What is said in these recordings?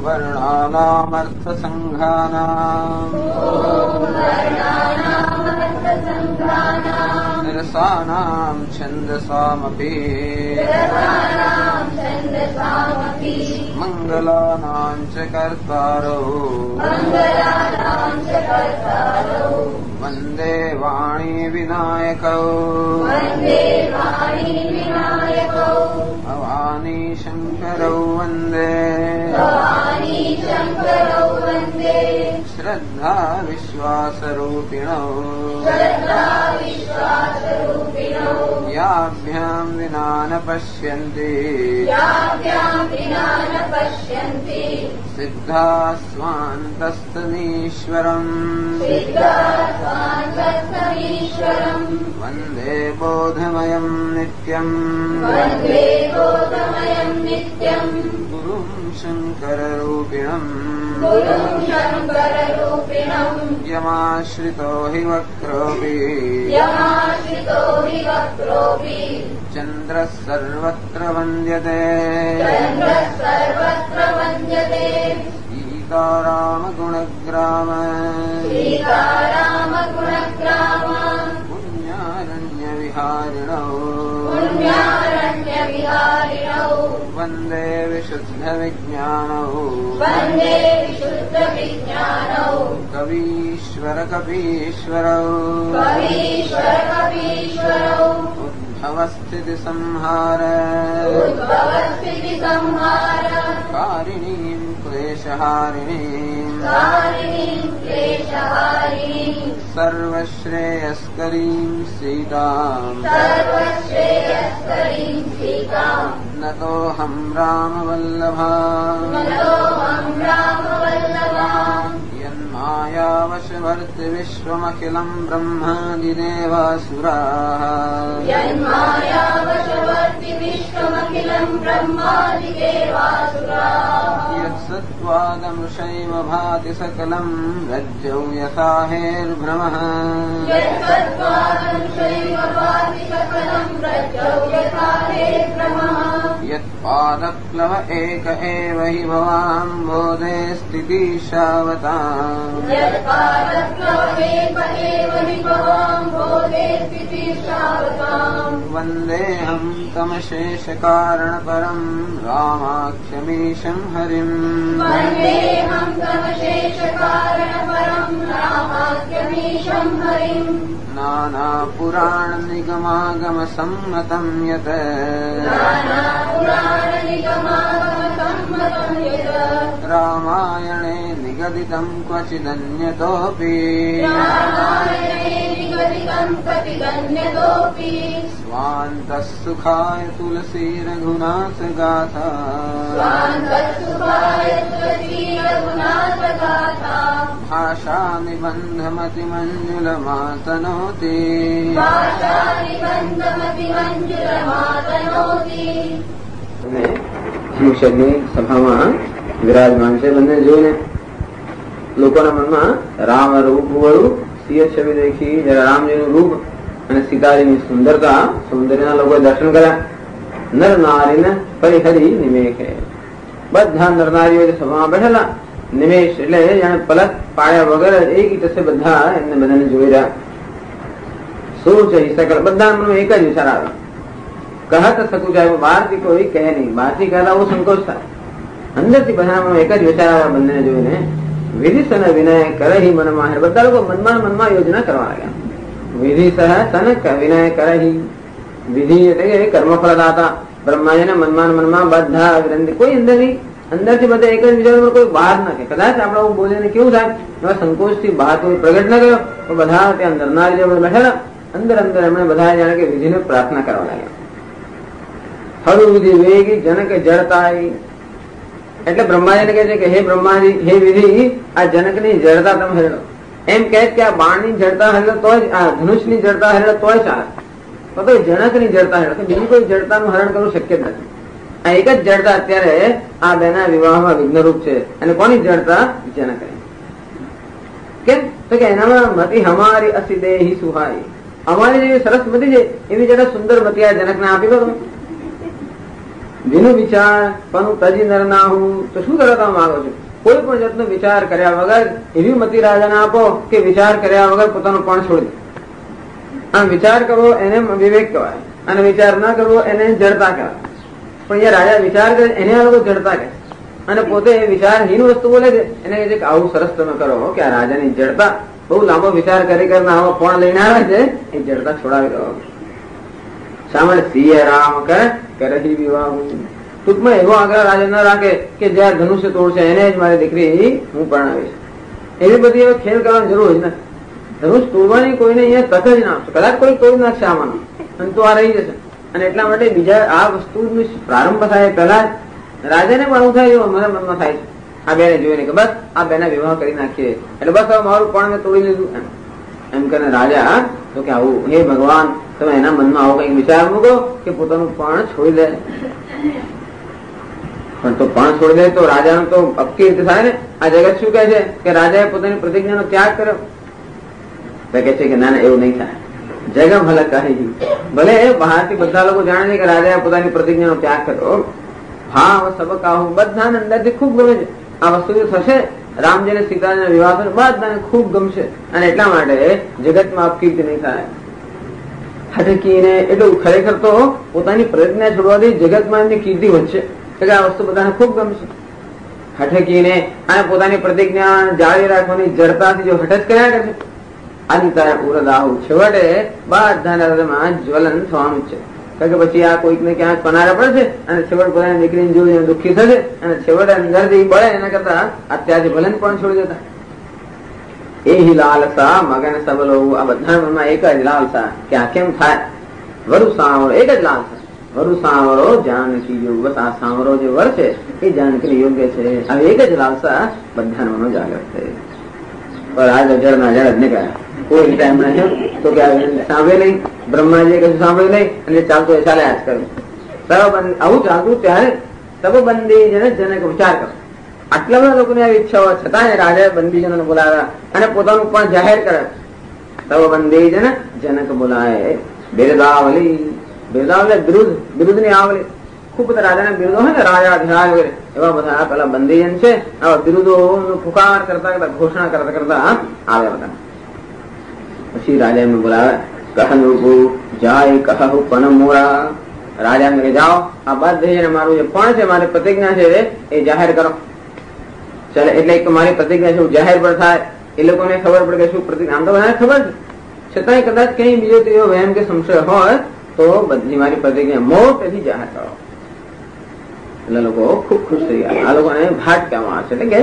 वर्णानामर्थसङ्घानाम् रसानां छन्दसामपि मङ्गलानां च कर्तारौ वन्दे वाणी विनायकौ भवानी शङ्करौ वन्दे श्रद्धा विश्वासरूपिणौ याभ्यां विना न पश्यन्ति सिद्धा स्वान्तस्तनीश्वरम् वन्दे बोधमयं नित्यम् गुरुं शङ्कररूपिणम् यमाश्रितो हि वक्रोऽपि चन्द्रः सर्वत्र वन्द्यते सीतारामगुणग्राम पुण्यारण्यविहारिणौ वन्दे विशुद्धविज्ञानौ कवीश्वर कपीश्वरौ उद्भवस्थितिसंहार कारिणीं क्लेशहारिणीं सर्वश्रेयस्करीं सीताम् नतोऽहं रामवल्लभा यन्मायावशवर्ति विश्वमखिलं ब्रह्मादिदेवासुराः यत्सत्त्वादमृषैव भाति सकलं रज्जौ यथा हेर्भ्रमः यत्पादप्लव एक एव हि भवाम्भोधे स्थितिशावताम् वन्देऽहं तमशेषकारणपरं रामाख्यमीशं हरिम् नानापुराणनिगमागमसम्मतं यत् रामायणे निगदितं क्वचिदन्यतोऽपि स्वान्तः सुखाय तुलसी रघुनाथ गाथा भाषा निबन्धमतिमञ्जुलमातनोति મુશદની સભામાં વિરાજમાન છે. બંને જોઈને લોકોના મનમાં રામ રૂપ વાળું સિંહ છબી દેખી. જયારે રામજીનું રૂપ અને સીતાજીની સુંદરતા સૌંદર્યના લોકોએ દર્શન કર્યા. નર નારીને પરિહરી નિમેષે બધા નર નારીઓ સભામાં બેઠેલા. નિમેષ એટલે જાણે પલક પાડ્યા વગર એક ટસે બધા એમને બધાને જોઈ રહ્યા. શું છે સકલ બધા મનમાં એક જ વિચાર આવે. કહત શકું ચાહે બહારથી કોઈ કહે નહીં. બહારથી કહેતા બહુ સંકોચ થાય. અંદરથી બધા એક જ વિચાર આવે બંને જોઈને. વિધિ સન વિનય કરહી મન માહેર. બધા લોકો મનમાં મનમાં યોજના કરવા લાગ્યા. વિધિ સહ સન વિનય કરહી. વિધિ એટલે કર્મફળદાતા બ્રહ્માજીને મનમાં મનમાં બધા વિનંતી. કોઈ અંદર નહીં. અંદરથી બધા એક જ વિચાર કોઈ બહાર ના કે કદાચ આપણે આવું બોલીને કેવું થાય એવા સંકોચથી બહાર કોઈ પ્રગટ ના કર્યો તો બધા ત્યાં નરનારી જે બેઠેલા અંદર અંદર એમણે બધા જાણે કે વિધિને પ્રાર્થના કરવા લાગ્યા. હળુ વિધિ વેગી જનક જડતાઈ. એટલે બ્રહ્માજીને કહે છે કે હે બ્રહ્માજી હે વિધિ આ જનકની જડતા તમે હેરડો. એમ કહે કે આ બાણની જડતા હેરડો તો જ આ ધનુષની જડતા હેરડો તોય ચાલે. તો જનકની જડતા હેરડો. બીજી કોઈ જડતાનું હરણ કરવું શક્ય જ નથી. આ એક જ જડતા અત્યારે આ બેના વિવાહમાં વિઘ્નરૂપ છે. અને કોની જડતા? જનક. કેમ તો કે એનામાં મતિ હમારી અસિદેહી સુહાઈ. અમારી જેવી સરસ મતી છે એવી જરા સુંદર મતી આ જનકને આપી દો તમે. વિનું વિચાર પણ તજી નર ના હું તો શું કરવા માંગો છો? કોઈ પણ જાતનો વિચાર કર્યા વગર એવી મતિ રાજાને આપો કે વિચાર કર્યા વગર પોતાનું પણ છોડી દે. આમ વિચાર કરવો એને વિવેક કહેવાય અને વિચાર ના કરવો એને જડતા કહેવાય. પણ એ રાજા વિચાર કરે એને આ લોકો જડતા કહે અને પોતે વિચારહીન વસ્તુ બોલે છે એને કહે છે કે આવું સરસ તમે કરો કે આ રાજાની જડતા બહુ લાંબો વિચાર કરી કરીને આવો પણ લઈને આવે છે એ જડતા છોડાવી દો. સામે સિંહ રામ કરે વિવાહ. ટૂંકમાં એવો આગ્રહ રાજા ન રાખે કે જ્યાં ધનુષ્ય તોડશે એને જ મારી દીકરી હું પરણાવીશ. એવી બધી એવો ખેલ કરવાની જરૂર જ નથી. ધનુષ તોડવાની કોઈને અહીંયા તક જ ના આપશે. કદાચ કોઈ તોડી નાખશે આમાં અને તો આ રહી જશે. અને એટલા માટે બીજા આ વસ્તુ પ્રારંભ થાય પહેલા રાજાને પણ આવું થાય એવું મારા મનમાં થાય છે. આ બેને જોઈને કે બસ આ બેના વિવાહ કરી નાખીએ એટલે બસ હવે મારું પણ મેં તોડી લીધું એમ કરીને રાજા તો કે આવું હે ભગવાન તમે એના મનમાં આવો કઈક વિચાર મૂકો કે પોતાનું પણ છોડી દે. પણ તો પણ છોડી દે તો રાજાનું તો અપકીર્તિ થાય ને. આ જગત શું કહે છે કે રાજાએ પોતાની પ્રતિજ્ઞાનો ત્યાગ કર્યો. તો કે છે કે ના ના એવું નહીં થાય. જગમ ભલે કહી ભલે બહારથી બધા લોકો જાણે છે કે રાજાએ પોતાની પ્રતિજ્ઞાનો ત્યાગ કર્યો. હા સબક આવું બધાને અંદરથી ખૂબ ગમે છે. આ વસ્તુ જો થશે રામજી અને સીતાજીના વિવાહ બધાને ખૂબ ગમશે અને એટલા માટે જગતમાં અપકીર્તિ નહીં થાય. હટકીને એટલું ખરેખર તો પોતાની પ્રતિજ્ઞા છોડવાથી જગતમાં એમની કીર્તિ વધશે. આ વસ્તુ બધાને ખૂબ ગમશે. હટકીને અને પોતાની પ્રતિજ્ઞા જાળવી રાખવાની જડતાથી જો હટક કર્યા કરશે આદિતાય પૂરદાહુ છેવટે બધાના હૃદયમાં જ્વલન થવાનું છે. કારણ કે પછી આ કોઈકને ક્યાંક પનારા પડશે અને છેવટ પોતાની દીકરીને જોઈને દુઃખી થશે અને છેવટે અંદરથી બળે એના કરતા અત્યારથી ભલે પણ છોડી દેતા. એ લાલસા મગન સબલો આ બધા મનમાં એક જ લાલસા કે આ કેમ થાય. વરુ સાંવરો એક જ લાલસા વરુ સાંવરો જાનકી યોગ. બસ આ સાંવરો જે વર છે એ જાનકી યોગ્ય છે. આ એક જ લાલસા બધા મનો જાગૃત થઈ. પણ આ જળ ના જળ જ નીકળ્યા કોઈ ટાઈમ ના તો કે સાંભળે નહીં. બ્રહ્માજી કશું સાંભળ્યું નહીં અને ચાલતું એ ચાલ્યા જ કર્યું. આવું ચાલતું ત્યારે તબ બંદીજને જનક વિચાર કરો. આટલા બધા લોકોની આવી ઈચ્છા હોવા છતાં રાજાએ બંદીજનોને બોલાવ્યા અને પોતાનું પણ જાહેર કરે. તબ બંદીજન જનક બોલાય બિરદાવલી. બિરદાવલી બિરુદ ની આવલી. ખૂબ બધા રાજાના બિરુદો હોય ને રાજા ધીરાજ વગેરે એવા બધા પેલા બંદીજન છે. આવા બિરુદો પુકાર કરતા કરતા ઘોષણા કરતા કરતા આવ્યા બધા. પછી રાજા એમને બોલાવે કહું જાય કહું પણ મોરા. રાજા એમને જાઓ આ બધા મારું જે પણ છે મારી પ્રતિજ્ઞા છે એ જાહેર કરો. ચાલે એટલે મારી પ્રતિજ્ઞા છે જાહેર પણ થાય એ લોકોને ખબર પડે કે શું પ્રતિજ્ઞા. આમ તો બધાને ખબર છે છતાંય કદાચ કઈ બીજો એવો વહેમ કે સંશય હોય તો બધી મારી પ્રતિજ્ઞા મોટેથી જાહેર કરો. એટલે લોકો ખૂબ ખુશ થઈ ગયા. આ લોકોને ભાટ કહેવામાં આવે છે એટલે કે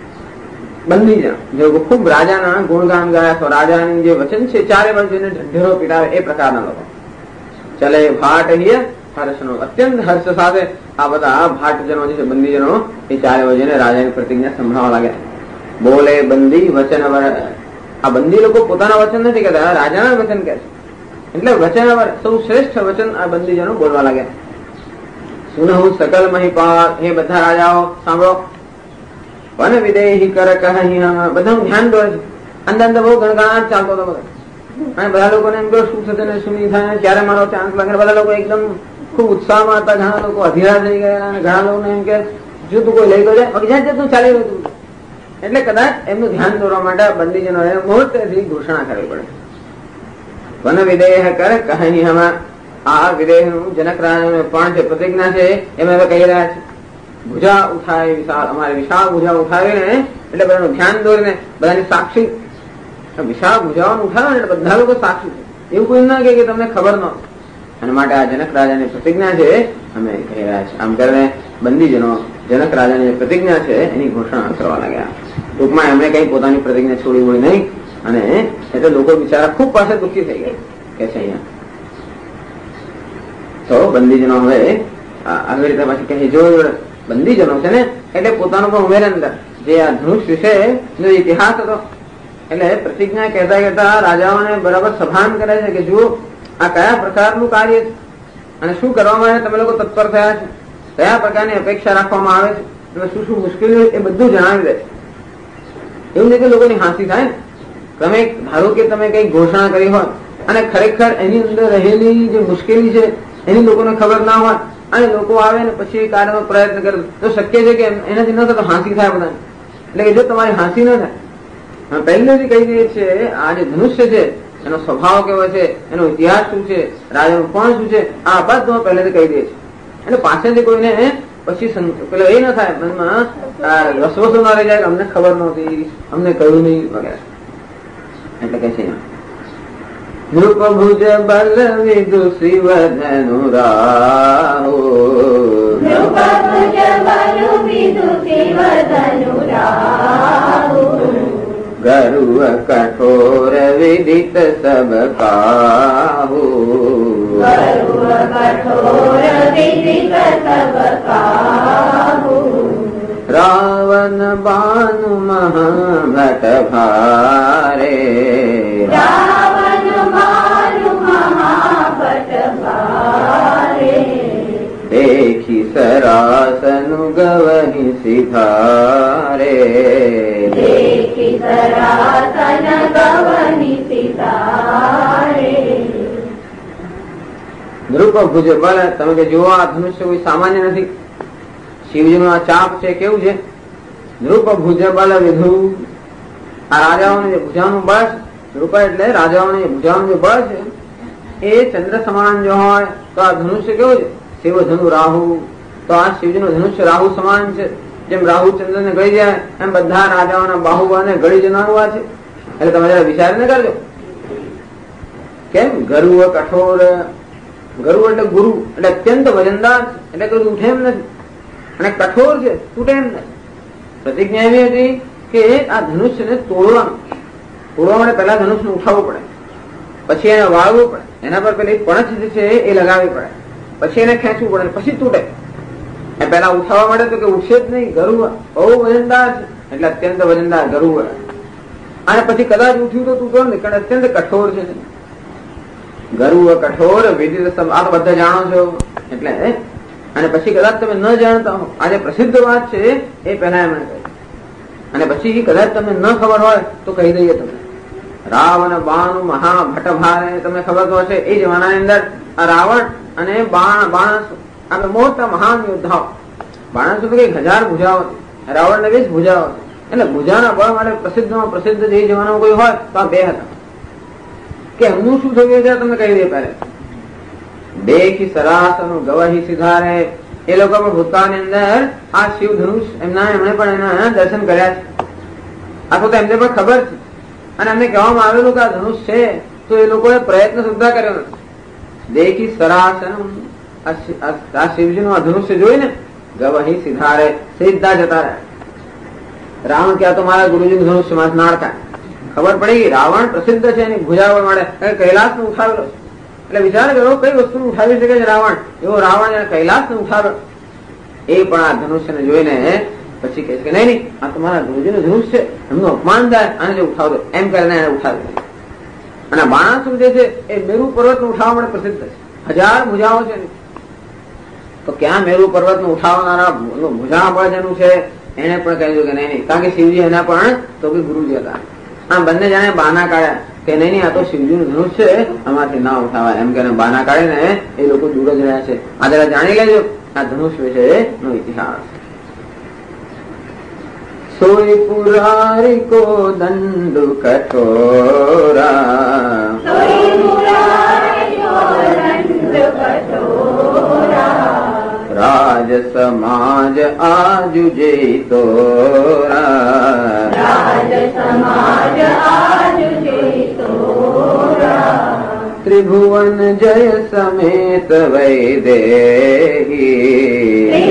બંદીજન જે ખૂબ રાજાના ગુણગાન ગાયા તો રાજાની જે વચન છે ચારે બાજુને ઢેરો પીટાવે એ પ્રકારના લોકો. ચલે ભાટ હિય હર્ષનો અત્યંત હર્ષ સાથે આ બધા ભાટજનો જે છે બંદીજનો એ ચારે બાજુને રાજાની પ્રતિજ્ઞા સંભળાવવા લાગ્યા. બોલે બંદી વચન. આ બંદી લોકો પોતાના વચન નથી કહેતા રાજાના વચન કહે છે. એટલે વચન સૌ શ્રેષ્ઠ વચન આ બંદીજનો બોલવા લાગ્યા. સુનહુ સકલ મહિપાલ. હે બધા રાજાઓ સાંભળો. વન વિદેહી કર કહી. બધાનું ધ્યાન દોરે છે. અંદર અંદર બહુ ગણગણાટ ચાલતો હતો બધા. અને બધા લોકોને એમ કહ્યું શું થશે ને શું નહીં થાય ક્યારે મારો ચાન્સ લાગે. બધા લોકો એકદમ ખૂબ ઉત્સાહમાં હતા. ઘણા લોકો અધીરા થઈ ગયા અને ઘણા લોકોને એમ કે જો તું કોઈ લઈ ગયો જાય જ્યાં જતું ચાલી રહ્યું હતું. એટલે કદાચ એમનું ધ્યાન દોરવા માટે બંદીજનોએ મુહૂર્તથી ઘોષણા કરવી પડે. વન વિદેહ કર કહી. આ વિદેહનું જનક રાજાનું પણ જે પ્રતિજ્ઞા છે એમ હવે કહી રહ્યા છે. ભુજા ઉઠાવી વિશાળ. અમારે વિશાળ ભુજા ઉઠાવીને એટલે બધાનું ધ્યાન દોરીને બધાની સાક્ષી વિશાળ ભુજાઓને ઉઠાવે એટલે બધા લોકો સાક્ષી છે. એવું કોઈ ના કે તમને ખબર ન. અને માટે આ જનક રાજાની પ્રતિજ્ઞા છે અમે કહી રહ્યા છીએ. આમ કરીને બંદીજનો જનક રાજાની પ્રતિજ્ઞા છે એની ઘોષણા કરવા લાગ્યા. ટૂંકમાં એમણે કઈ પોતાની પ્રતિજ્ઞા છોડી હોય નહીં. અને એટલે લોકો બિચારા ખૂબ પાસે દુઃખી થઈ ગયા કે છે અહીંયા. તો બંદીજનો હવે આવી રીતે પાછી કહે જો બંદીજનો છે ને એટલે પોતાનું પણ ઉમેરે અંદર જે આ ધનુષ વિશે નો ઇતિહાસ હતો. એટલે પ્રતિજ્ઞા કહેતા કહેતા રાજાઓને બરાબર સભાન કરે છે કે જો આ કયા પ્રકારનું કાર્ય છે અને શું કરવા માટે તમે લોકો તત્પર થયા છે, કયા પ્રકારની અપેક્ષા રાખવામાં આવે છે અને શું શું મુશ્કેલીઓ એ બધું જણાવી દે છે. એવું નહીં કે લોકોની હાંસી થાય. તમે ધારો કે તમે કઈ ઘોષણા કરી હોય અને ખરેખર એની અંદર રહેલી જે મુશ્કેલી છે એની લોકોને ખબર ના હોય અને લોકો આવે ને પછી એ કાર્યનો પ્રયત્ન કરે તો શક્ય છે કે એનાથી ન થતો હાંસી થાય બધાને. એટલે કે જો તમારી હાંસી ન થાય, પહેલેથી કહી દઈએ છીએ આ જે ધનુષ્ય છે એનો સ્વભાવ કેવો છે, એનો ઇતિહાસ શું છે, રાજાનું પણ શું છે, આ બધું પહેલેથી કહી દઈએ છીએ. એટલે પાછળથી કોઈને પછી પેલો એ ન થાય મનમાં રસવસો ના રહી જાય કે અમને ખબર નહોતી, અમને કહ્યું નહીં વગેરે. એટલે કે છે નૃપભુજ બલ વિદુ શિવધનુ રાહુ, ગરુવ કઠોર વિદિત સબ કાહુ, રાવણ બાનુ મહાભટ ભારે, देखी सरासनु गवहि सिधारे, નૃપ ભુજ બલ. તમે કે જુઓ આ ધનુષ્ય કોઈ સામાન્ય નથી. શિવજીનું આ ચાપ છે કેવું છે? નૃપ ભુજ બલ વિધુ. આ રાજાઓને જે ભુજાનું બળ છે, નૃપ એટલે રાજાઓને ભુજાનું જે બળ છે એ ચંદ્ર સમાન જો હોય તો આ ધનુષ્ય કેવું છે? શિવ ધનુ રાહુ. તો આ શિવજીનું ધનુષ્ય રાહુ સમાન છે. જેમ રાહુ ચંદ્ર ને ગળી જાય એમ બધા રાજાઓના બાહુબાને ગળી જનારું આ છે. એટલે તમે જરા વિચાર ન કરજો. કેમ? ગરુવ કઠોર. ગરુ એટલે ગુરુ એટલે અત્યંત વજનદાર, એટલે કશું ઉઠે એમ નથી. અને કઠોર છે, તૂટે એમ નથી. પ્રતિજ્ઞા એવી હતી કે આ ધનુષ્યને તોડવાનું. તોડવા માટે પહેલા ધનુષ્યને ઉઠાવવું પડે, પછી એને વાળવું પડે, એના પર પેલી પણછ જે છે એ લગાવવી પડે, પછી એને ખેંચવું પડે, પછી તૂટે. એ પહેલા ઉઠાવવા માટે તો કે ઉઠશે જ નહીં. ગરુ બહુ વજનદાર છે, એટલે અત્યંત વજનદાર ગરુ. અને પછી કદાચ ઉઠ્યું તો તૂટો નહીં, કારણ અત્યંત કઠોર છે. ગરુ કઠોર વિદિત. આ તો બધા જાણો છો એટલે. અને પછી કદાચ તમે ન જાણતા હો, આ જે પ્રસિદ્ધ વાત છે એ પહેલા એમણે કહી. અને પછી કદાચ તમને ન ખબર હોય તો કહી દઈએ તમને. રાવણ બાણુ મહાભટ ભારે. તમને ખબર તો હશે એ જમાનાની અંદર આ રાવણ અને બાણાસુર આ મોટા મહાન યોદ્ધાઓ. બાણાસુર કઈક 1000 ભુજાઓ હતી, રાવણ ને 20 ભુજાઓ હતી. એટલે ભુજાના બળ માટે પ્રસિદ્ધમાં પ્રસિદ્ધ જે જમાનામાં કોઈ હોય તો આ બે હતા. કે એમનું શું થયું છે તમને કહી દે પહેલા. દેખી સરાસનું ગવહી સિધારે. એ લોકો પણ ભૂતકાળની અંદર આ શિવ ધનુષ એમણે પણ એના દર્શન કર્યા છે. અથવા તો એમને પણ ખબર છે અને એમને કહેવામાં આવેલું કે આ ધનુષ છે, તો એ લોકોએ પ્રયત્ન સુદ્ધા કર્યો નથી. દેખી સરાસનું. આ શિવજીનું આ ધનુષ્ય જોઈને ગવહી સિધારે, સીધા જતા રહ્યા. રાવણ ક્યાં તો મારા ગુરુજીનું ધનુષ્ય માં નાળકા. ખબર પડી ગઈ રાવણ પ્રસિદ્ધ છે એની ભુજાવળ માટે કૈલાસ નું ઉઠાવેલો છે. એટલે વિચાર કરો કઈ વસ્તુ ઉઠાવી શકે છે રાવણ. એવો રાવણ કૈલાસ ને ઉઠાવેલો. એ પણ આ ધનુષ્યને જોઈને પછી કહે કે નહીં આ તમારા ગુરુજીનું ધનુષ છે, એમનું અપમાન થાય, આને જે ઉઠાવ દો એમ કરીને એને ઉઠાવી. અને બાણાસુર જે છે એ મેરુ પર્વત નું ઉઠાવવા માટે પ્રસિદ્ધ છે. 1000 ભુજાઓ છે. તો ક્યાં મેરુ પર્વત નું ઉઠાવનારા ભુજા બળ જેનું છે એને પણ કહ્યું કે નહીં, કારણ કે શિવજી એના પણ તો બી ગુરુજી હતા. આમ બંને જણે બાના કાઢ્યા કે નહીં આ તો શિવજીનું ધનુષ છે, આમાંથી ના ઉઠાવાય એમ કે બાના કાઢીને એ લોકો દૂર જ રહ્યા છે. આ જરા જાણી લેજો આ ધનુષ વિશે નો ઇતિહાસ. સોય પુરારી કો દંડુ કઠોરા, રાજ સમાજ આજુ જય તોરા, ત્રિભુવન જય સમેત વૈદેહી,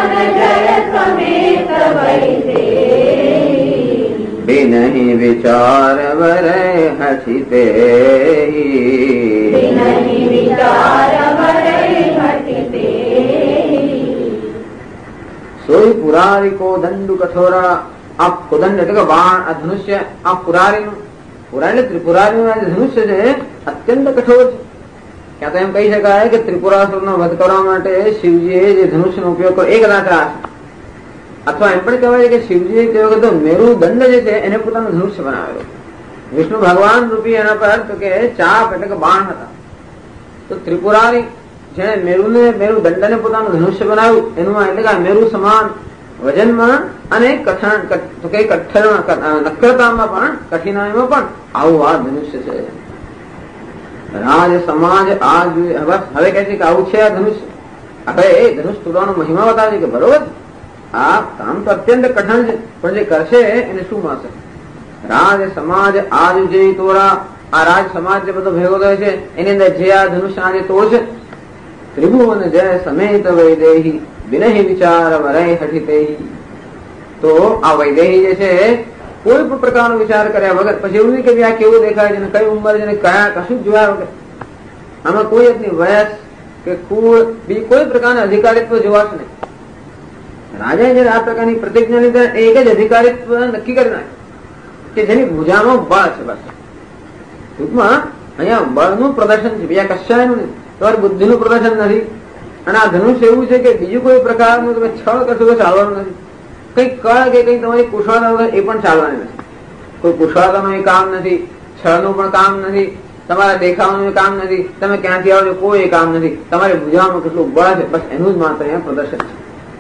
બિનહી વિચાર વરે હસિતે, સોય પુરારી કો દંડુ કઠોરા. આ કોદંડ એટલે કે બાણ, આ ધનુષ્ય, આ પુરારીનું, પુરારી એટલે ત્રિપુરારીનું આ ધનુષ્ય છે અત્યંત કઠોર છે. ક્યાં તો એમ કહી શકાય કે ત્રિપુરાસુરનો વધ કરવા માટે શિવજીએ જે ધનુષ્યનો ઉપયોગ કર્યો એ કદાચ આ છે. અથવા એમ પણ કહેવાય કે શિવજીએ તે વખતે મેરુ દંડ જે છે એને પોતાનું ધનુષ્ય બનાવેલો. વિષ્ણુ ભગવાન રૂપી એના પર તો કે ચાપ એટલે કે બાણ હતા. તો ત્રિપુરારી જેને મેરુ દંડને પોતાનું ધનુષ્ય બનાવ્યું એનું એટલે કે મેરુ સમાન વજનમાં અને નક્રતામાં પણ કઠિનાઈમાં પણ આવું આ ધનુષ્ય છે. રાજ સમાજ આ હવે કહે છે કે આવું છે આ ધનુષ્ય. હવે એ ધનુષ તોડવાનો મહિમા બતાવે છે કે બરોબર આ કામ તો અત્યંત કઠણ છે, પણ જે કરશે એને શું મળશે. રાજ સમાજ આજ જે તોડા આ રાજ સમાજ જે બધો ભેગો થયો છે એની અંદર જે આ ધનુષ્ય આજે તોડશે. ત્રિભુવન જય સમેત વૈદેહી વિનહી વિચાર વરય હઠિતેહી. તો આ વૈદેહી જે છે કોઈ પણ પ્રકારનો વિચાર કર્યા વગર, પછી એવું નહીં કે આ કેવું દેખાય છે ને કઈ ઉંમર છે ને કયા કશું જ જોયા વગર, આમાં કોઈ એટલી વયસ કે કુળ બીજી કોઈ પ્રકારના અધિકારીત્વ જોવાશે નહીં. રાજાએ જયારે આ પ્રકારની પ્રતિજ્ઞા લીધા એક જ અધિકારીત્વ નક્કી કરી નાખે કે જેની ભુજામાં બળ છે. બસ ટૂંકમાં અહીંયા બળનું પ્રદર્શન છે, બીજા કશાયનું નહીં. તમારી બુદ્ધિનું પ્રદર્શન નથી. અને આ ધનુષ એવું છે કે બીજું કોઈ પ્રકારનું તમે છળ કરશો તો ચાલવાનું નથી. કઈ કળ કે કઈ તમારી કુશળતા વગર એ પણ ચાલવાની નથી. કોઈ કુશળતાનું એ કામ નથી, છળનું પણ કામ નથી, તમારા દેખાવાનું કામ નથી, તમે ક્યાંથી આવો કોઈ કામ નથી. તમારી ભુજામાં કેટલું બળ છે બસ એનું જ માત્ર અહીંયા પ્રદર્શન છે.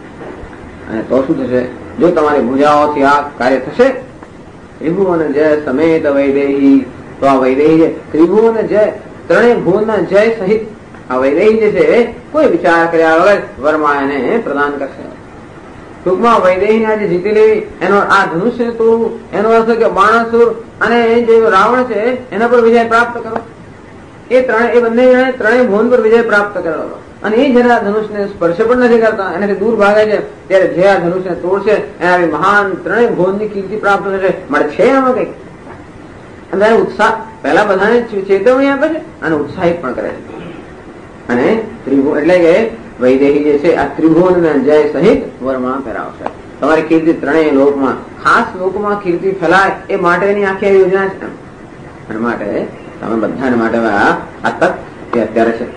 અને તો શું થશે જો તમારી ભુજાઓથી આ કાર્ય થશે. ત્રિભુવન જય સમેત વૈદેહી. તો આ વૈદેહી છે ત્રિભુવન જય, ત્રણેય ભુવનના જય સહિત આ વૈદેહી જે છે કોઈ વિચાર કર્યા વગર વરમાં એને પ્રદાન કરશે. ટૂંકમાં વૈદેહી આજે જીતી લેવી એનો આ ધનુષ્ય તોડવું એનો અર્થ કે બાણાસુર અને જે રાવણ છે એના પર વિજય પ્રાપ્ત કરો. એ બંને ત્રણેય ભુવન પર વિજય પ્રાપ્ત કરેલો અને એ જરા ધનુષને સ્પર્શ પણ નથી કરતા, એનાથી દૂર ભાગે છે. ત્યારે જે આ ધનુષને તોડશે એના મહાન ત્રણેય ભુવનની કીર્તિ પ્રાપ્ત થશે. મળે છે આમાં કઈક અને ઉત્સાહ પહેલા બધાને ચેતવણી આપે છે અને ઉત્સાહિત પણ કરે છે. અને ત્રિભુવન એટલે કે વૈદેહી જે છે આ ત્રિભુવન જય સહિત વરમાં ફેરાવશે. તમારી કીર્તિ ત્રણેય લોકમાં, ખાસ લોકમાં કીર્તિ ફેલાય એ માટેની આખી યોજના છે. અને માટે તમે બધાને માટે આ તક અત્યારે છે.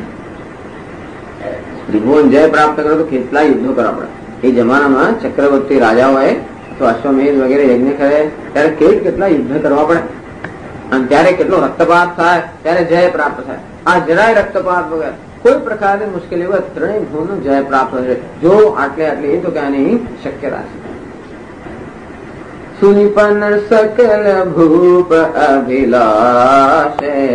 ત્રિભુવન જય પ્રાપ્ત કરો તો કેટલા યુદ્ધો કરવા પડે. એ જમાનામાં ચક્રવર્તી રાજાઓએ અથવા અશ્વમેધ વગેરે યજ્ઞ કરે ત્યારે કેટલા યુદ્ધ કરવા પડે અને ત્યારે કેટલો રક્તપાત થાય ત્યારે જય પ્રાપ્ત થાય. આ જરાય રક્તપાત વગર કોઈ પ્રકારની મુશ્કેલી વગર ત્રણેય ભુવનનો જય પ્રાપ્ત થશે. જો આટલી તો ક્યાંની શક્યતા છે. સુનિપન સકલ ભૂપ અભિલાષે,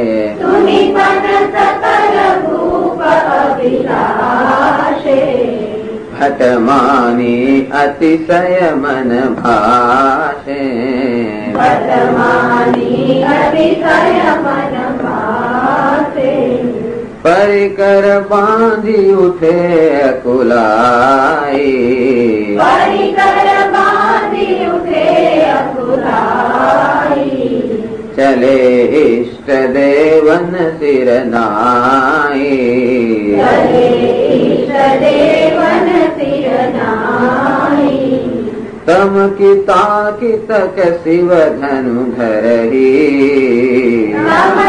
ભટમાની અતિશય મન ભાષે, પરિકર બાંધી ઉઠે અકુલાઈ, ચલે ઇષ્ટ દેવન સિર નાઈ, તમ કિતા કિતક શિવ ધનુ ધરહી,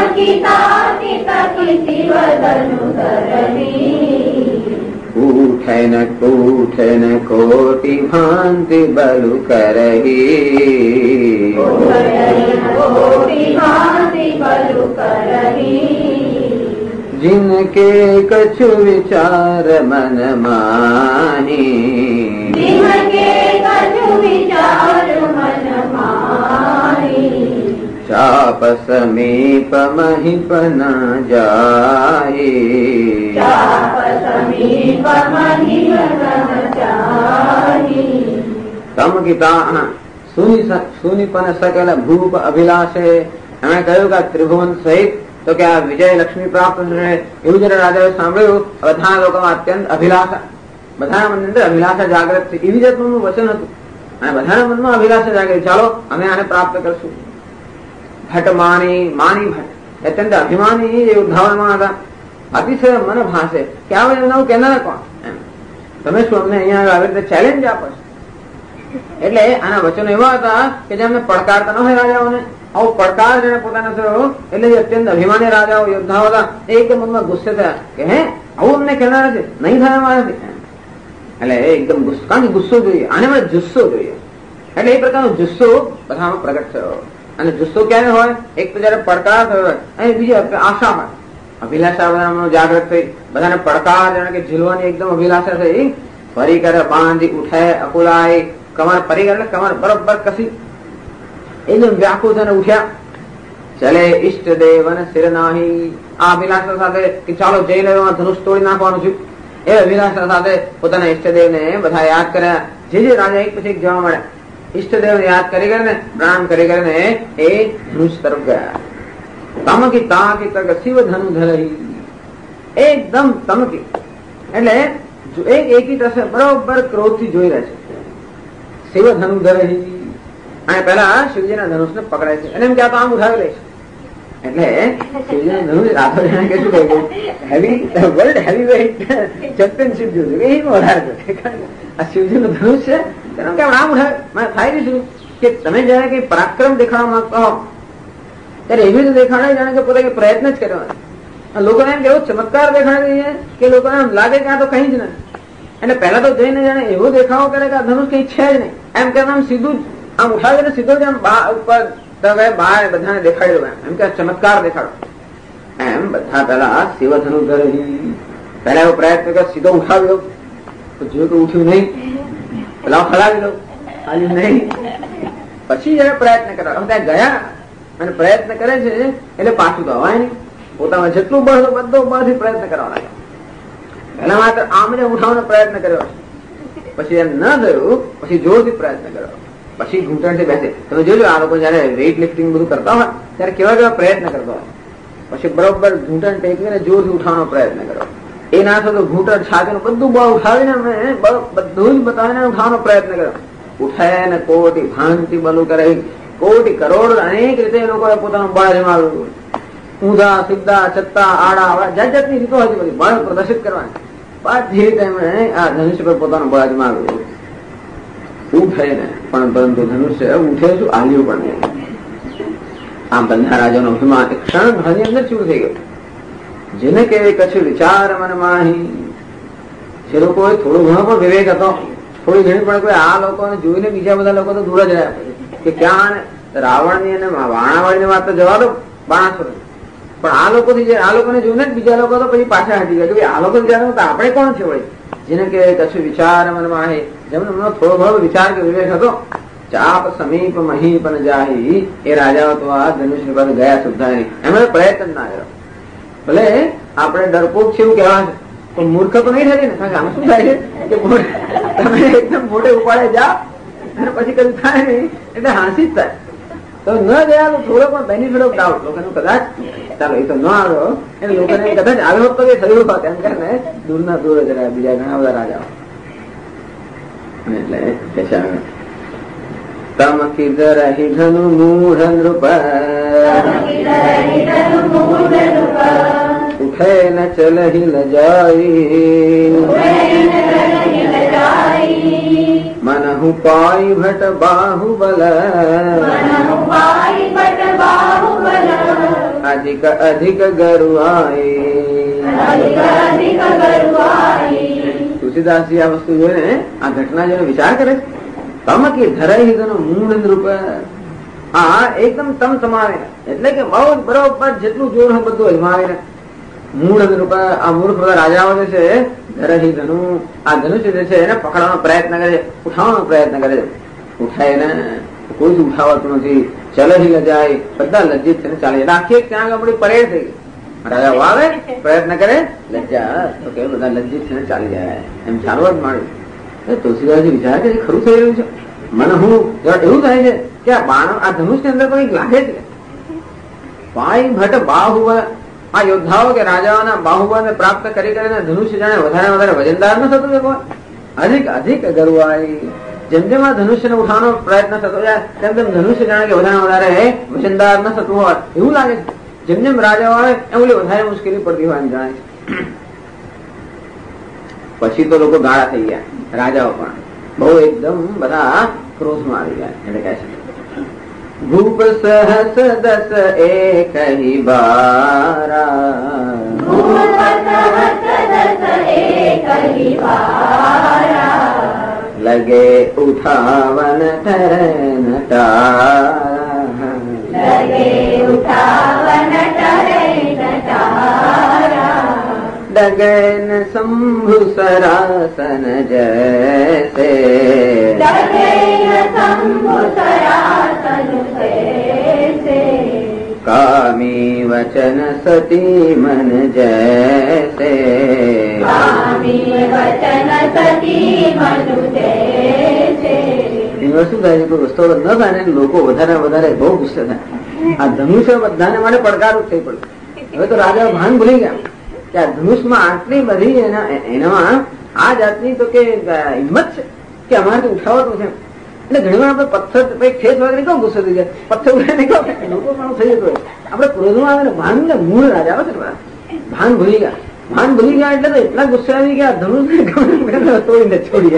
ઉઠન કોટી ભાંતિ બલુ કરહી, जिनके कछु विचार मन माही, चाप समीप महिप न जाई, तम गीता सुनिपन सकल भूप अभिलाषे. એમણે કહ્યું કે ત્રિભુવન સહિત તો કે આ વિજય લક્ષ્મી પ્રાપ્ત થશે એવું જયારે રાજાએ સાંભળ્યું. બધા લોકોમાં અત્યંત અભિલાષા, બધાના મનની અંદર અભિલાષા જાગૃત થઈ. એવી જાતનું વચન હતું અને બધાના મનમાં અભિલાષા જાગૃત, ચાલો અમે આને પ્રાપ્ત કરશું. ભટ્ટ માની ભટ્ટ અત્યંત અભિમાની યોદ્ધાઓમાં હતા. અતિશય મન ભાષે કે આ નવું કેનાર કોણ એમ, તમે શું અમને અહીંયા આવી રીતે ચેલેન્જ આપો છો. એટલે આના વચનો એવા હતા કે જે અમને પડકારતા ન હોય રાજાઓને. આવો પડકાર જેને પોતાના થયો એટલે અત્યંત અભિમાની રાજાઓ યોદ્ધાઓ હતા. એકદમ મનમાં ગુસ્સે થયા કે હે આવું અમને કહેનાર છે, નહીં થાય મારાથી. એટલે એકદમ ગુસ્સો, કારણ કે ગુસ્સો જોઈએ, આને મને જુસ્સો જોઈએ. એટલે એ પ્રકારનો જુસ્સો બધામાં પ્રગટ થયો. અને જુસ્સો ક્યારે હોય? એક તો જયારે પડકાર થયો હોય અને બીજી આશા હોય. અભિલાષા બધાનો જાગૃત થઈ, બધાને પડકાર જાણે કે ઝીલવાની એકદમ અભિલાષા થઈ. ફરી કરે બાંધી ઉઠે અકુલાઈ, કમર ફરી કરે કમર બરોબર કસી એકદમ વ્યાકુળ થઈને ઉઠ્યા. ચલે ઈષ્ટદેવ અને શિર નાહી, આ અભિલાષા સાથે કે ચાલો જઈ રહ્યો ધનુષ તોડી નાખવાનું છું, એ અભિલાષા સાથે પોતાના ઈષ્ટદેવ ને બધા યાદ કર્યા. જે રાજા એક પછી એક જવા મળ્યા, ઈષ્ટદેવ યાદ કરી કરીને પ્રણામ કરી કરીને એ ધનુષ તરફ ગયા. તમકી તાકી તક શિવ ધનુ ધરહી, એકદમ તમકી એટલે એક એકી તરફ બરોબર ક્રોધ થી જોઈ રહ્યા છે. શિવ ધનુ ધરહી, અને પેલા શિવજીના ધનુષ ને પકડાય છે અને એમ કે આ તો આમ ઉઠાવી લે છે. એટલે શિવજીના ધનુષ રાતો જાણે કે શું કહી ગયું, heavy world heavyweight championship જોયું એ વધારે છે. આ શિવજીનું ધનુષ છે તેનું કેમ આમ ઉઠાવે, મને થાય નહીં કે તમે જયારે કઈ પરાક્રમ દેખાડવા માંગતો હો ત્યારે એવી રીતે દેખાડે જાણે કે પોતે પ્રયત્ન જ કરવાનો. લોકોને એમ કેવો ચમત્કાર દેખાડી દઈએ કે લોકોને એમ લાગે કે આ તો કઈ જ નથી. એટલે પહેલા તો જઈને જાણે એવો દેખાવો કરે કે આ ધનુષ કઈ છે જ નહીં, એમ કે આમ સીધું આમ ઉઠાવીને સીધો જ આમ ઉપર બહાર બધાને દેખાડી દો, એમ કે ચમત્કાર દેખાડો. એમ બધા પેલા શિવ ધનુ ધરહી, પેલા એવો પ્રયત્ન કે સીધો ઉઠાવી દો, તો જો તો ઉઠ્યું નહીં, પેલા હલાવી દો, હાલ્યું નહીં. પછી જયારે પ્રયત્ન કરવા ત્યાં ગયા અને પ્રયત્ન કરે છે એટલે પાછું તો હવાય નહીં. પોતામાં જેટલું બળ બધો બળથી પ્રયત્ન કરવા લાગ્યા. પેલા માત્ર આમને ઉઠાવવાનો પ્રયત્ન કર્યો, પછી એમ ન થયું પછી જોરથી પ્રયત્ન કર્યો, પછી ઘૂંટણથી બેસે. તમે જોજો આ લોકો જયારે વેઇટ લિફ્ટિંગ બધું કરતા હોય ત્યારે કેવા કેવા પ્રયત્ન કરતા હોય. પછી બરોબર ઘૂંટણ ટેકવીને જોરથી ઉઠાવવાનો પ્રયત્ન કર્યો, એ ના થતો ઘૂંટણ છાતીનું બધું બળ ઉઠાવીને બધું જ બતાવીને ઉઠાવવાનો પ્રયત્ન કર્યો. ઉઠાય ને કોટી ભાંતિ બલું કરે, કોટી કરોડ અનેક રીતે એ લોકોએ પોતાનું બળ જમાવ્યું. ઊંધા સીધા છત્તા આડા જાત જાતની રીતો હતી બધી બળ પ્રદર્શિત કરવાની. બધી રીતે એમણે આ ધનુષ્ય પર પોતાનું બળ જમાવ્યું. ઉઠે ને પણ પરંતુ ધનુષ્ય ઉઠે શું આલ્યું પણ નહીં. આમ બધા રાજાનો અભિમાન એક ક્ષણ ઘરની અંદર ચૂર થઈ ગયો. જેને કે કશું વિચાર મનમાહી, જે લોકોએ થોડો ઘણો પણ વિવેક હતો, થોડી ઘણી પણ કોઈ આ લોકોને જોઈને બીજા બધા લોકો તો દૂર જ રહ્યા કે ક્યાં રાવણની અને વાણાવાળીની વાત તો જવા દો, બાણાસુર. પણ આ લોકોથી આ લોકોને જોઈને જ બીજા લોકો તો પછી પાછા હટી ગયા કે આ લોકો જાણે તો આપણે કોણ છે વળી. જેને કે કશું વિચાર મનમાં હે, જેમને થોડો ઘણો વિચાર કે વિવેક હતો. ચાપ સમીપ મહી પણ જાહી, એ રાજાઓ તો આ ધનુષની પાસે ગયા સુધા નહીં, એમણે પ્રયત્ન ના કર્યો. ભલે આપણે ડરપોક છે એવું કહેવા છે પણ મૂર્ખ તો નહીં થાય ને. આમાં શું થાય છે કે તમે એકદમ મોટે ઉપાડે જાઓ અને પછી કઈ થાય નહીં એટલે હાંસી જ થાય. તો ન ગયા તો થોડો પણ બેનિફિટ ઓફ ડાઉટ લોકોને કદાચ ચાલો એ તો ન આવ્યો એટલે લોકોને કદાચ આવ્યો હોત તો એ થયું હોત એમ કરીને દૂરના દૂર જ રહ્યા બીજા ઘણા બધા રાજાઓ. એટલે તમ કિધર હિ ધનુ મૂઢ નૃપ, ઉઠે ન ચલહી લજાઈ, मनहु पाई भट बाहुबल, अधिक अधिक गरुआई. તુલસીદાસજી આ વસ્તુ જોઈને આ ઘટના જોઈને વિચાર કરે તમ કે ધરાઈ મૂળ નૃપ, હા એકદમ તમ તમાવીને એટલે કે બહુ બરોબર જેટલું જોર બધું અજમાવીને મૂળ નૃપ, આ મૂર્ખ બધા રાજાઓ જે છે ધરહી ધનુ, આ ધનુષ્ય જે છે એને પકડવાનો પ્રયત્ન કરે છે, ઉઠાવવાનો પ્રયત્ન કરે છે. ઉઠાય ને કોઈ જ ઉઠાવાતું નથી. ચલહી લજાય, બધા લજ્જિત થઈને ચાલે. આખી ત્યાં આપણી પરેડ થઈ ગઈ. રાજા આવે પ્રયત્ન કરે લજ્જા તો કે બધા લજ્જિત થઈને ચાલી જાય, એમ ચાલવા જ માંડ્યું. તુલસીદાસજી વિચાર કે ખરું થઈ રહ્યું છે. મને હું એવું થાય છે કે આ બાણ આ ધનુષ ની અંદર કંઈક લાગે છે. પાઈ ભટ્ટ બાહુબલ, આ યોદ્ધાઓ કે રાજાઓના બાહુબળ ને પ્રાપ્ત કરી કરીને ધનુષ્ય જાણે વધારે વધારે વજનદાર ન થતું હોય, અધિક અધિક ગરુઆઈ. જેમ જેમ આ ધનુષ્યને ઉઠાવવાનો પ્રયત્ન થતો જાય તેમ તેમ ધનુષ્ય જાણે કે વધારે વધારે વજનદાર ન થતું હોય એવું લાગે છે. જેમ જેમ રાજાઓ આવે એમ ઓલી વધારે મુશ્કેલી પડતી હોય એમ જાણે છે. પછી તો લોકો ગાળા થઈ ગયા, રાજાઓ પણ બહુ એકદમ બધા ક્રોધમાં આવી ગયા. એટલે કહે છે ભૂપ સહસ દસ એક હી બારા, લગે ઉઠાવન ઠરે નટારા, डगे न शंभु सरासन जैसे, डगे न शंभु सरासन जैसे, कामी वचन सती मन जैसे, कामी वचन सती मनु जैसे. એમાં શું થાય છે? કોઈ વસ્તુ ન થાય ને લોકો વધારે વધારે બહુ ગુસ્સે થાય. આ ધનુષ્ય બધાને માટે પડકારું થઈ પડ્યું. હવે તો રાજા ભાન ભૂલી ગયા કે આ ધનુષમાં આટલી બધી એનામાં આ જાતની તો કે હિંમત છે કે અમારાથી ઉઠાવતું છે. એટલે ઘણી વાર આપણે પથ્થર ઠેસ વગેરે કેવો ગુસ્સો થઈ જાય, પથ્થર ઉઠાઈને કેવો લોકો પણ થઈ જતું હોય. આપણે ક્રોધમાં આવે ને ભાન ને મૂળ રાજા આવે છે ભાન ભૂલી ગયા. ભાન ભૂલી ગયા એટલે તો એટલા ગુસ્સે આવી ગયા ધનુષ તોડીને છોડી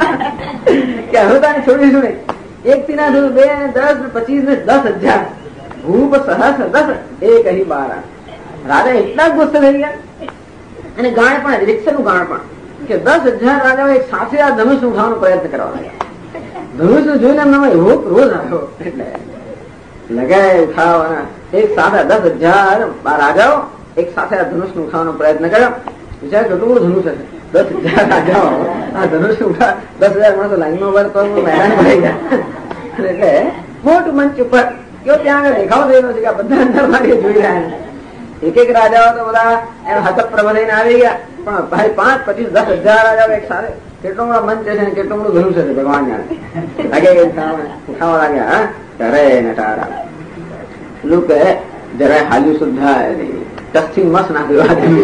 કે હવે તાને છોડીશું નહીં. 1 થી ના 2 10 25 ને 10,000 ભૂપ સહસ 10 એક અહીં 12. રાજા એટલા જ ગુસ્સે થઈ ગયા. અને ગાણ પણ રિક્ષનું ગાણ પણ કે 10,000 રાજાઓ એક સાથે આ ધનુષ ઉઠાવવાનો પ્રયત્ન કરવા લાગ્યા. ધનુષ જોઈને એમનામાં એવો ક્રોધ આવ્યો એટલે લગાય ઉઠાવવાના એક સાથે 10,000 રાજાઓ એક સાથે આ ધનુષ ઉઠાવવાનો પ્રયત્ન કર્યો. વિચાર કેટલું બધું ધનુષ હશે. 10,000 રાજાઓ આ ધનુષ ઉઠા 10,000 માણસો લાઈનમાં ઉભા તો મેદાન ભરાઈ ગયા. એટલે મોટું મંચ ઉપર કયો ત્યાં આગળ દેખાવ થયેલો છે કે બધા અંદર મારી જોઈ રહ્યા છે. એક એક રાજાઓ તો બધા એમ હતપ્રભ થઈને આવી ગયા. પણ ભાઈ 5, 25, 10,000 રાજાઓ એક સાથે કેટલો મોટો મંચ છે ને કેટલું મોટું ધનુષ છે ભગવાન જાણે. લાગે ઉઠાવવા લાગ્યા. કરે નટારા લોકો જરાય હાલ્યું સુધા ટસથી મસ્ત નાખ્યું.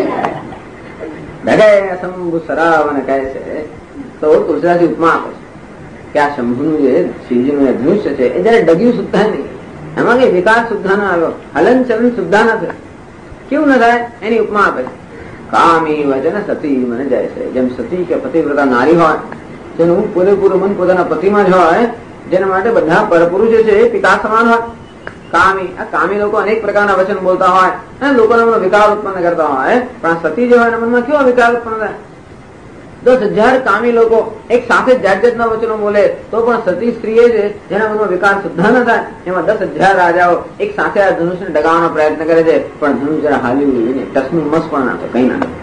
ડગે શંભુ સરાવન કહે છે તો તુલસીદાસ ઉપમા આપે છે કે આ શંભુનું જે શ્રીજીનું ધનુષ્ય છે એ જયારે ડગ્યું સુદ્ધા નહીં, એમાં કઈ વિકાસ સુદ્ધા ના આવ્યો, હલન ચલન સુદ્ધા ના થયું. કેવું ન થાય એની ઉપમા આપે છે. કામી વચન સતી મને જાય છે. જેમ સતી કે પતિવ્રતા નારી હોય જેનું પૂરેપૂરું મન પોતાના પતિમાં જ હોય, જેના માટે બધા પરપુરુષો છે એ પિતા સમાન હોય. કામી આ કામી લોકો અનેક પ્રકારના વચન બોલતા હોય અને લોકોના મનમાં વિકાર ઉત્પન્ન કરતા હોય. પણ સતી જે હોય એના મનમાં કેવો વિકાર ઉત્પન્ન થાય? 10,000 કામી લોકો એક સાથે જાત જાતના વચનો બોલે તો પણ સતી સ્ત્રીએ છે જેના મનમાં વિકાર સુદ્ધા ન થાય. એમાં 10,000 રાજાઓ એક સાથે આ ધનુષને ડગાવવાનો પ્રયત્ન કરે છે પણ ધનુષ જરા હાલ્યું ટસનું મસ પણ ના થાય, કઈ ના થાય.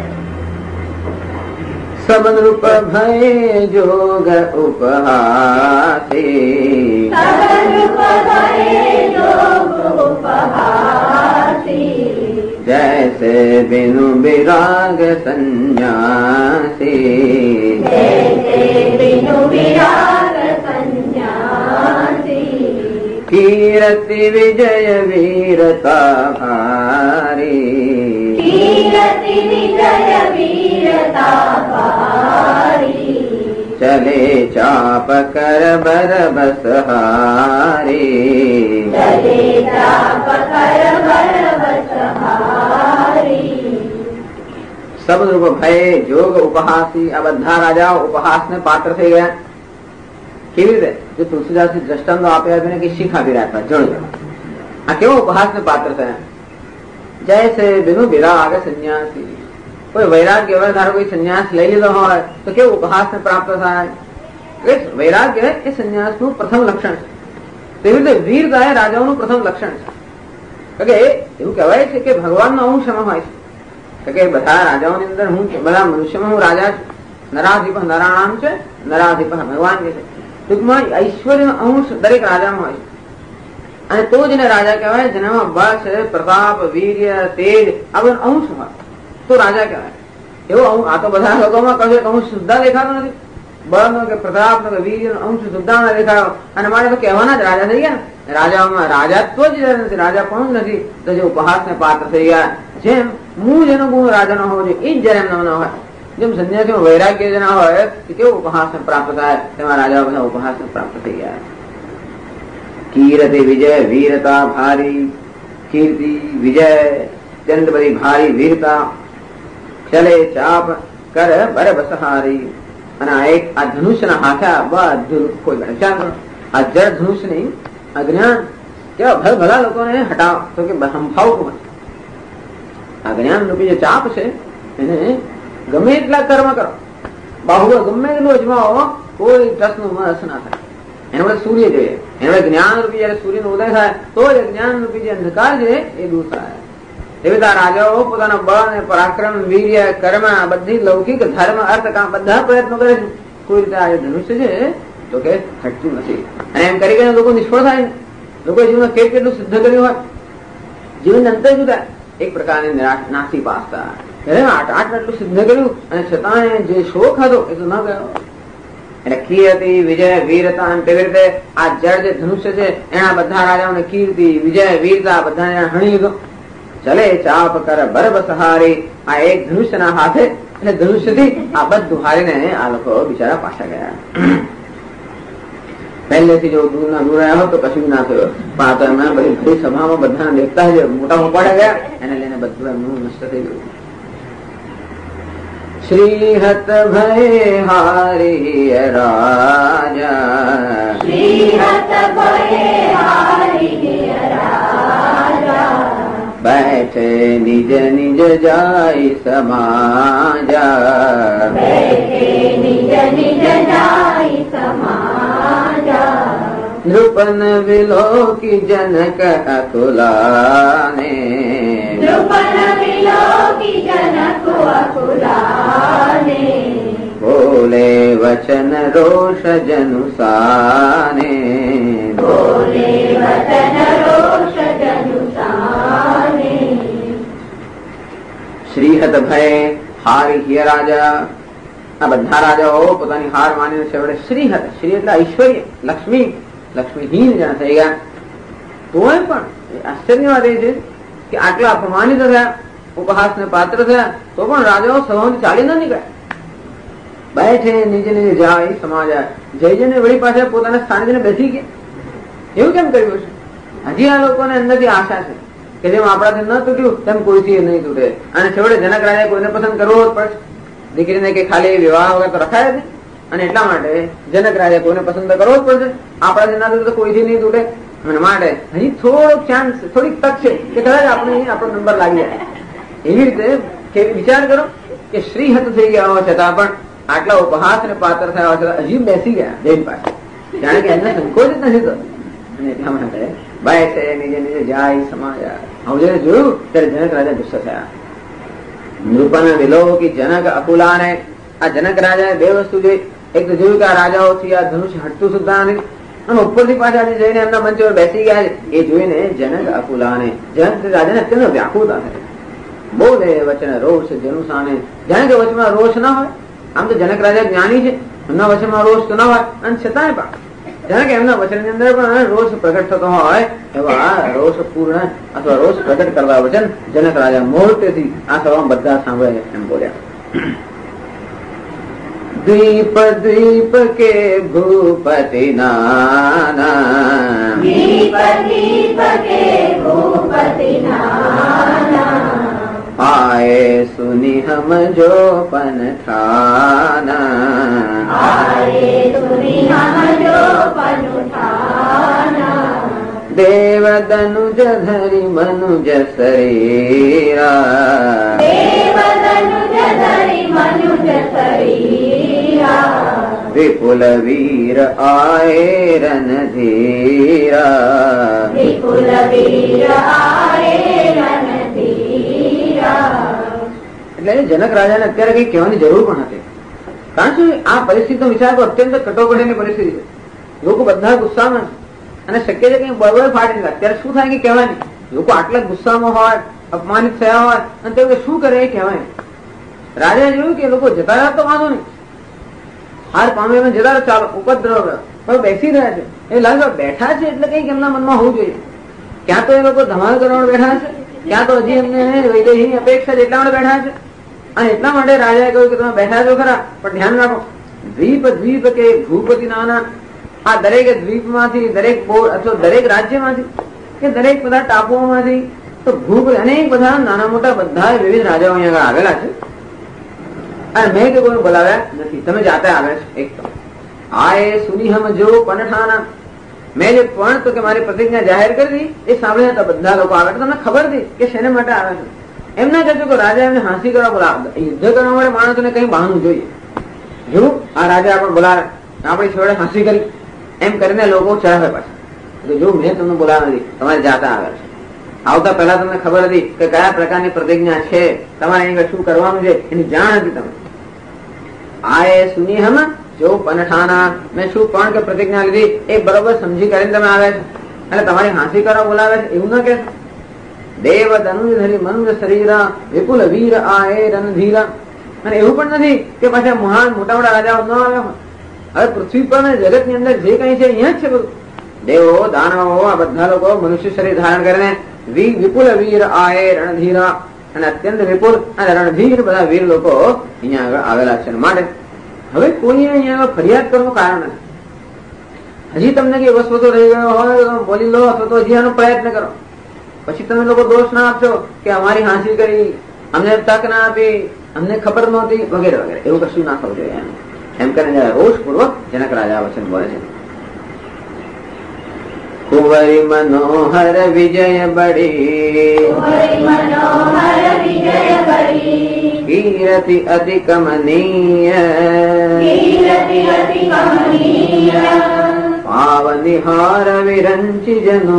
સબરૂપ ભય જોગ ઉપહાસી, સબરૂપ ભય જોગ ઉપહાસી, जैसे बिनु विराग संन्यासी, जैसे बिनु विराग संन्यासी, कीर्ति विजय वीरता भारी, कीर्ति विजय वीरता भारी, चले चाप कर बरबस हारी, चले चाप कर बरबस हारी. સબરૂપ ભય જોગ ઉપહાસી. આ બધા રાજાઓ ઉપહાસને પાત્ર થઈ ગયા. કેવી રીતે? જે તુલસીદાસ દ્રષ્ટાંતો આપીને કે શીખ આપી રહ્યા હતા. જોડો આ કેવો ઉપહાસને પાત્ર થયા. જૈસે બિનુ વિરાગ સંન્યાસી. કોઈ વૈરાગ્ય હવે ધારો કોઈ સંન્યાસ લઈ લીધો હોય તો કેવું ઉપહાસને પ્રાપ્ત થાય? વૈરાગ્ય એ સંન્યાસનું પ્રથમ લક્ષણ છે. તેવી રીતે વીરતા એ રાજાઓનું પ્રથમ લક્ષણ છે. કે એવું કહેવાય છે કે ભગવાનનો અંશ એમાં હોય છે કે બધા રાજાઓની અંદર હું બધા મનુષ્યમાં હું રાજા છું. નરાધિપ નરાણામ છે, નરાધિપ ભગવાન કે છે. ટૂંકમાં ઐશ્વર્યનો અંશ દરેક રાજામાં હોય છે. અને તો જ એને રાજા કહેવાય જેનામાં બળ છે, પ્રતાપ, વીર્ય, તેજ આ બધો અંશ હોય તો રાજા કહેવાય. એવો આ તો બધા લોકોમાં કહે કે અંશ સુદ્ધા દેખાતો નથી. બળનો કે પ્રતાપનો કે વીર્યનો અંશ સુદ્ધા ના દેખાયો અને માટે તો કહેવાના જ રાજા થઈ ગયા ને. રાજાઓમાં રાજાત્વ જ નથી, રાજા પણ જ નથી. તો જે ઉપહાસને પાત્ર થઈ ગયા. જેમ હું જેનો ગુણ રાજાનો હોવો જોઈએ એ જ જયારે એમનો ના હોય. જેમ સંન્યાસીમાં વૈરાગ્ય જેના હોય કે કેવું ઉપહાસને પ્રાપ્ત થાય, તેમાં રાજાઓ બધા ઉપહાસને પ્રાપ્ત થઈ ગયા. કીર્તિ વિજય વીરતા ભારી. કીર્તિ વિજય અત્યંત બધી ભારી વીરતા. ચલે ચાપ કર બરબસ હારી. અને આ એક આ ધનુષ્યના હાથે બધું કોઈ વિચાર કરો. આ જળ ધનુષ નહીં અજ્ઞાન કેવા ભલા લોકોને હટાવ તો કે હંફાવું કોણ. આ જ્ઞાન રૂપી જે ચાપ છે એને ગમે એટલા કર્મ કરો, બાહુબળ ગમે એટલું અજમાવો, કોઈ ટસનું મસ ના થાય. એના વડે સૂર્ય જોઈએ. એના વડે જ્ઞાન રૂપી જયારે સૂર્યનો ઉદય થાય તો જ જ્ઞાન રૂપી જે અંધકાર છે એ દૂર થાય. એવી રીતે રાજાઓ પોતાના બળ અને પરાક્રમ, વીર્ય, કર્મ, બધી લૌકિક ધર્મ, અર્થ, કામ બધા પ્રયત્નો કરે છે. કોઈ રીતે આ ધનુષ્ય છે તો કે હટતું નથી. અને એમ કરી કરીને લોકો નિષ્ફળ થાય. લોકો જીવનમાં કેટલું સિદ્ધ કર્યું હોય, જીવન અંતર શું થાય? એક પ્રકારની નાસી પાસતા આટલું સિદ્ધ કર્યું અને છતાં જે શોખ હતો એ તો ન ગયો. એટલે કીર્તિ, વિજય, વીરતા, તેવી રીતે આ જળ જે ધનુષ્ય છે એના બધા રાજાઓને કીર્તિ, વિજય, વીરતા બધાને હણી લીધો. ચલે ચાપ કર બરબ સહારી, આ એક ધનુષ્યના હાથે એટલે ધનુષ્યથી આ બધું હારીને આ લોકો બિચારા પાછા ગયા. પહેલેથી જો દૂર રહ્યા હોત તો કશું ના થયો, પણ આ તો એમના બધી સભામાં બધા દેખતા જ મોટા ઉપાડ્યા ગયા, એને લઈને બધું એમનું નષ્ટ થઈ ગયું. શ્રીહત ભય હારી રાજા, શ્રીહત ભય હારી રાજા, બેઠે નિજ નિજ જાય સમાજા, બેઠે નિજ નિજ જાય સમાજા, નૃપન વિલોકી જનક અતુલાને, નૃપન વિલોકી જનક અકુલાને, બોલે વચન રોષ જનુસાને, બોલે વચન રોષ જનુસાને. શ્રીહત ભય હારી હિય રાજા, આ બધા રાજાઓ પોતાની હાર માનીને છેવટે શ્રીહત, શ્રી એટલે ઐશ્વર્ય, લક્ષ્મી, લક્ષ્મીહીન જણ થઈ ગયા. તોય પણ આશ્ચર્ય વાત એ છે કે આટલા અપમાનિત થયા, ઉપહાસને પાત્ર થયા, તો પણ રાજાઓ સભામાંથી ચાલી ન નીકળ્યા. બેઠે નીચે નીચે જાય સમાજા, જઈ જઈને વળી પાછા પોતાના સ્થાને જઈને બેસી ગયા. એવું કેમ કર્યું છે? હજી આ લોકોને અંદરથી આશા છે કે જેમ આપણાથી ન તૂટ્યું તેમ કોઈથી નહીં તૂટે. અને છેવટે જનક રાજાએ કોઈને પસંદ કરવો જ પડશે. દીકરીને કે ખાલી વિવાહ વગર તો રખાય જ નહીં. અને એટલા માટે જનક રાજાએ કોઈને પસંદ કરવો જ પડશે. આપણાથી ના તૂટે તો કોઈથી નહીં તૂટે. અને માટે હજી થોડોક ચાન્સ, થોડીક તક છે કે કદાચ આપણે આપણો નંબર લાગી જાય. એવી રીતે વિચાર કરો કે શ્રીહત થઈ ગયા હોવા છતાં પણ આટલા ઉપહાસ ને પાત્ર થયા હોવા છતાં હજી બેસી ગયા જૈન પાસે, જાણે કે એમને સંકોચ જ નથી થતો. અને એટલા માટે બેસે નીચે નીચે જાય સમાયા. હવે જયારે જોયું ત્યારે જનક રાજા ગુસ્સો થયા. નૃપન વિલોકી જનક અકુલાને, આ જનક રાજાએ બે વસ્તુ જોઈ. એક તો જોયું કે આ રાજાઓથી આ ધનુષ હટતું સુદ્ધા નથી, અને ઉપરથી પાછા જઈને એમના મંચ પર બેસી ગયા. એ જોઈને જનક અકુલાને, જનક રાજાને અત્યંત વ્યાકુળતા થઈ. બોલે વચન રોષ જનુસાને, જાણે કે વચમાં રોષ ના હોય. આમ તો જનક રાજા જ્ઞાની છે, એમના વચનમાં રોષ તો ના હોય, અને છતાંય પણ જાણે કે એમના વચનની અંદર પણ રોષ પ્રગટ થતો હોય એવા રોષ પૂર્ણ અથવા રોષ પ્રગટ કરવા વચન જનક રાજા મોટેથી આ સભા બધા સાંભળે એમ બોલ્યા. દ્વીપ દ્વીપ કે ભૂપતિ નાના, દીપ દીપ કે ભૂપતિ નાના, આયે સુની હમ જો પનઠાના, આયે સુની હમ જો પનઠાના, દેવ દનુજ ધરી મનુજ શરીરા, દેવ દનુજ ધરી મનુજ શરીરા, વિપુલ વીર આયે રણધીરા, વિપુલ વીર આયે રણધીરા. એટલે જનક રાજાને અત્યારે કઈ કહેવાની જરૂર પણ હતી. કારણ કે આ પરિસ્થિતિનો વિચાર તો અત્યંત કટોકટીની પરિસ્થિતિ છે. લોકો બધા ગુસ્સામાં છે અને શક્ય છે કઈ બળબળ ફાટી નીકળે. અત્યારે શું થાય કે કહેવાની, લોકો આટલા ગુસ્સામાં હોય, અપમાનિત થયા હોય અને તે શું કરે એ કહેવાય. રાજાએ જોયું કે લોકો જતા રહ્યા તો વાંધો નહીં, હાર પામે જતા રહ્યા, ચાલો ઉપદ્રવ પણ બેસી રહ્યા છે એ લાગે બેઠા છે એટલે કઈક એમના મનમાં હોવું જોઈએ. ક્યાં તો એ લોકો ધમાલ કરવા બેઠા છે, ક્યાં તો હજી એમને વૈદેહીની અપેક્ષા છે એટલા માટે બેઠા છે. અને એટલા માટે રાજાએ કહ્યું કે તમે બેઠા છો ખરા, પણ ધ્યાન રાખો દ્વીપ દ્વીપ કે ભૂપતિ નાના, આ દરેક દ્વીપમાંથી, દરેક અથવા દરેક રાજ્યમાંથી કે દરેક બધા ટાપુઓમાંથી તો ભૂપ અનેક બધા નાના મોટા બધા વિવિધ રાજાઓ અહીંયા આવેલા છે. અને મેં તો કોઈ બોલાવ્યા નથી, તમે જાતે આવે છે. એક તો આ એ સુનિહમ જો પનઠાના, મેં જે પણ તો કે મારી પ્રતિજ્ઞા જાહેર કરી હતી એ સાંભળ્યા હતા બધા લોકો આવે. તમને ખબર હતી કે શેને માટે આવે છે. એમ ના કહેજો કે રાજા એમને હાંસી કરવા બોલાવે. યુદ્ધ કરવા માટે માણસોને કઈ બહાનું જોઈએ. જો આ રાજા આપણે બોલાવે, આપણી છોડે હાંસી કરી એમ કરીને લોકો ચડાવે પાછા. જો મેં તમને બોલાવ્યા નથી, તમારે જાતા આવે છે. આવતા પહેલા તમને ખબર હતી કે કયા પ્રકારની પ્રતિજ્ઞા છે, તમારે અહીં શું કરવાનું છે એની જાણ હતી તમને. આ એ સુની હમ જો પનઠાના, મેં શું પણ કે પ્રતિજ્ઞા લીધી એ બરોબર સમજી કરીને તમે આવે છે અને તમારી હાંસી કરવા બોલાવે છે એવું ના કે. દેવ ધનુજ ધરી મનુષ્ય શરીર વિપુલ વીર આ એ રણધીર. અને એવું પણ નથી કે પાછા મહાન મોટા મોટા રાજાઓ ન આવ્યા હોય. હવે પૃથ્વી પર જગત ની અંદર જે કઈ છે અહીંયા જ છે બધું. દેવો દાનવો આ બધા લોકો મનુષ્ય શરીર ધારણ કરીને વિપુલ વીર આ એ રણધીર અને અત્યંત વિપુલ અને રણધીર બધા વીર લોકો અહીંયા આગળ આવેલા છે. માટે હવે કોઈ અહીંયા ફરિયાદ કરવાનું કારણ નથી. હજી તમને કઈ વસ્તુ રહી ગયો હોય બોલી લો અથવા તો હજી આનો પ્રયત્ન કરો. પછી તમે લોકો દોષ ના આપશો કે અમારી હાંસી કરી, અમને તક ના આપી, અમને ખબર નહોતી વગેરે વગેરે. એવું કશું ના થવું જોઈએ. એમ કરીને રોષ પૂર્વક જનક રાજા વચન બોલે છે. કુંવરી મનોહર વિજય બડી, કીર્તિ અતિ કમનીય, પાવનિહાર વિરંચી જનુ,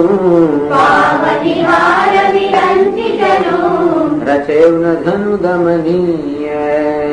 રચેવ ન ધનુ દમનીય.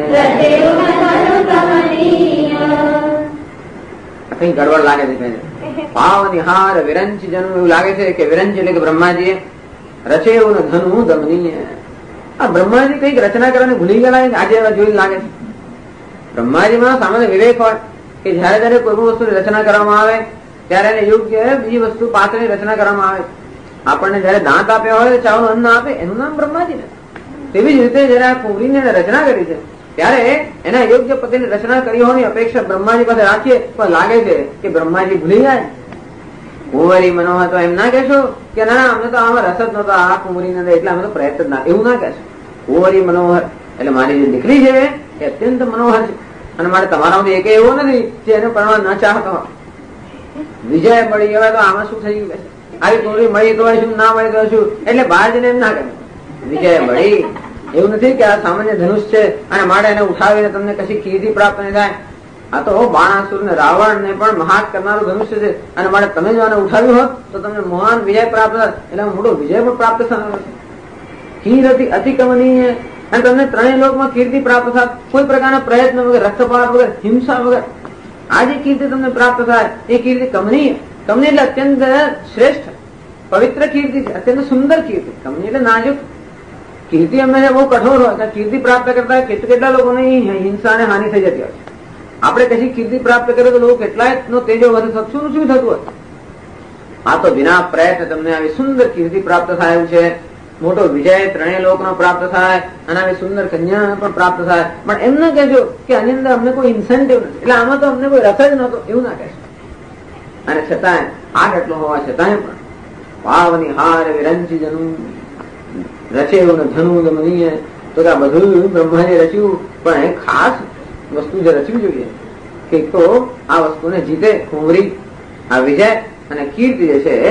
કઈ ગડબડ લાગે છે. પાવનિહાર વિરંચ જનુ, એવું લાગે છે કે વિરંચ એટલે કે બ્રહ્માજી રચેવ ન ધનુ દમનીય. આ બ્રહ્માજી કઈક રચના કરવાની ભૂલી ગયેલા આજે જોઈને લાગે છે. બ્રહ્માજીમાં સામાન્ય વિવેક હોય કે જયારે જયારે કોઈ પણ વસ્તુની રચના કરવામાં આવે ત્યારે એને યોગ્ય બીજી વસ્તુ પાત્રની રચના કરવામાં આવે. આપણને જયારે દાંત આપ્યા હોય ચાવનું અન્ન આપે એનું નામ બ્રહ્માજી ને. તેવી જ રીતે જયારે આ કુંવરીને રચના કરી છે ત્યારે એના યોગ્ય પતિની રચના કરી હોવાની અપેક્ષા બ્રહ્માજી પાસે રાખીએ પણ લાગે છે કે બ્રહ્માજી ભૂલી જાય. કુંવરી મનોહર તો એમ ના કહેશો કે ના અમને તો આમાં રસ જ નતો આ કુંવરી ને એટલે અમે તો પ્રયત્ન ના, એવું ના કહેશો. કુંવરી મનોહર એટલે મારી જે દીકરી છે એ અત્યંત મનોહર છે અને મારે તમારામાંથી એક એવો નથી જે એને પરણવા ન ચાહતો હોય. વિજય મળી હવે તો આમાં શું થઈ ગયું? આવી કુંવરી મળી તો શું, ના મળી તો શું, એટલે બહાર જઈને એમ ના કહે વિજય મળી. એવું નથી કે આ સામાન્ય ધનુષ છે અને માટે એને ઉઠાવીને તમને કશી કીર્તિ પ્રાપ્ત નહીં થાય. આ તો બાણાસુર ને રાવણ ને પણ મહાત કરનારું ધનુષ્ય છે અને માટે તમે જો આને ઉઠાવ્યું હોત તો તમને મહાન વિજય પ્રાપ્ત થાય. એટલે મોટો વિજય પણ પ્રાપ્ત થવાનો છે. કીર્તિ અતિ કમનીય અને તમને ત્રણેય લોકમાં કીર્તિ પ્રાપ્ત થાય. કોઈ પ્રકારના પ્રયત્ન વગર, રક્તપાત વગર, હિંસા વગર આ જે કીર્તિ તમને પ્રાપ્ત થાય એ કીર્તિ કમનીય. કમની એટલે અત્યંત શ્રેષ્ઠ પવિત્ર કીર્તિ છે, અત્યંત સુંદર કીર્તિ. કમની એટલે નાજુક. કીર્તિ અમને બહુ કઠોર હોય. કીર્તિ પ્રાપ્ત કરતા કેટલા લોકોની હિંસા અને હાનિ થઈ જતી હોય. આપણે કશી કીર્તિ પ્રાપ્ત કરીએ તો લોકો કેટલાય નો તેજો વધે શું શું થતું હોય. આ તો વિના પ્રયત્ન તમને આવી સુંદર કીર્તિ પ્રાપ્ત થાય એવું છે. મોટો વિજય ત્રણેય લોક નો પ્રાપ્ત થાય અને આવી સુંદર કન્યા પણ પ્રાપ્ત થાય. પણ એમ ના કહેજો કે આની અંદર અમને કોઈ ઇન્સેન્ટિવ નથી, એટલે આમાં તો અમને કોઈ રસ જ નતો, એવું ના કહેશો. અને છતાંય આગ એટલો હોવા છતાંય પણ પાવની હાર વિરંચી જનુ રચેવું ને ધનુ દમનીય. તો આ બધું બ્રહ્માએ રચ્યું પણ એ ખાસ વસ્તુ જે રચવી જોઈએ કે તો આ વસ્તુને જીતે કુંવરી, આ વિજય અને કીર્તિ જે છે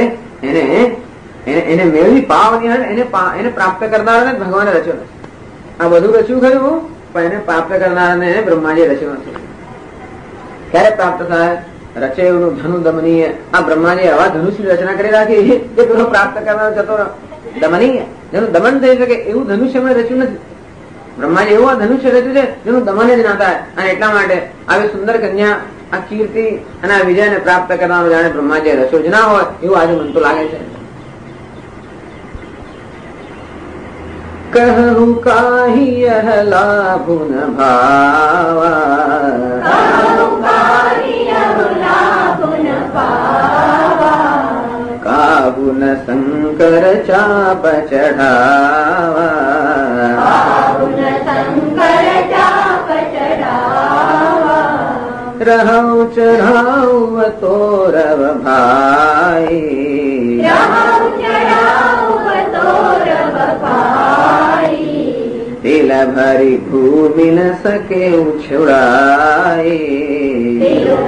એને મેળવી પાવની એને પ્રાપ્ત કરનારાને ભગવાને રચ્યો નથી. આ બધું રચ્યું ખરું પણ એને પ્રાપ્ત કરનારાને બ્રહ્માજી રચ્યો નથી. ક્યારે પ્રાપ્ત થાય? રચેવનું ધનુ દમનીય. આ બ્રહ્માજી આવા ધનુષની રચના કરી રાખી જે પેલો પ્રાપ્ત કરનાર જતો દમનીય, જેનું દમન થઈ શકે એવું ધનુષ્ય એમણે રચ્યું નથી. બ્રહ્માજી એવું આ ધનુષ્ય રચ્યું છે જેનું દમન જ ના થાય. અને એટલા માટે આવી સુંદર કન્યા, આ કીર્તિ અને આ વિજયને પ્રાપ્ત કરનારો જાણે બ્રહ્માજી રચ્યો જ ના હોય એવું આજે મન તો લાગે છે. કહું કાહી યહ લાભુ ન ભાવા, કાહુ ન શંકર ચાપ ચઢાવા, રહુ ચઢાવ તોરવ ભાઈ, તિલ ભરી ભૂમિ ન શકે ઉછળાઈ,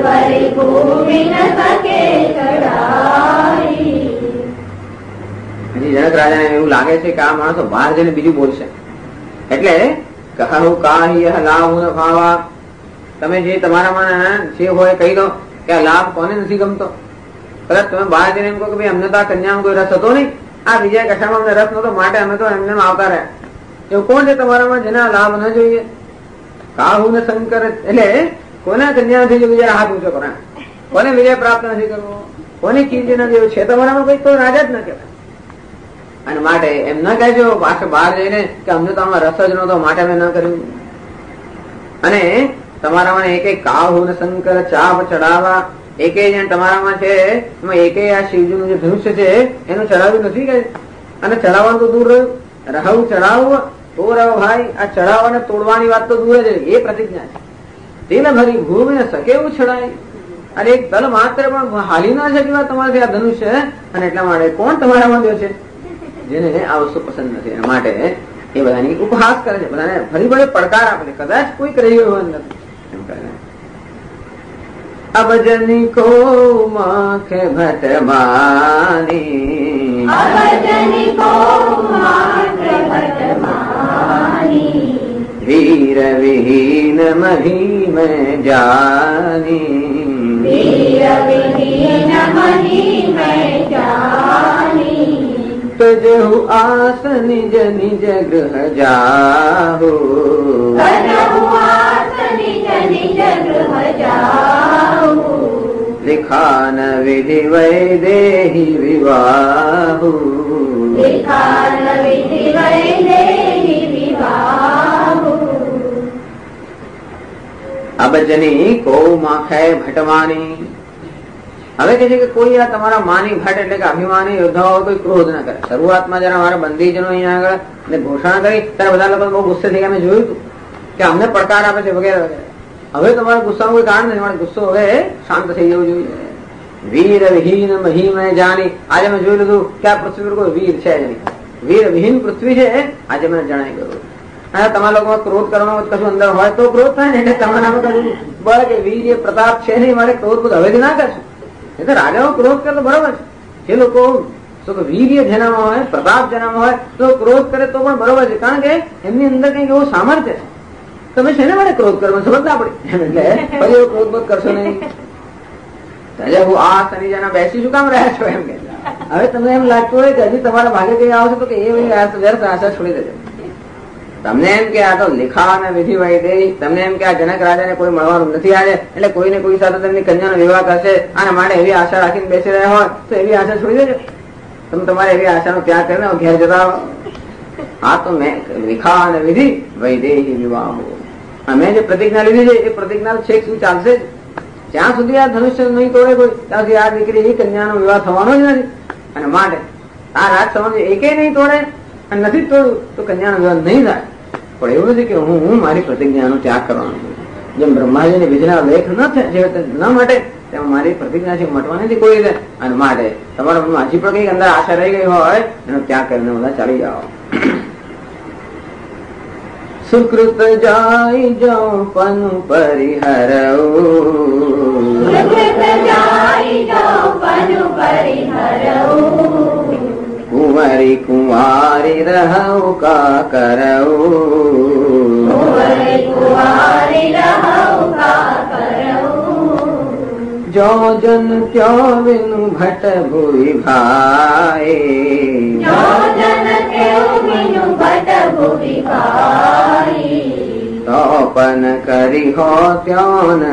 જનક રાજાને એવું લાગે છે કે આ માણસો બહાર જઈને બીજું બોલશે એટલે કહું કાહ્ય લાભ ન ભાવા. તમે જે તમારામાં જે હોય કહી દો કે આ લાભ કોને નથી ગમતો. કદાચ તમે બહાર જઈને એમ કહો કે ભાઈ અમને તો આ કન્યામાં કોઈ રસ હતો નહીં આ વિજય કથામાં અમને રસ નતો, માટે અમે તો એમને આવતા રહ્યા. એવું કોણ છે તમારામાં જેના લાભ ન જોઈએ? કાહુ ને શંકર, એટલે કોના કન્યા નથી જોયું? જરા હાથ ઊંચો કરા. કોને વિજય પ્રાપ્ત નથી કરવો? કોની કીર્તિ નથી જોયું? છે તમારામાં કોઈ તો રાજા જ ન કહેવાય. અને માટે એમ ન કહેજો પાછળ બહાર જઈને કે અમને તો આમાં રસ જ નતો માટે અમે ન કર્યું. અને તમારામાં એક કાહુ ને શંકર ચાપ ચડાવવા એક તમારામાં છે, એમાં એક આ શિવજીનું જે ધનુષ્ય છે એનું ચડાવ્યું નથી કે, અને ચડાવવાનું તો દૂર રહ્યું, રહવું ચડાવવું તો રહો ભાઈ. આ ચડાવવાને તોડવાની વાત તો દૂર જ રહી, એ પ્રતિજ્ઞા છે. તેલ ભરી ભૂમિ ને શકે એવું છડાય, અને એક દલ માત્ર પણ હાલી ના શકે તમારાથી આ ધનુષ્ય. અને એટલા માટે કોણ તમારામાં જો છે જેને આ વસ્તુ પસંદ નથી, એના માટે એ બધાની ઉપહાસ કરે છે, બધાને ફરી ફરી પડકાર આપે છે. કદાચ કોઈ કરી ગયું નથી એમ કહે. અબજની કો માખે ભટમાની, અબજની કો માખે ભટમાની, વીર વિહીન મહી મેં જાની, વીર વિહીન મહી મેં જાની, તજહુ આસ નિજ નિજ ગૃહ જાહુ, તજહુ આસ નિજ નિજ ગૃહ જાહુ, લિખાન વિધિ વૈદેહી વિવાહુ, લિખાન વિધિ વૈદેહી વિવાહુ. અબજની કો માખે ભટમાની. હવે કે છે કે કોઈ આ તમારા માની ભટ્ટ એટલે કે અભિમાની યોદ્ધાઓ કોઈ ક્રોધ ના કરે. શરૂઆતમાં જરા અમારા બંદીજનો અહીંયા આગળ ઘોષણા કરી ત્યારે બધા લોકો બહુ ગુસ્સે થઈ ગયા. અમે જોયું હતું કે અમને પડકાર આપે છે વગેરે વગેરે. હવે તમારા ગુસ્સાનું કોઈ કારણ નથી, ગુસ્સો હવે શાંત થઈ જવું જોઈએ. વીર વિહીન મહી મેં જાની. આજે મેં જોઈ લીધું કે આ પૃથ્વી પર કોઈ વીર છે જ નહીં. વીર વિહીન પૃથ્વી છે આજે મને જણાઈ ગયું. અને તમારા લોકો ક્રોધ કરવાનો કશું અંદર હોય તો ક્રોધ થાય ને, એટલે તમારામાં કશું બળ કે વીર પ્રતાપ છે નહીં, મારે ક્રોધ હવેથી ના કરશું. એ તો રાજાઓ ક્રોધ કરે તો બરોબર છે. જે લોકો વીર્ય જેનામાં હોય, પ્રતાપ જેનામાં હોય તો ક્રોધ કરે તો પણ બરોબર છે, કારણ કે એમની અંદર કઈક એવું સામર્થ્ય છે. તમે શેને માટે ક્રોધ કરવાનો સમજ ના પડી, એટલે ફરી એવો ક્રોધ બોધ કરશો નહીં. હું આ શનિ જણા બેસી શું કામ રહ્યા છો એમ કે. હવે તમને એમ લાગતું હોય કે હજી તમારા ભાગે કઈ આવશે તો કે એ વ્યર્થ આશા છોડી દેજો. તમને એમ કે આ તો લેખા અને વિધિ વૈદેહી, તમને એમ કે આ જનક રાજાને કોઈ મળવાનું નથી આજે, એટલે કોઈને કોઈ સાથે તેમની કન્યાનો વિવાહ કરશે, અને માટે એવી આશા રાખીને બેસી રહ્યા હોય તો એવી આશા છોડી દેજો. તમે તમારે એવી આશાનો ત્યાગ કરીને ઘેર જતા હો. આ તો મેં લેખા અને વિધિ વૈદેહી વિવાહ, અમે જે પ્રતિજ્ઞા લીધી છે એ પ્રતિજ્ઞા છેક શું ચાલશે જ. જ્યાં સુધી આ ધનુષ્ય નહીં તોડે કોઈ, ત્યાં સુધી આ દીકરી એ કન્યાનો વિવાહ થવાનો જ નથી. અને માટે આ રાજ સમાજ એકે નહીં તોડે અને નથી તોડવું તો કન્યાનો વિવાહ નહીં થાય. પણ એવું નથી કે હું મારી પ્રતિજ્ઞાનો ત્યાગ કરવાનો છું. જેમ બ્રહ્માજીની વિધિના લેખ ન માટે તેમ મારી પ્રતિજ્ઞા છે મટવાની નથી કોઈ રીતે. અને માટે તમારા મનમાં હજી પણ કઈક અંદર આશા રહી ગઈ હોય એનો ત્યાગ કરીને બધા ચાલી જાઓ. સુકૃત જાય જાઉં પનુ પરિહરવું, સુકૃત જાય જાઉં પનુ પરિહરવું, કુંવરી કુંવારી રહું કા કરવું, કુંવરી કુંવારી રહું કા કરવું, જો જન ત્યો વિનુ ભટ્ટ ભૂઈ ભાઈ, જો જન ત્યો વિનુ ભટ્ટ ભૂઈ ભાઈ, તોપન કરી હો ત્યો ન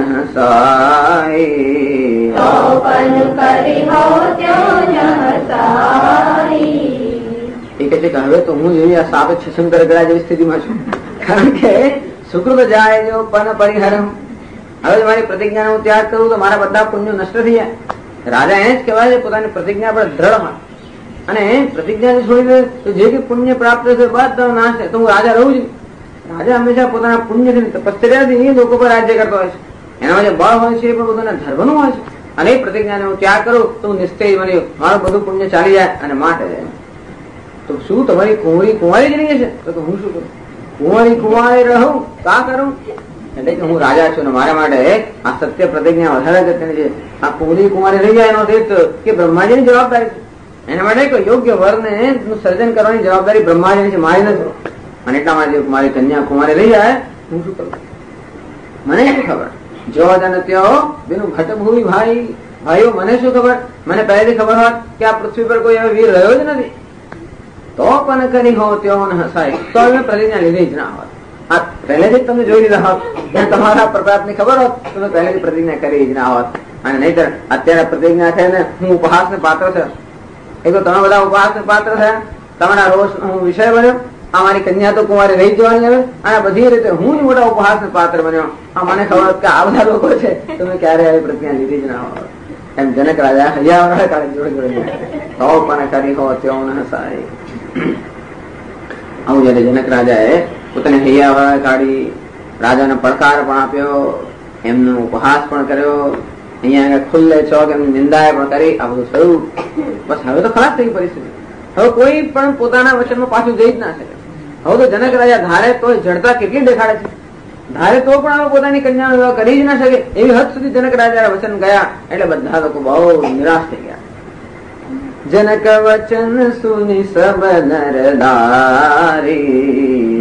હસાઈ, તોપન કરી હો ત્યો ન હસાઈ. એ કહે છે કે હવે તો હું જેવી આ સાપ શંકર ગયા જેવી સ્થિતિમાં છું, કારણ કે સુકૃત જાય જો પન પરિહરમ. હવે મારી પ્રતિજ્ઞાનો હું ત્યાગ કરું તો મારા બધા પુણ્યો નષ્ટ થઈ જાય. રાજા એ જ કહેવાય છે પોતાની પ્રતિજ્ઞા પર દ્રઢ હોય, અને પ્રતિજ્ઞા છોડી દે તો જે કઈ પુણ્ય પ્રાપ્ત થશે બધા નાશ થાય. તો હું રાજા રહું છું. રાજા હંમેશા પોતાના પુણ્યથી તપસ્યાથી એ લોકો પર રાજ્ય કરતો હોય છે. એનામાં જે બળ હોય છે એ પણ પોતાના ધર્મનું હોય છે. અને એ પ્રતિજ્ઞાને હું ત્યાગ કરું તો હું નિશ્ચય બન્યો, મારું બધું પુણ્ય ચાલી જાય. અને માટે તો શું તમારી કુંવરી કુંવારી જ નહીં છે તો હું શું કરું? કુંવરી કુંવારી રહું કા કરું? એટલે કે હું રાજા છું ને મારા માટે આ સત્ય પ્રતિજ્ઞા વધારે અગત્યની છે. આ કુંવરી કુંવારી રહી જાય એનો અર્થ કે બ્રહ્માજીની જવાબદારી છે. એના માટે યોગ્ય વરને સર્જન કરવાની જવાબદારી બ્રહ્માજીની છે, મારી નથી. અને એટલા માટે મારી કન્યા કુંવારી રહી જાય હું શું કરું? મને શું ખબર? જો જન ત્યો વિનુ ભટ્ટ ભૂમિ ભાઈ, ભાઈઓ મને શું ખબર? મને પહેલેથી ખબર હોત કે આ પૃથ્વી પર કોઈ એવો વીર રહ્યો જ નથી. તો પણ કરી હો ત્યો ન હસાય, તો અમે પ્રતિજ્ઞા લીધી જ ના હોત. આ પહેલેથી તમે જોઈ લીધા હોત, તમારા પ્રતાપની ખબર હોત, તમે પહેલેથી પ્રતિજ્ઞા કરી જ ના હોત. અને નહીતર અત્યારે પ્રતિજ્ઞા છે ને હું ઉપહાસ ને પાત્ર છે, એ તો તમે બધા ઉપહાસ ને પાત્ર થયા, તમારા રોષ હું વિષય બન્યો, અમારી કન્યા તો કુંવારી રહી જવાની હવે, અને બધી રીતે હું જ મોટા ઉપહાસ ને પાત્ર બન્યો. મને ખબર કે આ બધા લોકો છે, તમે ક્યારે આવી પ્રતિજ્ઞા લીધી જ ના હોત. એમ જનક રાજા હૈયા કાળે જોડે જોડે તો પણ કરી હો ત્યો ન હસાય. આવું જયારે જનક રાજાએ પોતાની હૈયા કાઢી, રાજાને પડકાર પણ આપ્યો, એમનો ઉપહાસ પણ કર્યો, અહીંયા ખુલ્લે ચોક એમની નિંદાએ પણ કરી, આ બધું થયું. બસ હવે તો ખલાસ થઈ પરિસ્થિતિ. હવે કોઈ પણ પોતાના વચનમાં પાછું જઈ જ ના શકે. હવે તો જનક રાજા ધારે તો જડતા કેટલી દેખાડે છે, ધારે તો પણ હવે પોતાની કન્યાનો વિવાહ કરી જ ના શકે એવી હદ સુધી જનક રાજા વચન ગયા. એટલે બધા લોકો બહુ નિરાશ થઈ ગયા. જનક વચન સુની સબ નર નારી,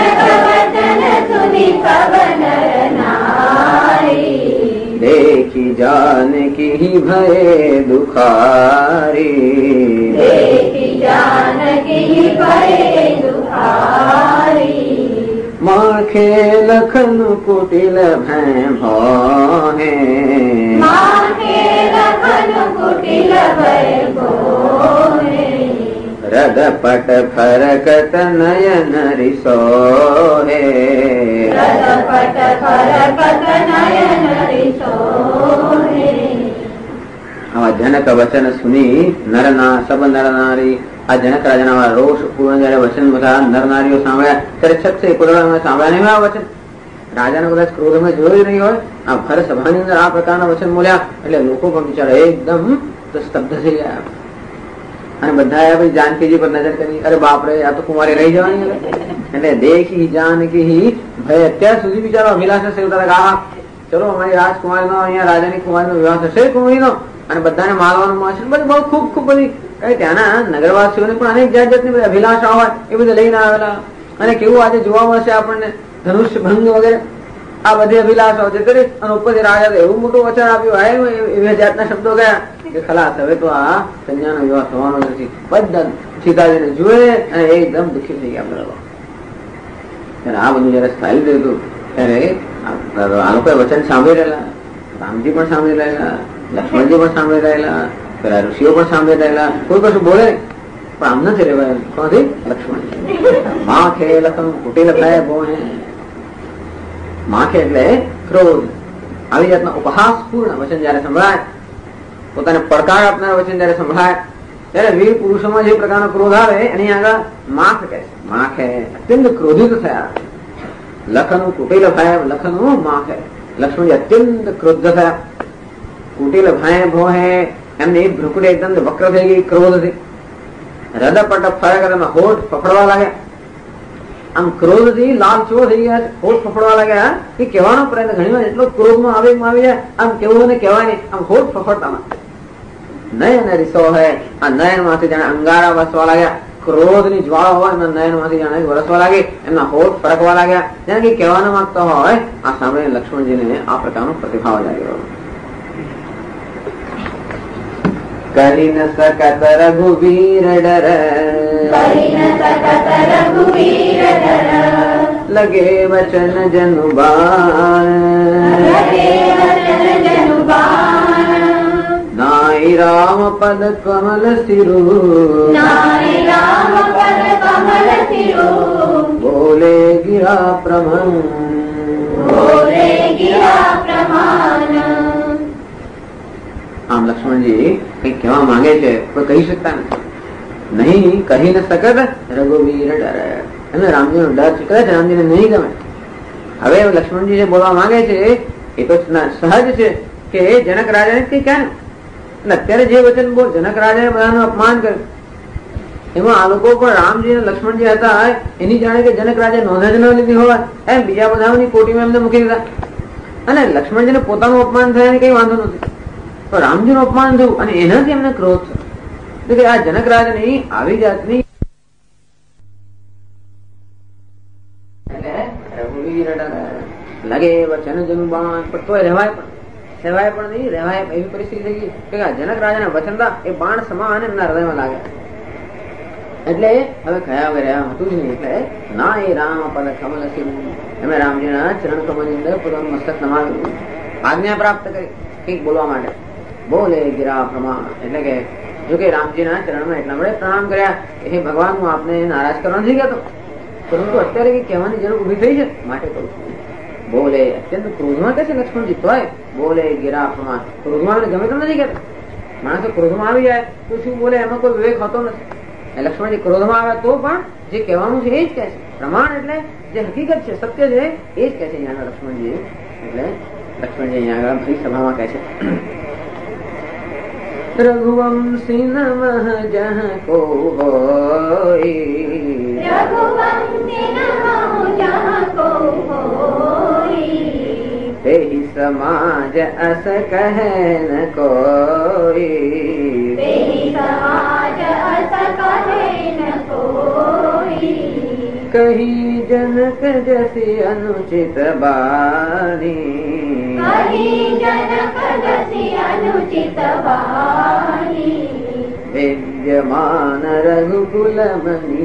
देखी जानकी भय दुखारी, देखी जानकी भय दुखारी। माखे लखन कुटिल भय भोहे, माखे लखन कुटिल भय भोहे। रद पट फरकत नयन रिसोहे, रद पट फरकत नयन रिसोहे। આવા જનક વચન સુની નરના સબ નર નારી, આ જનક રાજાના રોષ પૂર્ણ જયારે વચન બધા નર નારીઓ સાંભળ્યા ત્યારે છત પૂર્ણ સાંભળ્યા નહીં આ વચન. રાજાને કદાચ ક્રોધમાં જોયું નહીં હોય, આ ભર સભાની અંદર આ પ્રકારના વચન બોલ્યા એટલે લોકો પણ બિચારા એકદમ સ્તબ્ધ થઈ ગયા. અને બધા જાનકીજી પર નજર કરી, અરે બાપરે આ તો કુંવારી રહી જવાની. એટલે દેખી જાનકી ભાઈ અત્યાર સુધી બિચારો અભિલાષ હશે, ચલો અમારી રાજકુમારી નો અહીંયા રાજાની કુમારી નો વિવાહ થશે કુંવરી નો, અને બધાને મારવાનું મળશે, બધી બહુ ખૂબ ખૂબ બધી ત્યાંના નગરવાસીઓને પણ અનેક જાત જાતની બધી અભિલાષા હોય એ બધી લઈને આવેલા. અને કેવું આજે જોવા મળશે આપણને ધનુષ્ય ભંગ વગેરે આ બધી અભિલાષાઓ છે કરી, અને ઉપરથી રાજા એવું મોટું વચન આપ્યું, એવી જાતના શબ્દો ગયા કે ખલાસ હવે તો આ કન્યાનો વિવાહ થવાનો નથી. બધા સીતાજીને જુએ અને એકદમ દુઃખી થઈ ગયા બધા. આ બધું જયારે સ્થાયી થયું ત્યારે આ લોકોએ વચન સાંભળી રહેલા, રામજી પણ સાંભળી રહેલા, લક્ષ્મણજી પણ સાંભળી રહેલા, પેલા ઋષિઓ પણ સાંભળી રહેલા, કોઈ કશું બોલે નહીં. પણ આમ નથી રેવાય. કોથી? લક્ષ્મણજી. માખે લખમ કુટિલ ભય ભોહે. માખે એટલે ક્રોધ. આવી જાતના ઉપહાસ પૂર્ણ વચન જયારે સંભળાય, પોતાને પડકાર આપનાર વચન જયારે સંભળાય, ત્યારે વીર પુરુષોમાં જે પ્રકારનો ક્રોધ આવે એની આગળ માખ કહે છે. માખે અત્યંત ક્રોધિત થયા. લખનું કુટિલ ભય, લખનું માખે. લક્ષ્મણજી અત્યંત ક્રોધ થયા. કુટિલ ભય ભોહે, એમની ભ્રુકુટી એકદમ વક્ર થઈ ગઈ ક્રોધથી. હૃદય પટ ફરક, હોઠ ફફડવા લાગ્યા. આમ ક્રોધ થી લાલ ચો થઈ ગયા, હોઠ ફફડવા લાગ્યા. કે કહેવાનો પ્રયત્ન ઘણી વાર એટલો ક્રોધમાં આવેગમાં આવી જાય, આમ કેવું ને કહેવાય નહીં, આમ હોઠ ફફડતા. નયન રીસો હે, આ નયન માંથી જાણે અંગારા વસવા લાગ્યા. ક્રોધ ની જ્વાળા હોય એમના નયન માંથી જાણે વરસવા લાગી, એમના હોઠ ફરકવા લાગ્યા. જાણે કે કહેવાનો માંગતો હોય. આ સાંભળીને લક્ષ્મણજીને આ પ્રકારનો પ્રતિભાવ જાગ્યો. કરી ન શકત રઘુવીર ડર, કરી ન શકત રઘુવીર ડર. લગે વચન જનુબાણ, લગે વચન જનુબાણ. નાઈ રામ પદ કમલ સિરુ, નાઈ રામ પદ કમલ સિરુ. બોલે ગિરા પ્રમાણ, બોલે ગિરા પ્રમાણ. આમ લક્ષ્મણજી કઈ કહેવા માંગે છે પણ કહી શકતા નથી. નહીં કહી ન શકત રઘુવીર ડર. એમને રામજી નો ડર છે, કદાચ રામજીને નહીં ગમે. હવે લક્ષ્મણજી જે બોલવા માંગે છે એ તો સહજ છે કે જનક રાજાને કઈ ક્યાં. અત્યારે જે વચન બોલ જનક રાજાએ બધાનું અપમાન કર્યું, એમાં આ લોકો પણ રામજી અને લક્ષ્મણજી હતા એની જાણે કે જનક રાજા નોંધ જ ન લીધી હોય એમ બીજા બધાની કોટીમાં એમને મૂકી દીધા. અને લક્ષ્મણજીને પોતાનું અપમાન થયા કઈ વાંધો નથી, પણ રામજી નું અપમાન થયું અને એનાથી એમને ક્રોધ છે. આ જનક રાજાની આવી જાતની લાગે વચન જનુબાણ, પણ તોય રહેવાય પણ નહીં, રહેવાય એવી પરિસ્થિતિ થઈ ગઈ કે જનક રાજાના વચનતા એ બાણ સમાન એમના હૃદયમાં લાગે. એટલે હવે કયા વગર હતું જ નહીં. એટલે ના એ રામ પદ કમલ સિંહ એમે રામજીના ચરણ કમલની અંદર પોતાનું મસ્તક નમાવ્યું, આજ્ઞા પ્રાપ્ત કરી કંઈક બોલવા માટે. બોલે ગિરા પ્રમાણ એટલે કે જો કે રામજીના ચરણમાં એટલા માટે પ્રણામ કર્યા કે હે ભગવાન, હું આપને નારાજ કરવા નથી કહેતો, પરંતુ અત્યારે કઈ કહેવાની જરૂર ઉભી થઈ છે માટે કહું છું. બોલે અત્યંત ક્રોધમાં કે છે લક્ષ્મણજી, તોય બોલે ગિરા પ્રમાણ, ક્રોધમાં ગમે તો નથી કહેતો. માણસો ક્રોધમાં આવી જાય તો શું બોલે એમાં કોઈ વિવેક હોતો નથી. લક્ષ્મણજી ક્રોધમાં આવે તો પણ જે કહેવાનું છે એ જ કહે છે. પ્રમાણ એટલે જે હકીકત છે, સત્ય છે, એ જ કહે છે અહીંયા લક્ષ્મણજી. એટલે લક્ષ્મણજી અહીંયા આગળ ભરી સભામાં કહે છે, રઘુવંશી નમઃ જહ કો હોય, રઘુવંશી નમઃ જહ કો હોય, તેહિ સમાજ અસ કહે ન કોઈ, તેહિ સમાજ અસ કહે ન કોઈ, કહી જનક જસી અનુચિત બાની, કહી જનક જસી અનુચિત વાણી, વિદ્યમાન રઘુકુલ મનિ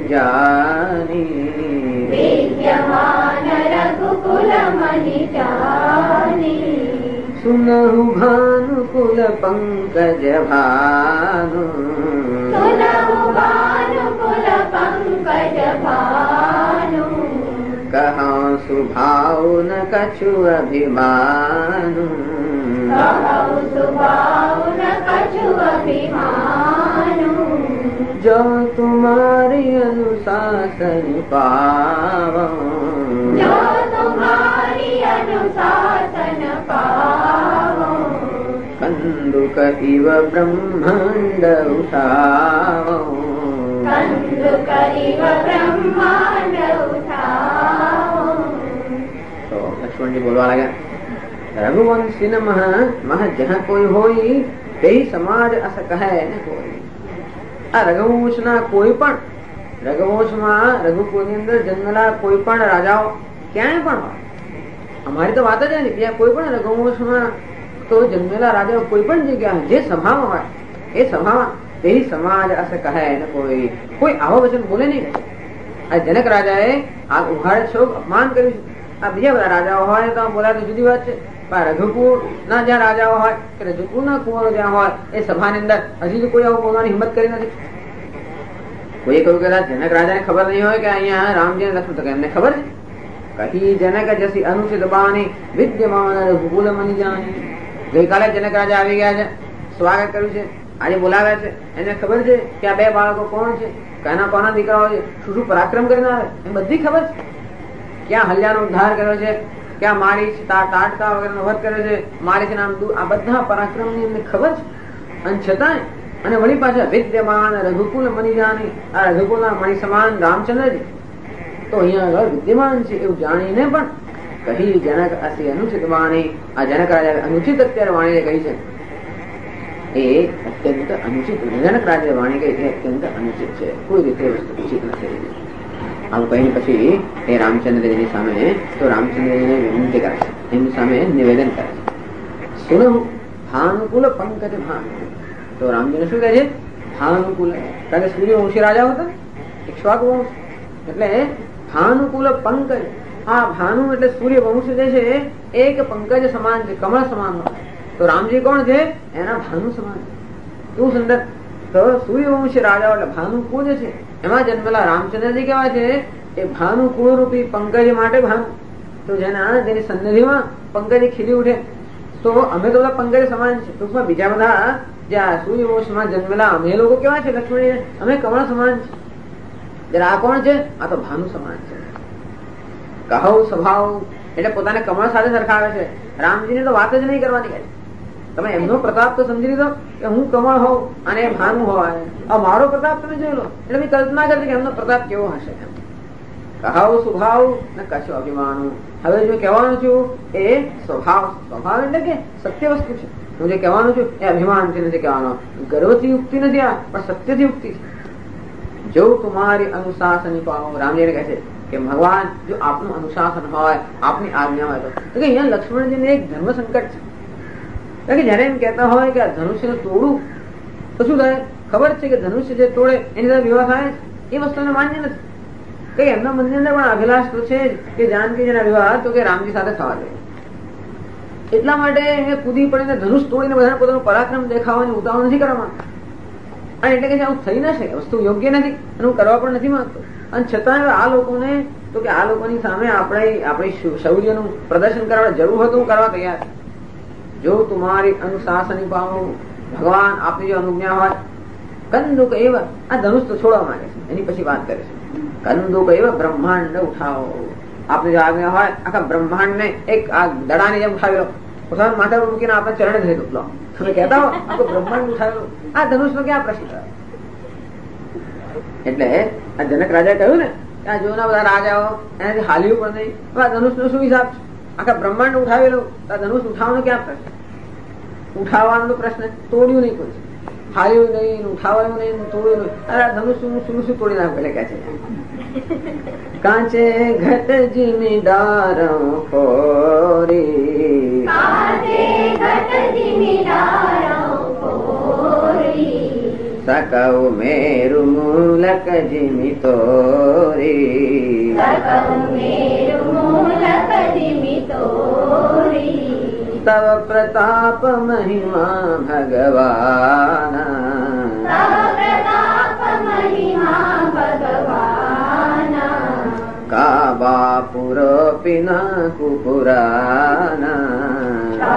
જાની, વિદ્યમાન રઘુકુલ મનિ જાની, સુનહુ ભાનુકુલ પંકજ ભાનુ, સુનહુ ભાનુકુલ પંકજ ભાનુ, કહા સુભાવ ન કछु અભિમાનુ, કહઉ સુભાવ ન કछु અભિમાનુ, જો તુમારી અનુશાસન પાવા, જો તુમ્હારી અનુશાસન પાવો, કંદુક ઇવ બ્રહ્માંડ ઉઠાવો, કંદુક ઇવ બ્રહ્માંડ ઉઠાવો. તો લક્ષ્મણજી બોલવા લાગ્યા, રઘુવંશી નમઃ મહ જહ કોઈ હોય, તે સમાજ અસ કહે ન કોઈ. આ રઘુવંશના કોઈ પણ, રઘુવંશમાં રઘુકુળની અંદર જન્મેલા કોઈ પણ રાજાઓ ક્યાંય પણ હોય, અમારી તો વાત જ નહીં, ત્યાં કોઈ પણ રઘુવંશમાં તો જન્મેલા રાજાઓ કોઈ પણ જગ્યા જે સભામાં હોય એ સભામાં તે સમાજ અસ કહે ન કોઈ, કોઈ આવા વચન બોલે નહીં. આ જનક રાજાએ આ ઉઘાડ શોક અપમાન કર્યું છે. આ બીજા બધા રાજાઓ હોય તો બોલાય તો જુદી વાત છે, પણ રઘુકુળ ના જ્યાં રાજાઓ હોય કે રઘુકુળ ના કુંવરો જ્યાં હોય એ સભાની અંદર હજી તો કોઈ આવું બોલવાની હિંમત કરી નથી. કોઈ કહ્યું કે જનક રાજાને ખબર નહીં હોય કે અહીંયા રામજી લક્ષ્મણ, તો એમને ખબર છે. કહી જનક જસી અનુચિત બાની, વિદ્યમાન રઘુકુલ મનિ જાની. ગઈકાલે જનક રાજા આવી ગયા છે, સ્વાગત કર્યું છે, આજે બોલાવ્યા છે, એને ખબર છે કે આ બે બાળકો કોણ છે, કોના કોના દીકરાઓ છે, શું શું પરાક્રમ કરીને આવે એ બધી ખબર છે. ક્યાં હલ્યાનો ઉદ્ધાર કર્યો છે, ક્યાં મારી તાટકા વગેરેનો વધ કર્યો છે, મારી નામ આ બધા પરાક્રમની એમને ખબર છે. અને છતાંય અને વળી પાછા વિદ્યમાન રઘુકુલ મનિ જાની, આ રઘુકુલના મણિ સમાન રામચંદ્રજી તો અહીંયા આગળ વિદ્યમાન છે એવું જાણીને પણ કહી જનક અસી અનુચિત વાણી. આ જનક રાજા અનુચિત અત્યારે વાણીને કહી છે, એ અત્યંત અનુચિત. જનક રાજા વાણી કહી એ અત્યંત અનુચિત છે, કોઈ રીતે વસ્તુ ઉચિત નથી. આવું કહીને પછી એ રામચંદ્રજીની સામે તો રામચંદ્રજીને વિનંતી કરે છે, એમની સામે નિવેદન કરે છે, સુનહુ ભાનુકુલ પંકજ ભાનુ. તો રામજીને શું કહે છે? ભાનુકુલ, કારણ કે સૂર્યવંશી રાજા હતા, ઇક્ષ્વાકુ વંશ, એટલે ભાનુકુલ પંકજ. આ ભાનુ એટલે સૂર્યવંશ જે છે એક પંકજ સમાન છે, કમળ સમાન. તો રામજી કોણ છે? એના ભાનુ સમાન છે. શું સુંદર. તો સૂર્યવંશી રાજાઓ એટલે ભાનુકુલ છે, એમાં જન્મેલા રામચંદ્રજી કેવા છે? એ ભાનુકુળ રૂપી પંકજ માટે ભાનુ. તો જેની સન્નિધિમાં પંકજ ખીલી ઉઠે. તો અમે તો બધા પંકજ સમાન છે. ટૂંકમાં બીજા બધા જે સૂર્યવંશમાં જન્મેલા અમે લોકો કેવા છે? લક્ષ્મણ અમે કમળ સમાન છે. જરા આ કોણ છે? આ તો ભાનુ સમાન છે. કહો સ્વભાવ એટલે પોતાને કમળ સાથે સરખાવે છે. રામજીને તો વાત જ નહીં કરવાની કહે. તમે એમનો પ્રતાપ તો સમજી લીધો કે હું કમળ હોઉં અને ભાનુ હોય. મારો પ્રતાપ તમે જોઈ લો એટલે મેં કલ્પના કરી કે એમનો પ્રતાપ કેવો હશે. કહો સ્વભાવ ને કશો અભિમાન. હવે જો કહેવાનું છું એ સ્વભાવ. સ્વભાવ એટલે કે સત્ય વસ્તુ છે. હું જે કહેવાનું છું એ અભિમાનથી નથી કહેવાનો, ગર્વથી યુક્તિ નથી, આ પણ સત્યથી યુક્તિ છે. જો તમારી અનુશાસન પાવો. રામજીને કહે છે કે ભગવાન જો આપનું અનુશાસન હોય, આપની આજ્ઞા હોય તો અહીંયા લક્ષ્મણજીને એક ધર્મ સંકટ છે. કે જયારે એમ કહેતા હોય કે આ ધનુષ્ય તોડું તો શું થાય? ખબર છે કે ધનુષ્ય જે તોડે એની સાથે વિવાહ થાય. એ વસ્તુને માન્ય નથી. કઈ એમના મનની અંદર પણ અભિલાષ તો છે કે જાનકીજીના વિવાહ તો કે રામજી સાથે થવા દે. એટલા માટે એને કૂદી પડીને ધનુષ તોડીને બધાને પોતાનું પરાક્રમ દેખાવાની ઉતાવળ નથી કરવા માંગતા. અને એટલે કે આવું થઈ ના શકે, વસ્તુ યોગ્ય નથી અને હું કરવા પણ નથી માંગતો. અને છતાં આ લોકોને તો કે આ લોકોની સામે આપણી શૌર્યનું પ્રદર્શન કરવા જરૂર હોય તો હું કરવા તૈયાર. જો તુમારી અનુશાસની પામું, ભગવાન આપની જો અનુજ્ઞા હોય. કંદુક એવા, આ ધનુષ તો છોડવા માંગે છે, એની પછી વાત કરે છે. કંદુક એવા બ્રહ્માંડ ઉઠાવો, આપની જો આજ્ઞા હોય આખા બ્રહ્માંડ ને એક આ દડાની જેમ ઉઠાવી લો, પોતાના માથા પર મૂકીને આપણે ચરણે ધરી લો. તમે કહેતા હો આખો બ્રહ્માંડ ઉઠાવેલો, આ ધનુષ નો ક્યાં પ્રશ્ન? એટલે આ જનક રાજા કહ્યું ને આ જોના બધા રાજાઓ એનાથી હાલ્યું પણ નહીં. આ ધનુષ નો શું હિસાબ છે? આખા બ્રહ્માંડ ઉઠાવેલું, આ ધનુષ ઉઠાવવાનો ક્યાં પ્રશ્ન? ઉઠાવવાનો પ્રશ્ન, તોડ્યું નહીં કોઈ, હાલ્યું નહીં, ઉઠાવાયું નહીં, તોડ્યું નહીં. અરે આ ધનુષ શું તોડી નાખ્યું? એટલે કે છે કાંચે ઘટ જિમીદારો ખોરી, સકવ મેરુ મૂલક જીમી તોરી, તવ પ્રતાપ મહિમા ભગવાન, કાબાપુરો પિનાકુ પુરાના,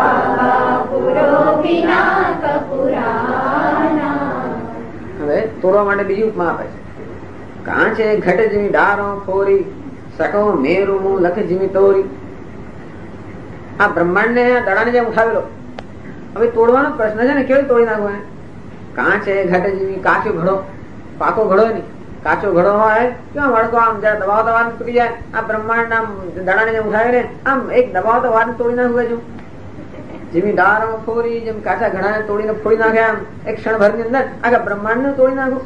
હવે તોડવા માટે બીજી ઉપમા આપે છે. કાંચે ઘટ જીમી ડારો ફોરી, સકો મેરુ મું લખ જીમી તોરી. આ બ્રહ્માંડ ને દડાને જેમ ઉઠાવેલો, હવે તોડવાનો પ્રશ્ન છે ને, કેવી તોડી નાખવો? કાંચે ઘટ જીમી, કાચો ઘડો, પાકો ઘડો નહીં, કાચો ઘડો હોય ક્યાં વળકો આમ જરા દબાવ તો વાર તૂટી જાય. આ બ્રહ્માંડ આમ દડાને જેમ ઉઠાવે ને આમ એક દબાવ તો વાર તોડી નાખવું છું. જેમી ડારો ફોરી, જેમ કાચા ઘડાને તોડીને ફોડી નાખે આમ એક ક્ષણભર ની અંદર આખા બ્રહ્માંડ ને તોડી નાખું.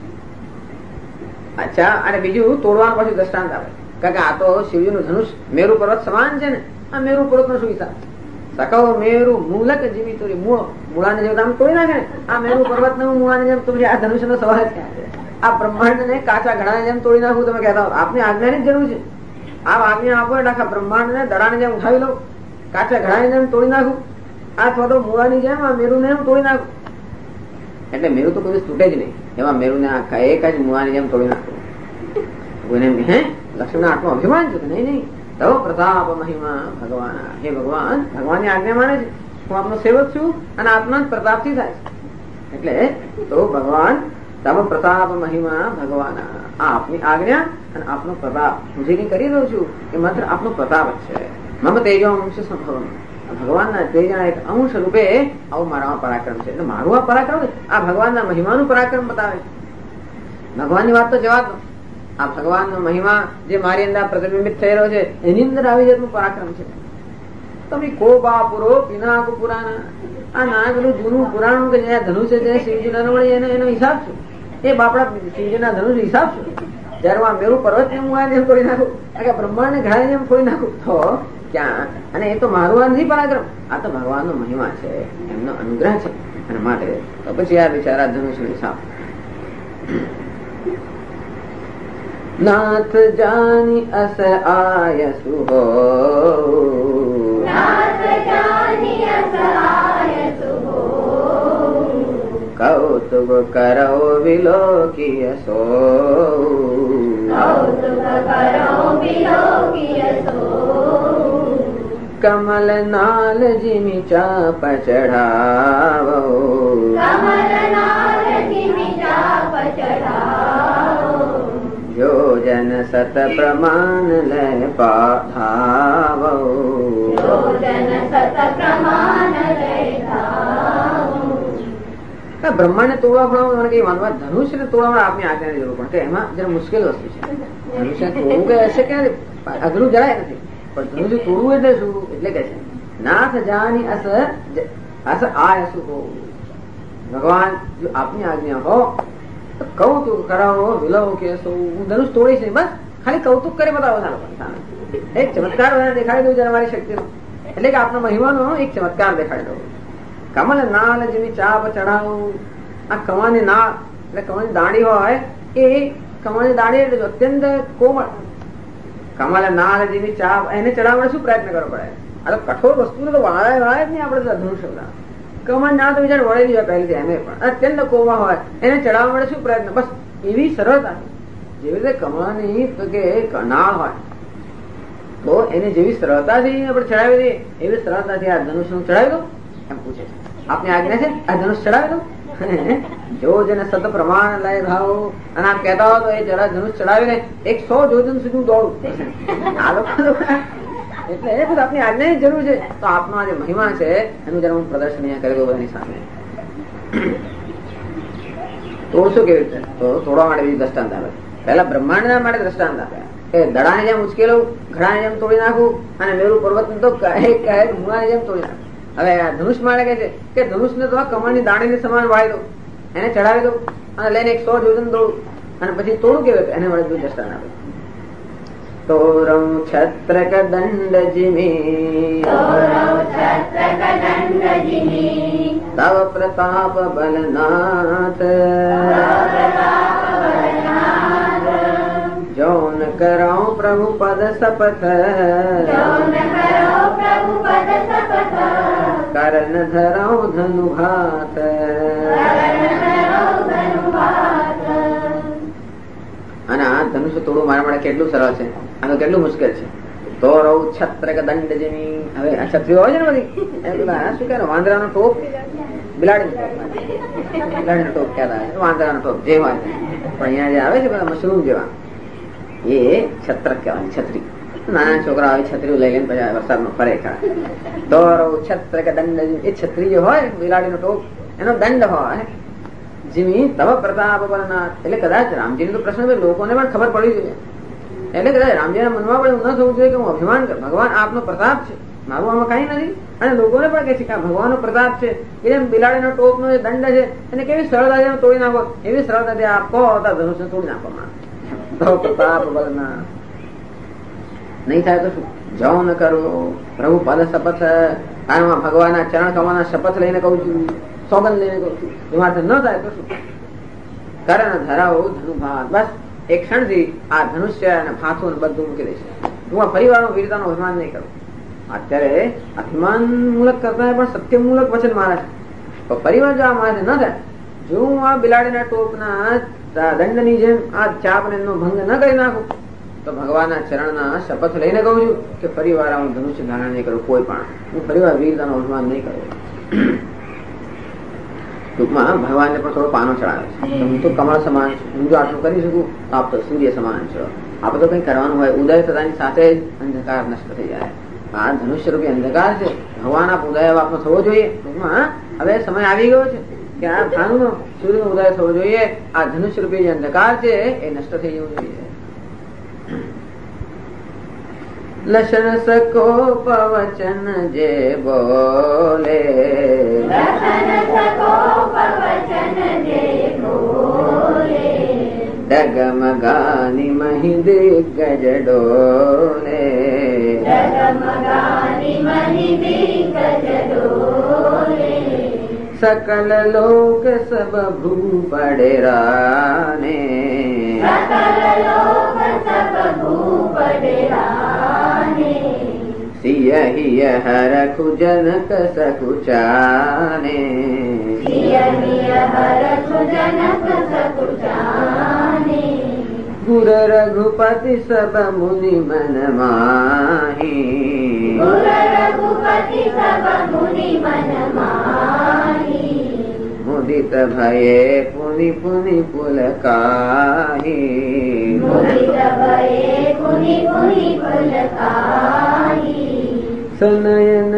અચ્છા, અને બીજું તોડવાનું પાછું દ્રષ્ટાંત આપે, કારણ કે આ તો શિવજી નું ધનુષ મેરુ પર્વત સમાન છે ને. આ મેરુ પર્વત નો શું હિસાબ? સકવ મેરુ મૂલક જીવી તોરી, મૂળાને જેમ આમ તોડી નાખે ને, આ મેરુ પર્વત ને મૂળાને જેમ તોડી. આ ધનુષ નો સવાલ ક્યાં છે? આ બ્રહ્માંડ ને કાચા ઘડાને જેમ તોડી નાખવું તમે કહેતા હો, આપની આજ્ઞાની જ જરૂર છે. આ આજ્ઞા આપો એટલે આખા બ્રહ્માંડ ને દડાને જેમ ઉઠાવી લો, કાચા ઘડાને જેમ તોડી નાખું, અથવા તો મૂળાની જેમ આ મેરુ ને એમ તોડી નાખું. એટલે મેરુ તો કોઈ તૂટે જ નહીં, એમાં મેરુ ને આખા એક જ મૂળાની જેમ તોડી નાખું. કોઈને એમ કે હે લક્ષ્મણ આટલું અભિમાન છે? નહીં નહીં, તવ પ્રતાપ મહિમા ભગવાન. હે ભગવાન, ભગવાનની આજ્ઞા માને છે, હું આપનો સેવક છું અને આપના પ્રતાપ થી થાય છે. એટલે તો ભગવાન તવ પ્રતાપ મહિમા ભગવાન, આ આપની આજ્ઞા અને આપનો પ્રતાપ હું જે કઈ કરી રહ્યો છું એ માત્ર આપનો પ્રતાપ જ છે. મમ તેજો અંશ સંભવ, ભગવાનના તેજના એક અંશ રૂપે આવું મારામાં પરાક્રમ છે. એટલે મારું આ પરાક્રમ આ ભગવાનના મહિમાનું પરાક્રમ બતાવે છે. ભગવાનની વાત તો જવા દો, આ ભગવાનનો મહિમા જે મારી અંદર પ્રતિબિંબિત થઈ રહ્યો છે એની અંદર આવી જાતનું પરાક્રમ છે. તમે કોબા પુરો પિનાક પુરાના, આ ના પેલું જૂનું પુરાણું કે જે ધનુષ છે શિવજી ના વળી એનો હિસાબ છે. એ બાપડા શિવજીના ધનુષ હિસાબ છે. જયારે આ મેરુ પર્વત ને હું એમ કરી નાખું, બ્રહ્માંડ ને ઘડા એમ ખોઈ નાખું તો ક્યાં? અને એ તો મારું આ નથી પરાક્રમ, આ તો ભગવાનનો મહિમા છે, એમનો અનુગ્રહ છે. અને માટે તો પછી આ બિચારા ધનુષ નો હિસાબ. નાથ જાની અસ આયસુ હો, કૌતુક કરો વિલોકીય સો, કમલ નાલ જીમી ચાપ ચઢાવો, યોજન સત પ્રમાણ લે પાધાવો, બ્રહ્માંડ ને તોડવા પણ મને કઈ વાંધવા, ધનુષ્ય ને તોડવા આપની આજ્ઞાની જરૂર પણ કે એમાં જરા મુશ્કેલ વસ્તુ છે. ધનુષ્ય તોડવું કે હશે કે અઘરું જરાય નથી, પણ ધનુષ્ય તોડવું એટલે શું? એટલે કે છે નાથ જાની અસ આયસુ હો, ભગવાન જો આપની આજ્ઞા હો તો કૌતુક કરાવો વિલવ કે હું ધનુષ તોડીશ નહીં, બસ ખાલી કૌતુક કરી બતાવો સારો, એક ચમત્કાર દેખાડી દઉં જરા મારી શક્તિનો. એટલે કે આપના મહિમાનો એક ચમત્કાર દેખાડી દઉં. કમલ નાલ જેવી ચાપ ચઢાવું, આ કવાની નાળ એટલે કવાની દાંડી હોય એ કમળની દાણી એટલે અત્યંત કોમળ. કમળ નાળ જેવી ચા એને ચડાવવા શું પ્રયત્ન કરવો પડે? આ તો કઠોર વસ્તુ તો વાળે જ નહીં. આપણે ધનુષ્ય કમળ ના તો બિચાર વળેલી હોય પહેલેથી, એમ પણ અત્યંત કોમળ હોય એને ચડાવવા માટે શું પ્રયત્ન? બસ એવી સરળતા. જેવી રીતે કમળની કે નાળ હોય તો એને જેવી સરળતાથી આપણે ચડાવી દઈએ એવી સરળતાથી આ ધનુષ નું ચડાવી દો એમ પૂછે છે. આપની આજ્ઞા છે આ ધનુષ ચડાવી દો. જો જેને સત પ્રમાણ લય ભાવ અને આપ કહેતા હો તો એ જરા ધનુષ ચડાવીને 100 યોજન સુધી દોડું. આ લોકો એટલે એ બધું આપની આજ્ઞાની જરૂર છે. તો આપનો આ જે મહિમા છે એનું જરા હું પ્રદર્શન અહીંયા કરી દઉં બધાની સામે. તોડશો કેવી રીતે? તો તોડવા માટે બીજું દ્રષ્ટાંત આવે. પહેલા બ્રહ્માંડ માટે દ્રષ્ટાંત આપે કે દડાને જેમ ઉચકેલું, ઘડાને જેમ તોડી નાખું અને મેરુ પર્વત તો મૂળાની જેમ તોડી નાખું. હવે આ ધનુષ માટે કહે છે કે ધનુષને તો કમળની દાણીની સમાન વાળી દો, એને ચડાવી દો અને લઈને 100 યોજન દોડું અને પછી તોડું કેવી એને વડે બીજું દ્રષ્ટાંત આપે. તોરમ છત્રક દંડ જીમી તવ પ્રતાપ બલનાથ જૌન કરો પ્રભુ પદ શપથ કરણ ધરો ધનુ હાથ. અને આ ધનુષ્ય તોડવું મારા માટે કેટલું સરળ છે, આ તો કેટલું મુશ્કેલ છે. તો રહું છત્રક દંડ જેમી. હવે આ છત્રીઓ હોય છે ને બધી શું કહેવાય? વાંદરાનો ટોપ, બિલાડીનો ટોપ કહેવાય, વાંદરાનો ટોપ જે હોય પણ અહીંયા જે આવે છે બધા મશરૂમ જેવા એ છત્રક કહેવાય. છત્રી નાના છોકરા આવી છત્રીઓ લઈ લઈને પછી વરસાદમાં ફરે ખરા. તો રહું છત્રક દંડ. એ છત્રી જે હોય બિલાડીનો ટોપ એનો દંડ હોય. જીમી તવ પ્રતાપ બલનાથ. એટલે કદાચ રામજી નો પ્રશ્ન લોકોને પણ ખબર પડી જોઈએ. એટલે કદાચ રામજીના મનમાં પણ એવું ન થવું જોઈએ કે હું અભિમાન કરું. ભગવાન આપનો પ્રતાપ છે, મારું આમાં કઈ નથી. અને લોકોને પણ કહે છે કે આ ભગવાનનો પ્રતાપ છે. કે જેમ બિલાડીનો ટોપનો જે દંડ છે એને કેવી સરળતાથી તોડી નાખો એવી સરળતાથી આપ કહો ધનુષને તોડી નાખવામાં. તવ પ્રતાપ બલનાથ. નહીં થાય તો શું? જવ ન કરો પ્રભુ પદ શપથ. કારણ ભગવાનના ચરણ કમળના શપથ લઈને કઉ છું, સોગંદ લઈને કઉ છું. એમાંથી ન થાય તો શું? કરણ ધરાવો ધનુભાત. બસ એક ક્ષણથી આ ધનુષ્ય અને ફાંથું બધું મૂકી દઈશ. હું ફરી વાર વીરતાનો અભિમાન નહીં કરું. અત્યારે અભિમાન મૂલક કરતા પણ સત્ય મૂલક વચન મારે છે. તો પરિવાર જો આ મારે ન થાય, જો હું આ બિલાડીના ટોપના દંડની જેમ આ ચાપને ભંગ ન કરી નાખું તો ભગવાનના ચરણના શપથ લઈને કહું છું કે ફરી વાર હું ધનુષ્ય ધારણ નહીં કરું. કોઈ પણ હું ફરી વાર વીરતાનો અભિમાન નહીં કરું. ટૂંકમાં ભગવાનને પણ થોડો પાનો ચડાવે છે. હું તો કમળ સમાન છું, હું જો આટલું કરી શકું તો આપ તો સૂર્ય સમાન છો. આપણે તો કઈ કરવાનું હોય ઉદય થતાની સાથે જ અંધકાર નષ્ટ થઈ જાય. આ ધનુષ્ય રૂપી અંધકાર છે. ભગવાન આપ ઉદય આપનો થવો જોઈએ. ટૂંકમાં હવે સમય આવી ગયો છે કે આ ભાનુનો સૂર્યનો ઉદય થવો જોઈએ. આ ધનુષ્ય રૂપી જે અંધકાર છે એ નષ્ટ થઈ જવું જોઈએ. લશન સકો પવચન જે બોલે ડગમગાની મહી દિગ્ગજ ડોલે सकल लोक सब भू पड़े राने सियहि हरखु जनक सकुचाने गुर रघुपति सब मुनि मन माही मुदित भये पुनि पुनि पुलकाही सनयन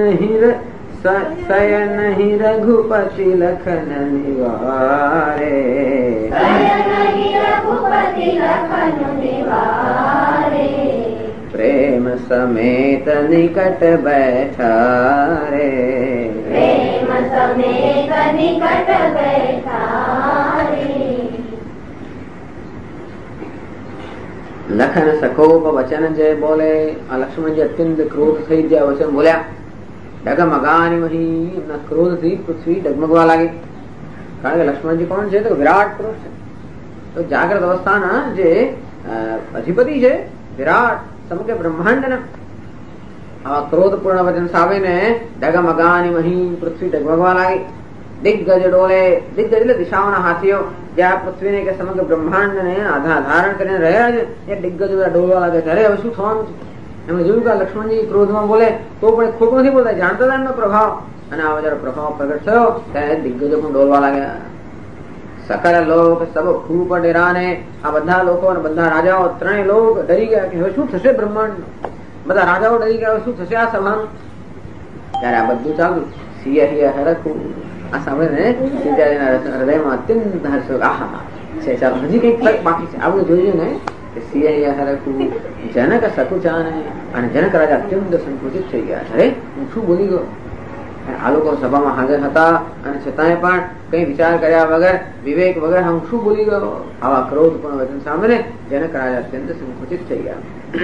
सयन ही रघुपति लखन निवारे प्रेम समेत निकट बैठा रे લખન સકોપ વચન જે બોલે. આ લક્ષ્મણજી અત્યંત ક્રોધ થઈ ગયા વચન બોલ્યા. ડગમગાની વહી એમના ક્રોધથી પૃથ્વી ડગમગવા લાગી. કારણ કે લક્ષ્મણજી કોણ છે તો વિરાટ પુરુષ છે. તો તો જાગ્રત અવસ્થાના જે અધિપતિ છે વિરાટ સમગ્ર બ્રહ્માંડના આવા ક્રોધપૂર્ણ વચન સાવીને ડગમગાની મહી પૃથ્વી ડગમગવા લાગી. દિગ્ગજ ડોલે, દિગ્ગજ એટલે દિશાઓના હાથીઓ જે આ પૃથ્વીને કે સમગ્ર બ્રહ્માંડને ધારણ કરીને રહ્યા છે એ દિગ્ગજ બધા ડોલવા લાગે છે. અરે હવે શું થવાનું છે? એમણે જોયું કે લક્ષ્મણજી ક્રોધમાં બોલે તો પણ ખોટું નથી બોલતા, જાણતા હતા એમનો પ્રભાવ, અને આવો જયારે પ્રભાવ પ્રગટ થયો ત્યારે દિગ્ગજો પણ ડોલવા લાગ્યા. સકલ લોક સબ ખૂબ ડરાને, આ બધા લોકો અને બધા રાજાઓ ત્રણેય લોક ડરી ગયા કે હવે શું થશે બ્રહ્માંડ. બધા રાજાઓ ડરી ગયા શું થશે આ સભાનું. ત્યારે આ બધું ચાલુ સિંહ હરખું આ સાંભળીને સીતાજીના હૃદયમાં અત્યંત હર્ષ. આહા છે ચાલો હજી કઈક ફરક બાકી છે. આ બધું જોયું ને કે સિંહ હરખું જનક સકુચાને, અને જનક રાજા અત્યંત સંકુચિત થઈ ગયા. અરે હું શું બોલી ગયો. આ લોકો સભામાં હાજર હતા અને છતાંય પણ કઈ વિચાર કર્યા વગર, વિવેક વગર હું શું બોલી ગયો. આવા ક્રોધ પણ વચન સાંભળીને જનક રાજા અત્યંત સંકુચિત થઈ ગયા.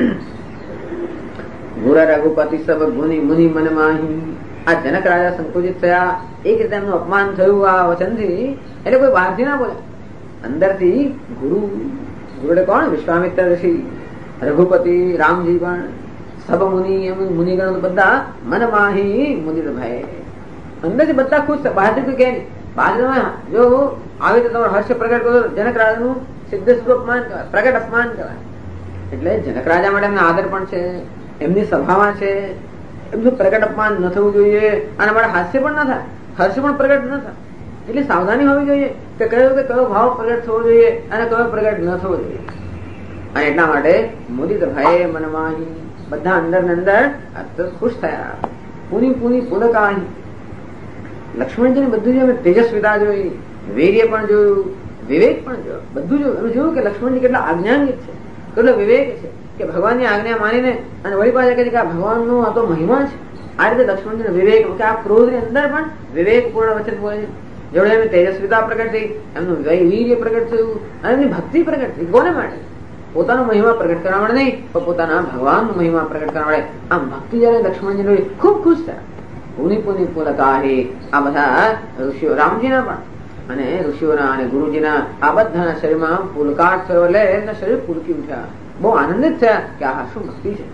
ગુર રઘુપતિ સબ ગુની મુનિ મન માહી, આ જનક રાજા સંકુચિત થયા. એક રીતે એમનું અપમાન થયું આ વચનથી. એટલે કોઈ બહારથી ના બોલે, અંદરથી ગુરુ એટલે કોણ? વિશ્વામિત્ર ઋષિ, રઘુપતિ રામજી પણ, સબ મુનિ મુનિગણ બધા મન માહી મુદિત ભય, અંદરથી બધા ખુશ છે, બહારથી કોઈ કહે નહીં. બહાર જો આવે તો તમારો હર્ષ પ્રગટ કરો. જનક રાજાનું સિદ્ધ સ્વરૂપ અપમાન કહેવાય, પ્રગટ અપમાન કહેવાય. એટલે જનક રાજા માટે એમને આદર પણ છે, એમની સભામાં છે, એમનું પ્રગટ અપમાન ન થવું જોઈએ, અને અમારે હાસ્ય પણ ના થાય, હર્ષ પણ પ્રગટ ન થાય. એટલે સાવધાની હોવી જોઈએ કે કયો ભાવ પ્રગટ થવો જોઈએ અને કયો પ્રગટ ન થવો જોઈએ. અને એટલા માટે મુદિત ભય મનમાહી, બધા અંદર ને અંદર ખુશ થયા. પુની પુની પુલકાહી, લક્ષ્મણજીને બધું જોયું, તેજસ્વીતા જોઈ, વીર્ય પણ જોયું, વિવેક પણ જોયું, બધું જોયું. એમ જોયું કે લક્ષ્મણજી કેટલા આજ્ઞાનિત છે, કેટલો વિવેક છે કે ભગવાનની આજ્ઞા માનીને અને વળી પાછા કહે છે કે આ ભગવાનનો આ તો મહિમા છે. આ રીતે લક્ષ્મણજીનો વિવેક કે આ ક્રોધની અંદર પણ વિવેકપૂર્ણ વચન બોલે છે. જોડે એમની તેજસ્વીતા પ્રગટ થઈ, એમનું વીર્ય પ્રગટ થયું, અને એમની ભક્તિ પ્રગટ થઈ. કોને માટે? પોતાનો મહિમા પ્રગટ કરવા માટે નહીં, પણ પોતાના ભગવાનનો મહિમા પ્રગટ કરવા માટે. આમ ભક્તિ જયારે લક્ષ્મણજી ખૂબ ખુશ થયા. પુની પુની પુલકાહી, આ બધા ઋષિઓ, રામજીના પણ અને ઋષિઓના અને ગુરુજીના આ બધાના શરીરમાં પુલકાટ થયો. એટલે એમના શરીર પુલકી ઉઠ્યા, બહુ આનંદિત થયા કે આ શું ભક્તિ છે.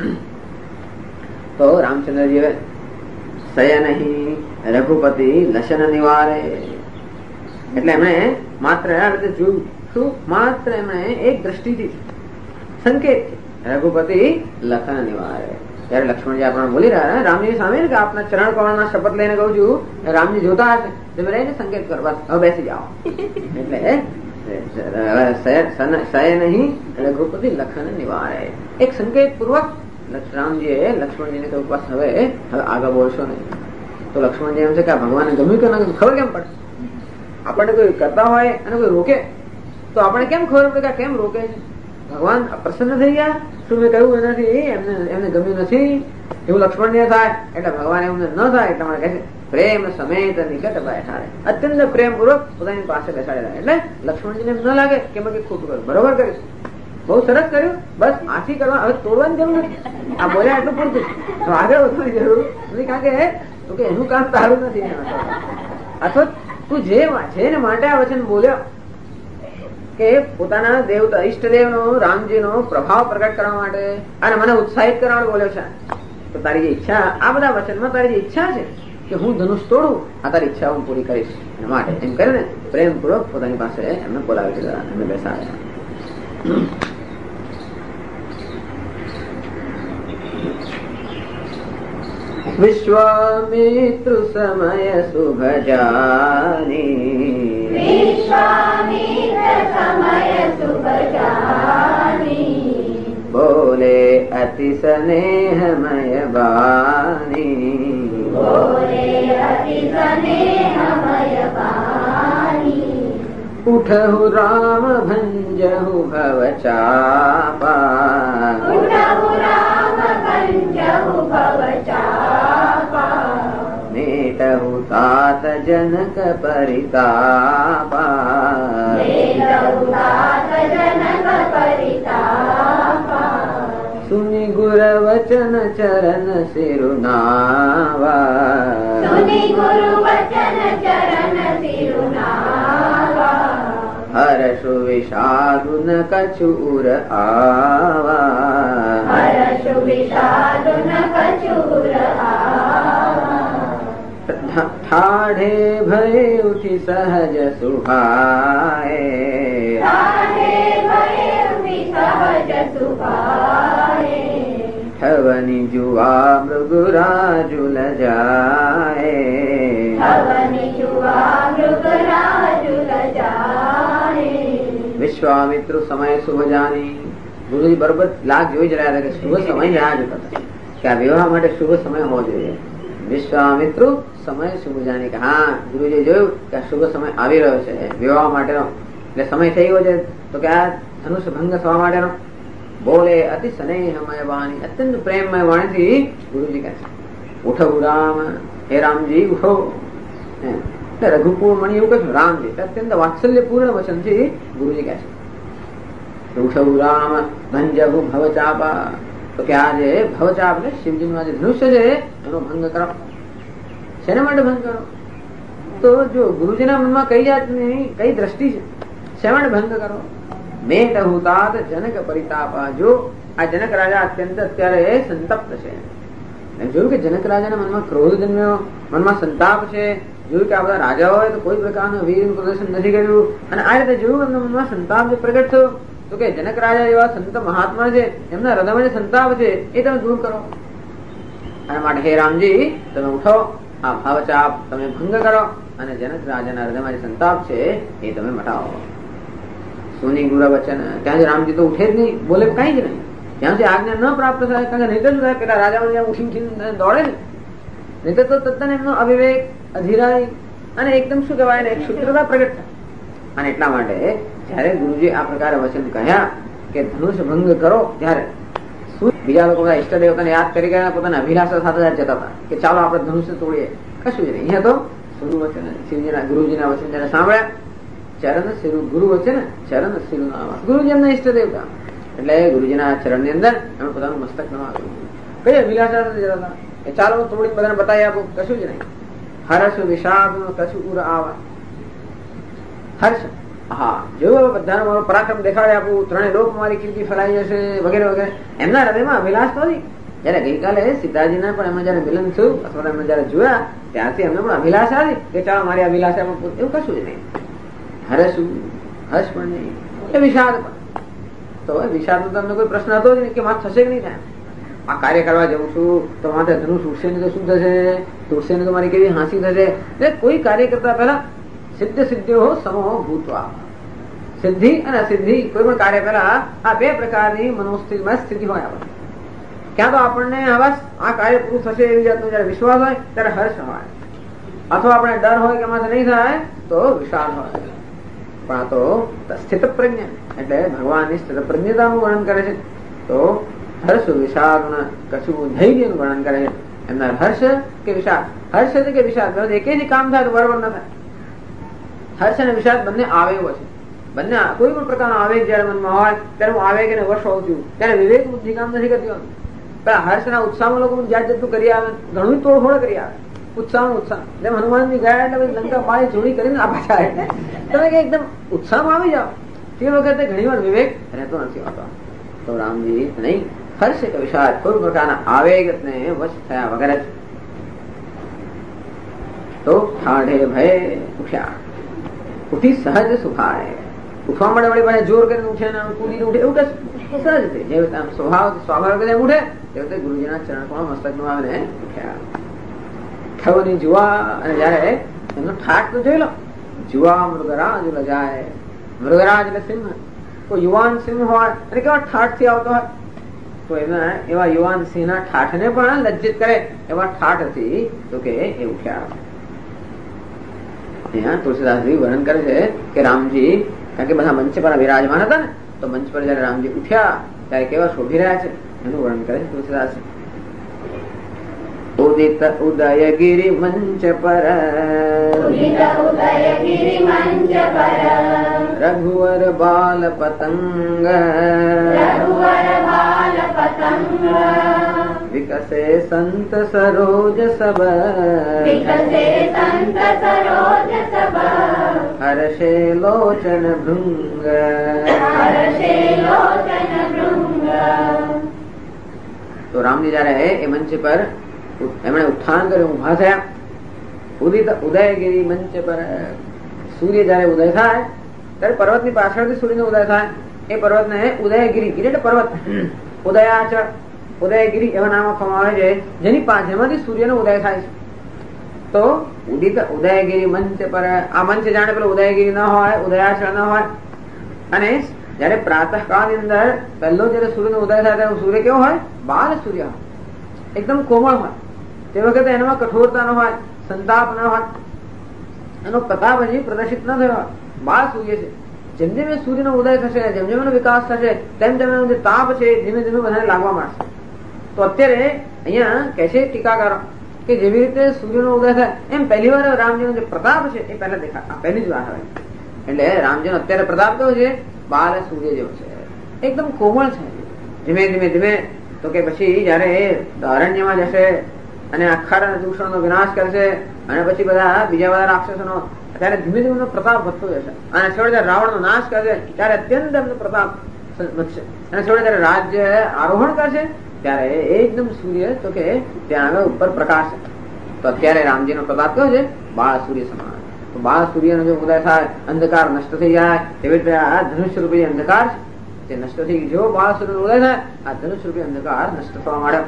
તો રામચંદ્રજી સય નહીં રઘુપતિ લશન નિવારે, એટલે એમણે માત્ર આ રીતે જોયું. શું? માત્ર એમણે એક દ્રષ્ટિથી સંકેત રઘુપતિ લખન નિવારે. ત્યારે લક્ષ્મણજી આપણે બોલી રહ્યા રામજી સામે કે આપના ચરણ કમળના શપથ લઈને કહું છું, રામજી જોતા હશે તમે રહીને સંકેત કરો, બસ હવે બેસી જાઓ. એટલે સય નહીં રઘુપતિ લખન નિવારે, એક સંકેત પૂર્વક રામજીએ લક્ષ્મણજીને કહ્યું બસ હવે આગળ બોલશો નહીં. તો લક્ષ્મણજી એમ છે કે આ ભગવાનને ગમ્યું કે ના ખબર કેમ પડે? આપણને કોઈ કરતા હોય અને કોઈ રોકે તો આપણે કેમ ખબર પડે કે કેમ રોકે છે? ભગવાન પ્રસન્ન થઈ ગયા, શું મેં કહ્યું એનાથી એમને ગમ્યું નથી એવું લક્ષ્મણને થાય. એટલે ભગવાન એમને ન થાય એટલા માટે કહે છે પ્રેમ સમેત નિકટ બેઠા, અત્યંત પ્રેમ પૂર્વક પોતાની પાસે બેસાડેલા. એટલે લક્ષ્મણજીને એમ ન લાગે કે મેં ખોટું કર્યું, બરોબર કર્યું, બહુ સરસ કર્યું, બસ આથી કરવા, હવે તોડવાની જરૂર નથી. આ બોલ્યા એટલું પૂરતું, તો આગળ વધવાની જરૂર નથી, કારણ કે એનું કામ તારું નથી. અથવા તું જેને માટે આ વચન બોલ્યો કે પોતાના દેવતા ઈષ્ટદેવનો રામજીનો પ્રભાવ પ્રગટ કરવા માટે અને મને ઉત્સાહિત કરવા માટે બોલ્યો છે, તો તારી જે ઈચ્છા આ બધા વચનમાં તારી જે ઈચ્છા છે કે હું ધનુષ તોડું, આ તારી ઈચ્છા હું પૂરી કરીશ. એના માટે એમ કરીને પ્રેમપૂર્વક પોતાની પાસે એમને બોલાવી દીધા, એમને બેસાડ્યા. વિશ્વામિત્ર સમય શુભ જાની, વિશ્વામિત્ર સમય શુભ જાની, બોલે અતિ સ્નેહમય વાણી, બોલે અતિ સ્નેહમય વાણી, ઉઠહુ રામ ભંજહુ ભવ ચાપા, ઉઠહુ રામ ભંજહુ ભવ ચાપા, મેટહુ તાત જનક પરિતાપા, મેટહુ તાત જનક પરિતાપા, સુનિ ગુર વચન ચરણ સિરુનાવા, સુનિ ગુરુ વચન ચરણ સિરુનાવા, હર્ષ हर्ष विषाद न कछूर आवा, हर्ष विषाद न कछूर आवा, ठाढ़े भय उठी सहज सुभाए, ठाढ़े भय उठी सहज सुभाए, ठवनी जुआ मृगराजुल जाए, ठवनी जुआ मृगराजुल जाए। વિશ્વામિત્ર સમય શુભ જાની. ગુરુજી બરોબર લાગ જોઈ જ રહ્યા હતા કે શુભ સમય યાદ કરતા કે આ વિવાહ માટે શુભ સમય હોવો જોઈએ. વિશ્વામિત્ર સમય શુભ જાની કે હા ગુરુજી જોયું કે આ શુભ સમય આવી રહ્યો છે વિવાહ માટેનો, એટલે સમય થઈ ગયો છે તો કે આ ધનુષ ભંગ થવા માટેનો. બોલે અતિ સ્નેહમય વાણી, અત્યંત પ્રેમમય વાણીથી ગુરુજી કહે છે ઉઠો રામ, હે રામજી ઉઠો. રઘુકુળ મણી એવું કહે છે રામજી, અત્યંત વાત્સલ્યપૂર્ણ વચનથી ગુરુજી કહે છે ઉઠો રામ ભંજહુ ભવચાપા, તો કે આ જે ભવચાપ ને શિવજીનું આ જે ધનુષ્ય છે એનો ભંગ કરો. શેના માટે ભંગ કરો? તો જો ગુરુજીના મનમાં કઈ જાતની કઈ દ્રષ્ટિ છે, શા માટે ભંગ કરો? મેટ હુતાત જનક પરિતાપા, જો આ જનક રાજા અત્યંત અત્યારે સંતપ્ત છે. જોયું કે જનક રાજાના મનમાં ક્રોધ જન્મ્યો, મનમાં સંતાપ છે. જોયું કે આ બધા રાજાઓએ તો કોઈ પ્રકારનું વીરનું પ્રદર્શન નથી કર્યું, અને આ રીતે જોયું એમના મનમાં સંતાપ જે પ્રગટ થયો તો કે જનક રાજા એવા સંત મહાત્મા છે એમના હૃદયમાં જે સંતાપ છે એ તમે દૂર કરો. અને માટે હે રામજી તમે ઉઠો, આ ભાવચાપ તમે ભંગ કરો અને જનક રાજાના હૃદયમાં જે સંતાપ છે એ તમે મટાવો. સોની ગુરા વચન ત્યાંથી રામજી તો ઉઠે જ નહીં, બોલે કઈ જ નહીં. ત્યાંથી આજ્ઞા ન પ્રાપ્ત થાય, કારણ કે નહીં શું થાય પેલા રાજા ઉઠી ઉઠીને દોડે ને, નહીં તો તદ્દન એમનો અવિવેક અધીરાઈ અને એકદમ શું કહેવાય ને એક શુદ્ધતા પ્રગટ થાય. અને એટલા માટે જયારે ગુરુજી આ પ્રકારે વચન કહ્યા કે ધનુષ ભંગ કરો, ત્યારે બીજા લોકો બધા ઈષ્ટ દેવતાને યાદ કરી ગયા, પોતાના અભિલાષા સાથે જતા હતા કે ચાલો આપણે ધનુષ્ય તોડીએ. કશું જ નહીં. અહીંયા તો ગુરુ વચન શિવજીના ગુરુજીના વચન જયારે સાંભળ્યા, ચરણ શિરુ ગુરુ વચન ચરણ શિરુ નામ, ગુરુજી એમના ઈષ્ટ દેવતા એટલે ગુરુજીના ચરણ ની અંદર એમણે પોતાનું મસ્તક નમાવ્યું. કઈ અભિલાષા જતા હતા કે ચાલો તોડી બધાને બતાવી આપું. કશું જ નહીં. હર્ષ વિષાદ કછુર આવા, હર્ષ હા જેવું બધાનો મારો પરાક્રમ દેખાડે આપું, ત્રણેય લોક મારી કીર્તિ ફેલાઈ જશે વગેરે વગેરે. એમના હૃદયમાં અભિલાષ નથી. જયારે ગઈકાલે સીતાજીના પણ એમને જયારે મિલન થયું અથવા એમને જયારે જોયા ત્યારથી એમને પણ અભિલાષા હતી કે ચાલો મારી અભિલાષા એવું કશું જ નહીં. હર્ષ હર્ષ પણ નહીં, એ વિષાદ પણ. તો વિષાદ નો તમને કોઈ પ્રશ્ન હતો જ નહીં કે મારે થશે કે નહીં થાય. આ કાર્ય કરવા જવું છું તો માથે ધનુષ ઉઠશે ને તો શું થશે, તૂટશે ને તો મારી કેવી હાંસી થશે. એટલે કોઈ કાર્ય કરતા પહેલા સિદ્ધ સિદ્ધિઓ સમો ભૂતવા, સિદ્ધિ અને અસિદ્ધિ કોઈ પણ કાર્ય પહેલા આ બે પ્રકારની મનોસ્થિતિમાં સ્થિતિ હોય. આપણે ક્યાં તો આપણને બસ આ કાર્ય પૂરું થશે એવી જાતનો જયારે વિશ્વાસ હોય ત્યારે હર્ષ હોય, અથવા આપણે ડર હોય કે માથે નહીં થાય તો વિષાદ હોય. પણ આ તો સ્થિત પ્રજ્ઞા એટલે ભગવાનની સ્થિત પ્રજ્ઞતાનું વર્ણન કરે છે. તો હર્ષ વિષાદ કશું ધૈર્યનું વર્ણન કરે છે. એમના હર્ષ કે વિષાદ, હર્ષ કે વિષાદ એકેથી કામ થાય તો બરાબર ન થાય. હર્ષ અને વિષાદ બંને આવેગો છે. બંને કોઈ પણ પ્રકારનો આવેગ જયારે મનમાં હોય ત્યારે હું આવેગ એને વશ હોઉં છું, ત્યારે વિવેક બુદ્ધિ કામ નથી કરતી હોતી. પેલા હર્ષના ઉત્સાહમાં લોકો જાત જાતનું કરી આવે, ઘણું તોડફોડ કરી આવે. ઉત્સાહમાં ઉત્સાહ જેમ હનુમાનજી ગયા એટલે લંકા પાણી ચોરી કરીને આ પાછા એટલે તમે એકદમ ઉત્સાહમાં આવી જાઓ. તે વખતે ઘણી વાર વિવેક રહેતો નથી હોતો. તો રામજી નહીં, હર્ષ કે વિષાદ કોઈ પ્રકારના આવેગને વશ થયા વગેરે. તો ઠાઢે ભય ઉઠ્યા, ઉઠી સહજ સુખાય. ઉઠવા માટે વળી પાસે જોર કરીને ઉઠે ને કૂદીને ઉઠે એવું કે સહજ થઈ જે સ્વભાવ સ્વાભાવિક ઉઠે તે વખતે ગુરુજીના ચરણ કોણ મસ્તક નું આવે ને ઉઠ્યા. ઠવની જુવા, અને જયારે એમનો ઠાઠ તો જોઈ લો, જુવા મૃગરાજ લજાય. મૃગરાજ એટલે સિંહ, કોઈ યુવાન સિંહ હોય અને કેવા ઠાઠ થી આવતો હોય તો એમાં એવા યુવાન સિંહ ના ઠાઠ ને પણ લજ્જિત કરે એવા ઠાઠ હતી તો કે એ ઉઠ્યા. અહીંયા તુલસીદાસજી વર્ણન કરે છે કે રામજી, કારણ કે બધા મંચ પર વિરાજમાન હતા ને, તો મંચ પર જયારે રામજી ઉઠ્યા ત્યારે કેવા શોભી રહ્યા છે એનું વર્ણન કરે છે તુલસીદાસ. ઉદિત ઉદયગીરી મંચ પર, ઉદયગીરી મંચ પર, રઘુવર બાલ પતંગ, રઘુવર બાલ પતંગ, વિકસે સંત સરોજ સબ, વિકસે સંત સરોજ સબ, હર્ષે લોચન ભૃંગ. હર્ષે લોચન ભૃંગ. તો રામજી જયારે એ મંચ પર એમણે ઉત્થાન કર્યું, ઉભા થયા. ઉદિત ઉદયગીરી મંચ પર સૂર્ય જયારે ઉદય થાય ત્યારે પર્વતની પાછળથી સૂર્યનો ઉદય થાય. એ પર્વતને ઉદયગીરી, ગીરી એટલે પર્વત, ઉદયાચળ, ઉદયગીરી એવા નામ આપવામાં આવે છે, જેમાંથી સૂર્યનો ઉદય થાય છે. તો ઉદિત ઉદયગીરી મંચ પર, આ મંચ જાણે પેલો ઉદયગીરી ન હોય, ઉદયાચળ ન હોય. અને જયારે પ્રાતઃ કાળની અંદર પહેલો જયારે સૂર્યનો ઉદય થાય ત્યારે સૂર્ય કેવો હોય? બાલ સૂર્ય, એકદમ કોમળ હોય. તે વખતે એનામાં કઠોરતા ન હોય, સંતાપ ન હોય, એનો પ્રતાપ હજી પ્રદર્શિત ન થયો હોય. બાળ સૂર્ય છે. જેમ જેમ એ સૂર્યનો ઉદય થશે, જેમ જેમ એનો વિકાસ થશે, તેમ તેમ એનો જે તાપ છે ધીમે ધીમે બધાને લાગવા માંડશે. તો અત્યારે અહીંયા કહે છે ટીકાકારો કે જેવી રીતે સૂર્યનો ઉદય થાય એમ પહેલી વાર રામજીનો જે પ્રતાપ છે એ પહેલા દેખાય, પહેલી જ વાર આવે. એટલે રામજીનો અત્યારે પ્રતાપ કેવો છે? બાલ સૂર્ય જેવો છે, એકદમ કોમળ છે. ધીમે ધીમે ધીમે તો કે પછી જયારે અરણ્યમાં જશે અને આખા દૂષણનો વિનાશ કરશે અને પછી બધા બીજા બધા રાક્ષસોનો, ત્યારે ધીમે ધીમે પ્રતાપ વધતો જશે. અને છેવટે જયારે રાવણનો નાશ કરશે ત્યારે અત્યંત એમનો પ્રતાપ વધશે. અને છેવટે જયારે રાજ્ય આરોહણ કરશે ત્યારે એકદમ સૂર્ય તો કે ત્યાં આગળ ઉપર પ્રકાશ. તો અત્યારે રામજીનો પ્રતાપ કયો છે? બાળ સૂર્ય સમાન. તો બાળ સૂર્યનો જો ઉદય થાય, અંધકાર નષ્ટ થઈ જાય. એવી રીતે આ ધનુષ રૂપી અંધકાર જે નષ્ટ થઈ ગયો, જો બાળ સૂર્યનો ઉદય થાય આ ધનુષ રૂપી અંધકાર નષ્ટ થવા માંડે.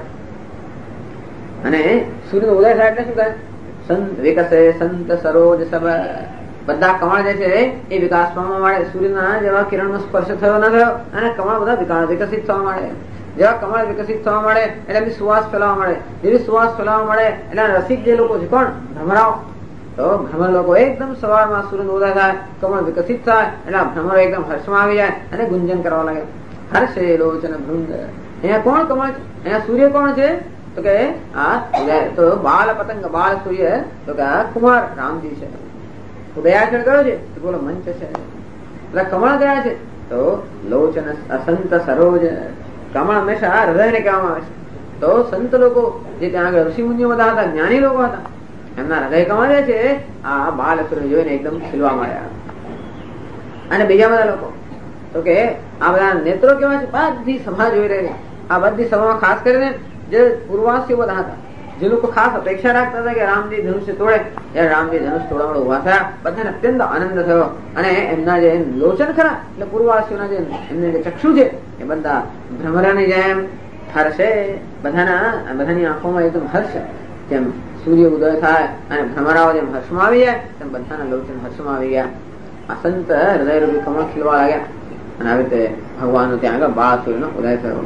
અને સૂર્યનો ઉદય થાય એટલે શું થાય? સંત વિકસે સંત સરોજ સબ, બધા કમળ જે છે એ વિકાસ પામવા માંડે. સૂર્યના જેવા કિરણનો સ્પર્શ થયો ન થયો અને કમળ બધા વિકસિત થવા માંડે. જેવા કમળ વિકસિત થવા મળે એટલે એમની સુવાસ ફેલાવા મળે. જેવી સુવાસ ફેલાવા મળે એટલે રસિક જે લોકો છે કોણ? ભ્રમરાઓ. તો ભ્રમર લોકો એકદમ સવારમાં સૂર્યનો ઉદય થાય, કમળ વિકસિત થાય એટલે ભ્રમરો એકદમ હર્ષમાં આવી જાય અને ગુંજન કરવા લાગે. હર્ષે લોચન ભૃંગ. અહીંયા કોણ કમળ છે? અહીંયા સૂર્ય કોણ છે? તો કે આ ઉદય. તો બાલ પતંગ, બાળ સૂર્ય તો કે આ કુમાર રામજી છે. ઉદયાચળ કયો છે? તો બોલો મંચ છે. એટલે કમળ કયા છે? તો લોચન અસંત સરોજ. કમળ હંમેશા હૃદયને કહેવામાં આવે છે. તો સંત લોકો જે ત્યાં આગળ ઋષિ મુનિઓ બધા હતા, જ્ઞાની લોકો હતા, એમના હૃદય કમળ છે આ બાલ સૂર્ય જોઈને એકદમ ખીલવા માંડ્યા. અને બીજા બધા લોકો તો કે આ બધા નેત્રો કેવા છે? બધી સભા જોઈ રહી. આ બધી સભામાં ખાસ કરીને જે પૂર્વાસીઓ બધા હતા, જે લોકો ખાસ અપેક્ષા રાખતા હતા કે રામજી ધનુષ્ય તોડે, ત્યારે રામજી ધનુષ તોડવા ઉભા થયા. બધાને અત્યંત આનંદ થયો. અને એમના જે લોચન ખરા એટલે પૂર્વાસીઓના જે એમને જે ચક્ષુ છે એ બધા ભ્રમરાની જેમ હર્ષે. બધાની આંખોમાં એકદમ હર્ષ. જેમ સૂર્ય ઉદય થાય અને ભ્રમરાઓ જેમ હર્ષમાં આવી જાય તેમ બધાના લોચન હર્ષમાં આવી ગયા. આ સંત હૃદયરૂપી કમળ ખીલવા લાગ્યા. અને આવી રીતે ભગવાનનો ત્યાં આગળ બાળ સૂર્યનો ઉદય થયો.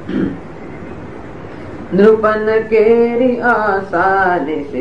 નૃપન કેરી આશા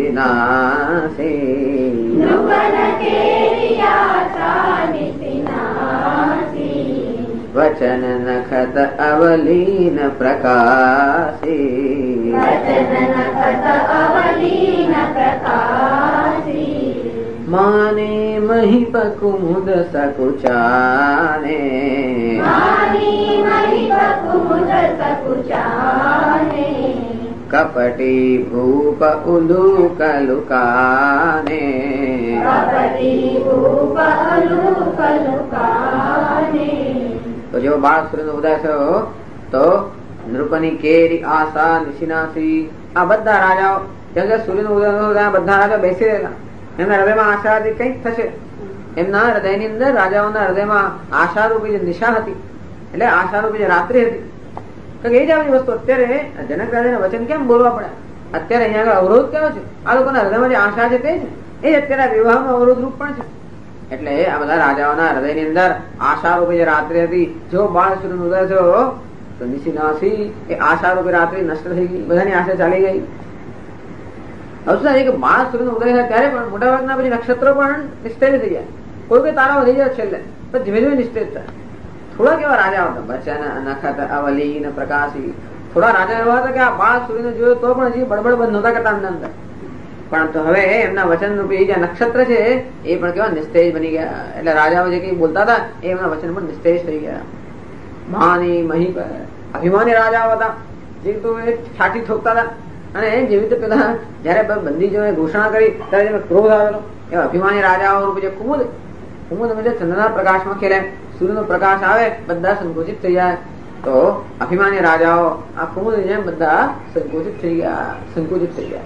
નિશિનાસી, નૃપન કેરી આશા નિશિનાસી, વચન નખત અવલીન પ્રકાશી, વચન નખત અવલીન પ્રકાશી, માને મહિપ કુમુદ સકુચાને, માની મહિપ કુમુદ સકુચાને, કપટી ભૂપ ઉલુક લુકાને, કપટી ભૂપ ઉલુક લુકાને. તો જેવો બાળ સૂર્યનો ઉદય થયો તો નૃપની કેરી આશા નિશિનાસી. આ બધા રાજાઓ જેમ કે સૂર્યનો ઉદય બધા રાજા બેસી રહેલા. એમના હૃદયમાં આશા હતી કઈક થશે. એમના હૃદયની અંદર, રાજાઓના હૃદયમાં આશારૂપી જે નિશા હતી, એટલે આશારૂપી જે રાત્રિ હતી. એ જ આવી વસ્તુ અત્યારે જનક રાજાના વચન કેમ બોલવા પડે? અત્યારે અહીંયા આગળ અવરોધ કયો છે? આ લોકોના હૃદયમાં જે આશા છે તે જ, એ અત્યારે વિવાહમાં અવરોધ રૂપ પણ છે. એટલે આ બધા રાજાઓના હૃદયની અંદર આશારૂપી જે રાત્રિ હતી, જો બાળ સૂર્યનો ઉદય થયો તો નિશિનાસી, એ આશારૂપી રાત્રિ નષ્ટ થઈ ગઈ. બધાની આશા ચાલી ગઈ. હવે શું થાય કે બાળ સૂર્યનો ઉદય થાય ત્યારે પણ મોટા ભાગના પછી નક્ષત્રો પણ નિસ્તેજ થઈ જાય. કોઈ કોઈ તારાઓ થઈ જાય છેલ્લે, પણ ધીમે ધીમે નિસ્તેજ થાય. થોડા કેવા રાજા હતા? બચન નખત અવલીન પ્રકાશી. થોડા રાજા એવા હતા કે આ બાળ સૂર્યને જોયો તો પણ હજી બળબડ બંધ નહોતા કરતા એમના અંદર. પણ તો હવે એમના વચન રૂપી જે નક્ષત્ર છે એ પણ કેવા નિસ્તેજ બની ગયા. એટલે રાજાઓ જે કઈ બોલતા હતા એ એમના વચન પણ નિસ્તેજ થઈ ગયા. માની મહી અભિમાની રાજાઓ હતા, જે તો છાટી ઠોકતા હતા. અને જેવી રીતે પેલા જયારે બંદીજોએ ઘોષણા કરી ત્યારે જેને ક્રોધ આવેલો, એવા અભિમાની રાજાઓ રૂપે જે કુમુદ, કુમુદ મુજબ ચંદ્રના પ્રકાશમાં ખેલે, સૂર્યનો પ્રકાશ આવે બધા સંકોચિત થઈ જાય. તો અભિમાની રાજાઓ આ કુમુદ જેમ બધા સંકોચિત થઈ ગયા.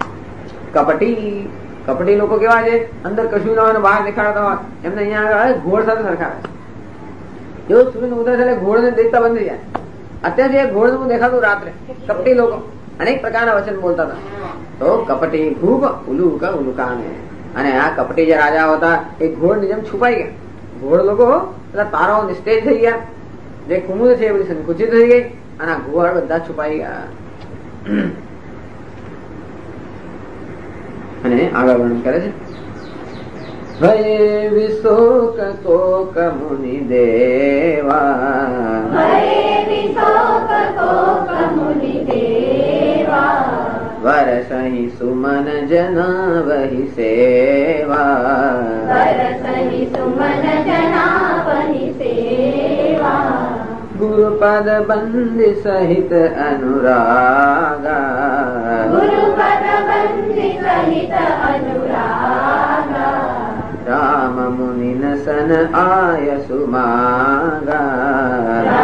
કપટી લોકો કેવા છે? અંદર કશું ના હોય, બહાર દેખાડતા હોય, એમને અહીંયા ઘોડ સાથે સરખાવે છે. જેવો સૂર્ય ઉદય થાય ઘોડ ને દેખતા બંધ થઈ જાય. અત્યારે ઘોડ નું દેખાતું રાત્રે. કપટી લોકો અનેક પ્રકારના વચન બોલતા હતા. તો કપટી ખૂબ ઉલુકાને, અને આ કપટી જે રાજાઓ હતા એ ઘોડ ની જેમ છુપાઈ ગયા. ઘોડ લોકો બધા તારાઓ નિસ્તેજ થઈ ગયા. જે કુમુદ છે એ બધી સંકુચિત થઈ ગઈ અને આ ઘોડ બધા છુપાઈ ગયા. અને આગળ વર્ણન કરે છે. ભય વિશોક કોક મુનિ દેવા, વરસહિ સુમન જનાવહિ સેવા, ગુરુપદ બંદી સહિત અનુરાગા, રામ મુનિ નસન આય સુમાગા.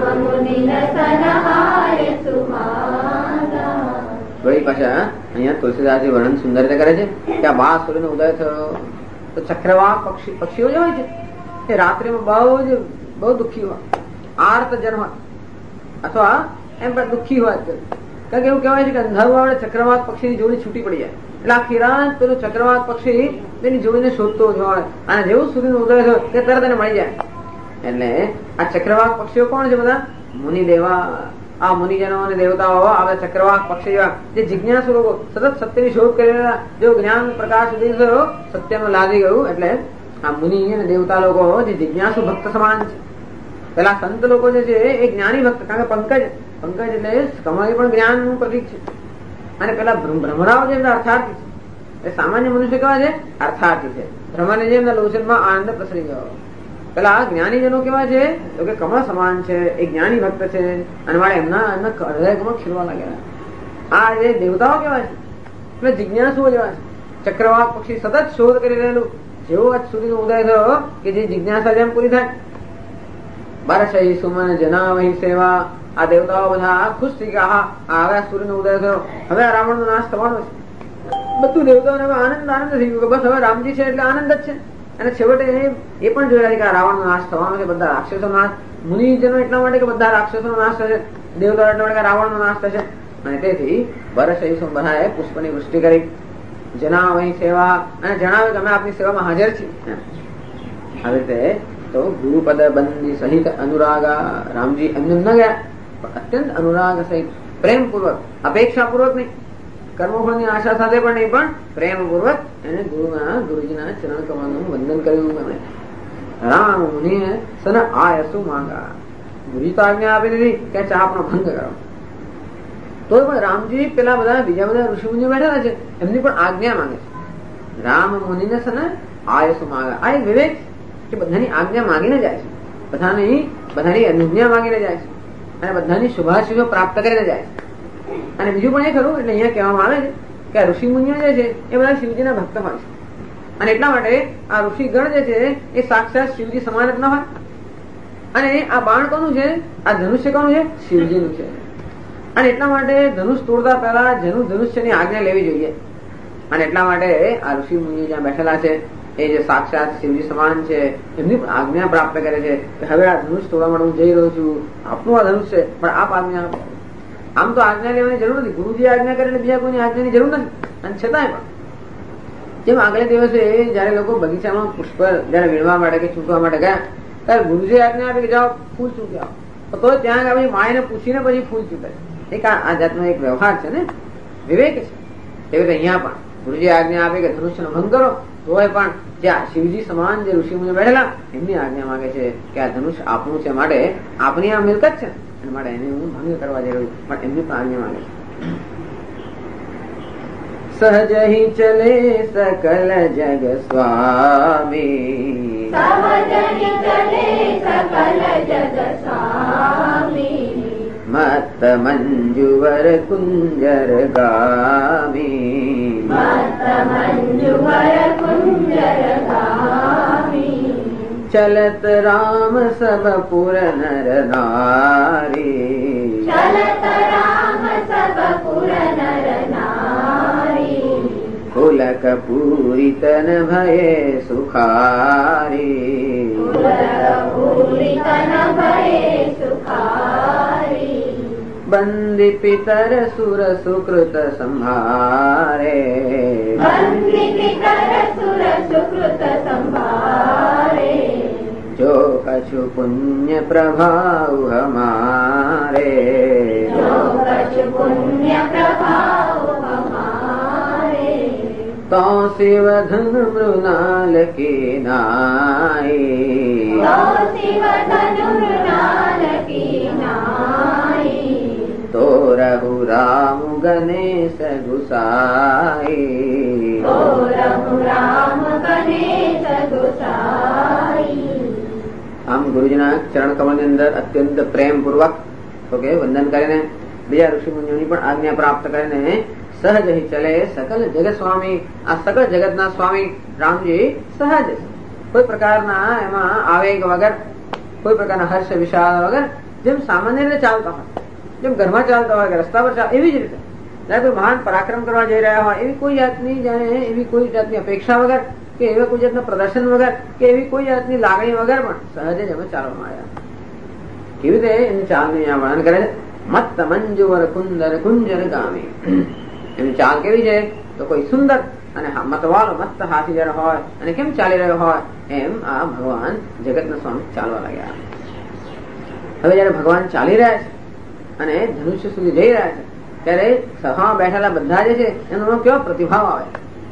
વળી પાછા અહીંયા તુલસીદાસજી વર્ણન સુંદર રીતે કરે છે કે આ 12 સૂર્યનો ઉદય થયો તો ચક્રવાક પક્ષીઓ જે હોય છે એ રાત્રિમાં બહુ દુઃખી હોય, આર્ત જન હોય અથવા એમ પણ દુઃખી હોય. કારણ કે એવું કહેવાય છે કે અંધારું આવે ચક્રવાક પક્ષીની જોડી છૂટી પડી જાય એટલે આખી રાત પેલું ચક્રવાક પક્ષી તેની જોડીને શોધતો જ હોય અને જેવું સૂર્યનો ઉદય થયો તે તરત એને મળી જાય. એટલે આ ચક્રવાક પક્ષીઓ કોણ છે? બધા મુનિ દેવા. આ મુનિજનો અને દેવતાઓ આ ચક્રવાક પક્ષી જે જિજ્ઞાસુ લોકો સતત સત્યની શોધ કરી રહ્યા, જો જ્ઞાન પ્રકાશ ઉદય થયો સત્યનું લાગી ગયું એટલે આ મુનિ અને દેવતા લોકો જે જિજ્ઞાસુ ભક્ત સમાન છે. પેલા સંત લોકો જે છે એ જ્ઞાની ભક્ત, કારણ કે પંકજ એટલે કમળી પણ જ્ઞાન નું પ્રતીક છે. અને પેલા ભ્રમરાઓ જે અર્થાર્થી છે, એ સામાન્ય મનુષ્ય કેવા છે? અર્થાર્થી છે. ભ્રમરને જે એમના લોચનમાં આનંદ પ્રસરી ગયો. પેલા જ્ઞાનીજનો કેવા છે? તો કે કમળ સમાન છે, એ જ્ઞાની ભક્ત છે અને મારે એમના હૃદયમાં ખીલવા લાગેલા. આ જે દેવતાઓ કેવા છે? એટલે જિજ્ઞાસુઓ જેવા છે. ચક્રવાક પક્ષી સતત શોધ કરી રહેલું, જેવો આજ સૂર્યનો ઉદય થયો કે જે જિજ્ઞાસા જેમ પૂરી થાય. બરસહિ સુમન જનાવહિ સેવા. આ દેવતાઓ બધા ખુશ થઈ ગયા. હવે સૂર્યનો ઉદય થયો, હવે આ રાવણ નો નાશ થવાનો છે. બધું દેવતાઓને આનંદ થઈ ગયો કે બસ હવે રામજી છે એટલે આનંદ જ છે. અને છેવટે એ પણ જોયા કે આ રાવણ નો નાશ થવાનો છે, બધા રાક્ષસો નાશ. મુનિજનો એટલા માટે કે બધા રાક્ષસો નો નાશ થશે, દેવતાઓ એટલા માટે રાવણ નો નાશ થશે. અને તેથી બરસહિ સુમન બધાએ પુષ્પની વૃષ્ટિ કરી. જનાવહિ સેવા, અને જણાવ્યું કે અમે આપની સેવામાં હાજર છીએ. આવી રીતે તો ગુરુપદ બંદી સહિત અનુરાગા. રામજી એમને ન ગયા પણ અત્યંત અનુરાગ સહિત પ્રેમપૂર્વક, અપેક્ષાપૂર્વક નહીં, કર્મફળની આશા સાથે પણ નહીં, પણ પ્રેમપૂર્વક એને ગુરુજીના ચરણ કમળનું વંદન કર્યું. એમણે રામ મુનિએ સન આયસુ માંગા. ગુરુજી તો આજ્ઞા આપી દીધી કે ચાપનો ભંગ કરો. તો પણ રામજી પેલા બધા બીજા બધા ઋષિ મુનિઓ બેઠેલા છે એમની પણ આજ્ઞા માંગે છે. રામ મુનિને સન આયસુ માંગા. આ એક વિવેક કે બધાની આજ્ઞા માંગીને જાય છે, બધાની અનુજ્ઞા માંગીને જાય છે અને બધાની શુભાશુભ પ્રાપ્ત કરીને જાય છે. અને બીજું પણ એ ખરું, એટલે અહીંયા કહેવામાં આવે છે કે આ ઋષિ મુનિઓ જે છે એ બધા શિવજીના ભક્ત હોય છે. અને એટલા માટે આ ઋષિગણ જે છે એ સાક્ષાત શિવજી સમાન જ ન હોય. અને આ બાણ કોનું છે? આ ધનુષ્ય કોનું છે? શિવજીનું છે. અને એટલા માટે ધનુષ તોડતા પહેલા ધનુષ્યની આજ્ઞા લેવી જોઈએ. અને એટલા માટે આ ઋષિ મુનિઓ જ્યાં બેઠેલા છે એ જે સાક્ષાત શિવજી સમાન છે એમની આજ્ઞા પ્રાપ્ત કરે છે કે હવે આ ધનુષ તોડવા માટે હું જઈ રહ્યો છું, આપનું આ ધનુષ છે પણ આપ આજ્ઞા આપો. આમ તો આજ્ઞા લેવાની જરૂર નથી, ગુરુજી આજ્ઞા કરે એટલે બીજા કોઈની આજ્ઞાની જરૂર નથી. અને છતાંય પણ જેમ આગલે દિવસે જયારે લોકો બગીચામાં પુષ્પ જયારે વીણવા માટે કે ચૂંટવા માટે ગયા ત્યારે ગુરુજી આજ્ઞા આપી કે જાઓ ફૂલ ચૂંટી આવો, તો ત્યાં પછી માયને પૂછીને પછી ફૂલ ચૂંટે. એક આ જાતનો એક વ્યવહાર છે ને, વિવેક છે. એવી રીતે અહીંયા પણ ગુરુજી આજ્ઞા આપે કે ધનુષ્યનો ભંગ કરો, તોય પણ જ્યાં શિવજી સમાન જે ઋષિ મુનિઓ બેઠેલા એમની આજ્ઞા માંગે છે કે આ ધનુષ આપનું છે, માટે આપની આ મિલકત છે અને માટે એને હું ભંગ કરવા જઈ રહ્યું, પણ એમની પણ આજ્ઞા માંગે છે. સહજ હિ ચલે સકલ જગ સ્વામી, મત મંજુવર કુંજર ગામી, चलत राम सब पुर नर नारी, चलत राम सब पुर नर नारी, पुलक पूरी तन भये सुखारी, पुलक पूरी तन भये सुखारी, बंदी पितर सुर सुकृत संहारे, बंदी पितर सुर सुकृत संभारे, जो कछु पुण्य प्रभाव हमारे, जो कछु पुण्य प्रभाव हमारे, तो शिव धन मृणाल की नाई, तो शिव धनु मृणाल की नाई, तो रहु राम गणेश गुसाई, तो रहु राम गणेश गुसाई। આમ ગુરુજીના ચરણ કમળની અંદર અત્યંત પ્રેમ પૂર્વક વંદન કરીને બીજા ઋષિ મુનિઓની પણ આજ્ઞા પ્રાપ્ત કરીને સહજ હિ ચલે સકલ જગત સ્વામી, આ સકલ જગતના સ્વામી રામજી સહજ છે, કોઈ પ્રકારના એમાં આવેગ વગર, કોઈ પ્રકારના હર્ષ વિષાદ વગર, જેમ સામાન્ય રીતે ચાલતા હોય, જેમ ઘરમાં ચાલતા હોય, રસ્તા પર ચાલે, એવી જ રીતે જ્યારે કોઈ મહાન પરાક્રમ કરવા જઈ રહ્યા હોય એવી કોઈ જાતની જાણે એવી કોઈ જાતની અપેક્ષા વગર કે એવા કોઈ જાતના પ્રદર્શન વગર કે એવી કોઈ જાતની લાગણી વગર પણ સહજ જ અમે ચાલવામાં આવ્યા. કેવી રીતે એની ચાલનું અહીંયા વર્ણન કરે છે. મત્ત મંજુવર કુંદર કુંજર ગામી, એની ચાલ કેવી છે તો કોઈ સુંદર અને મતવાળો મસ્ત હાથી જયારે હોય અને કેમ ચાલી રહ્યો હોય એમ આ ભગવાન જગતના સ્વામી ચાલવા લાગ્યા. હવે જયારે ભગવાન ચાલી રહ્યા છે અને ધનુષ્ય સુધી જઈ રહ્યા છે ત્યારે સભામાં બેઠેલા બધા જે છે એનો કેવો પ્રતિભાવ આવે.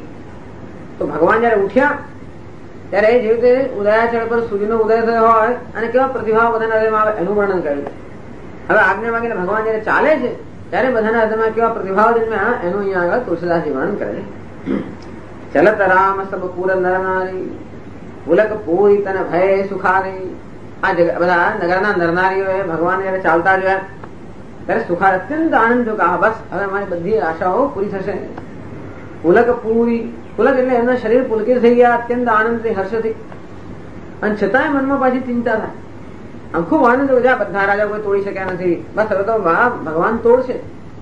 તો ભગવાન જયારે ઉઠ્યા ત્યારે જે રીતે ઉદયાચળ પર સૂર્યનો ઉદય થયો હોય અને કેવા પ્રતિભાવ બધાના હૃદયમાં આવે એનું વર્ણન કર્યું. હવે આજ્ઞા માંગીને ભગવાન જયારે ચાલે છે ત્યારે બધાના હૃદયમાં કેવા પ્રતિભાવ જન્મ્યા એનું અહીંયા આગળ તુલસીદાસજી વર્ણન કરે છે. ચલત રામ સબ પુર નર નારી, પુલક પૂરી તન ભય સુખારી. આ બધા નગરના નરનારીઓએ ભગવાન જયારે ચાલતા જોયા ત્યારે સુખાર અત્યંત આનંદ જો કે બસ હવે અમારી બધી આશાઓ પૂરી થશે. પુલક પૂરી, પુલક એટલે એમના શરીર પુલકિત થઈ ગયા અત્યંત આનંદથી હર્ષથી, અને છતાંય મનમાં પાછી ચિંતા થાય. આમ ખૂબ આનંદ બધા રાજા કોઈ તોડી શક્યા નથી, બસ હવે તો ભગવાન તોડશે.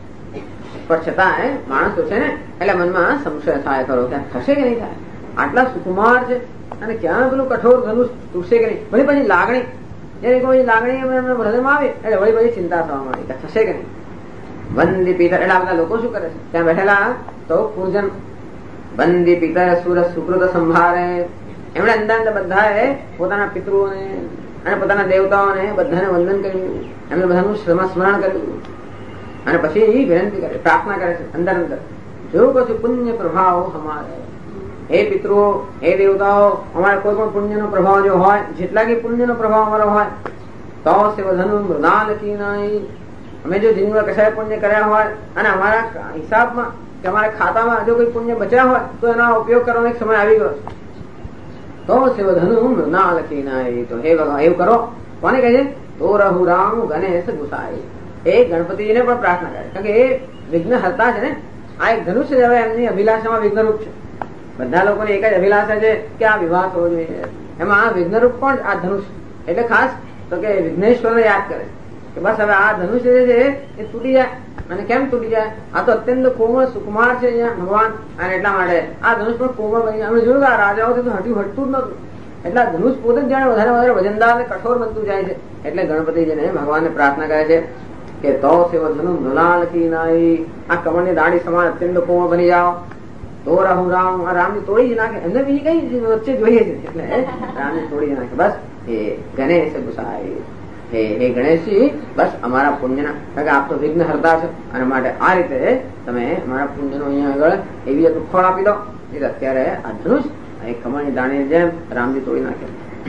પણ છતાંય માણસ તો છે ને એટલે મનમાં સંશય થાય ખરો કે થશે કે નહીં થાય. આટલા સુકુમાર છે અને ક્યાં પેલું કઠોર ધનુષ તૂટશે કે નહીં. વળી પછી લાગણી, જયારે કોઈ લાગણી હૃદયમાં આવે એટલે વળી પછી ચિંતા થવા માંડી કે થશે કે નહીં. વંદી પિતર, એટલે આ બધા લોકો શું કરે છે ત્યાં બેઠેલા તો પૂર્જન. વંદી પિતર સુર સુકૃત સંભારે, એમણે અંદર બધાએ પોતાના પિતૃઓને અને પોતાના દેવતાઓને બધાને વંદન કર્યું, એમને બધાનું સ્મરણ કર્યું અને પછી વિનંતી કરે, પ્રાર્થના કરે છે અંદર અંદર. જો કશું પુણ્ય પ્રભાવ અમારે, હે પિતૃઓ, હે દેવતાઓ, અમારે કોઈ પણ પુણ્યનો પ્રભાવ જો હોય, જેટલા કે પુણ્યનો પ્રભાવ અમારો હોય તો સેવધનુ મૃણાલ કી નાઈ, અમે જો જીવનમાં કશાય પુણ્ય કર્યા હોય અને અમારા હિસાબમાં કે અમારા ખાતામાં જો કોઈ પુણ્ય બચ્યા હોય તો એનો ઉપયોગ કરવાનો એક સમય આવી ગયો તો સેવધનુ મૃણાલ કી નાઈ. તો હે ભગવાન એવું કરો. કોને કહે છે? તો રહુ રામ ગણેશ ગુસાઈ. એ ગણપતિજીને પણ પ્રાર્થના કરે, કારણ કે એ વિઘ્ન હરતા છે ને. આ એક ધનુષ્ય જ હવે એમની અભિલાષામાં વિઘ્નરૂપ છે. બધા લોકોની એક જ અભિલાષા છે કે આ વિવાહ થવો જોઈએ, એમાં આ વિઘ્નરૂપ પણ આ ધનુષ. એટલે ખાસ તો કે વિઘ્નેશ્વરને યાદ કરે કે બસ હવે આ ધનુષ્ય જે છે એ તૂટી જાય. અને કેમ તૂટી જાય? આ તો અત્યંત કોમળ સુકુમાર છે અહીંયા ભગવાન, અને એટલા માટે આ ધનુષ પણ કોમળ બની. અમે જોયું કે આ રાજાઓથી તો હટ્યું હટતું જ નતું, એટલે ધનુષ પોતે જ જાણે વધારે વધારે વજનદાર અને કઠોર બનતું જાય છે. એટલે ગણપતિજીને ભગવાનને પ્રાર્થના કરે છે કે તો સેવધનુ મૃણાલ કી નાઈ, આ કમળની દાઢી સમાન અત્યંત કોમળ બની જાઓ. તો રાહુ રામ, આ રામજી તોડી જ નાખે, એમને બીજી કઈ વચ્ચે જોઈએ છે એટલે રામજી તોડી જ નાખે. બસ એ ગણેશ ગુસાઈ, હે ગણેશજી બસ અમારા પુણ્યના, કારણ કે આપ તો વિઘ્ન હરતા છો અને માટે આ રીતે તમે અમારા પુણ્યનો અહીંયા આગળ એવી રીતે ફળ આપી દો. એટલે અત્યારે આ ધનુષ એક કમળની દાણી જેમ રામજી તોડી નાખે.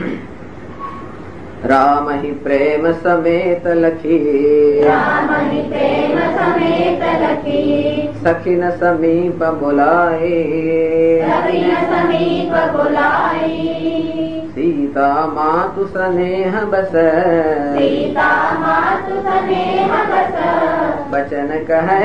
રામ હિ પ્રેમ સમેત લખી, સખી ન સમીપ બોલાઈ, સીતા માતુ સ્નેહ બસ, બચન કહે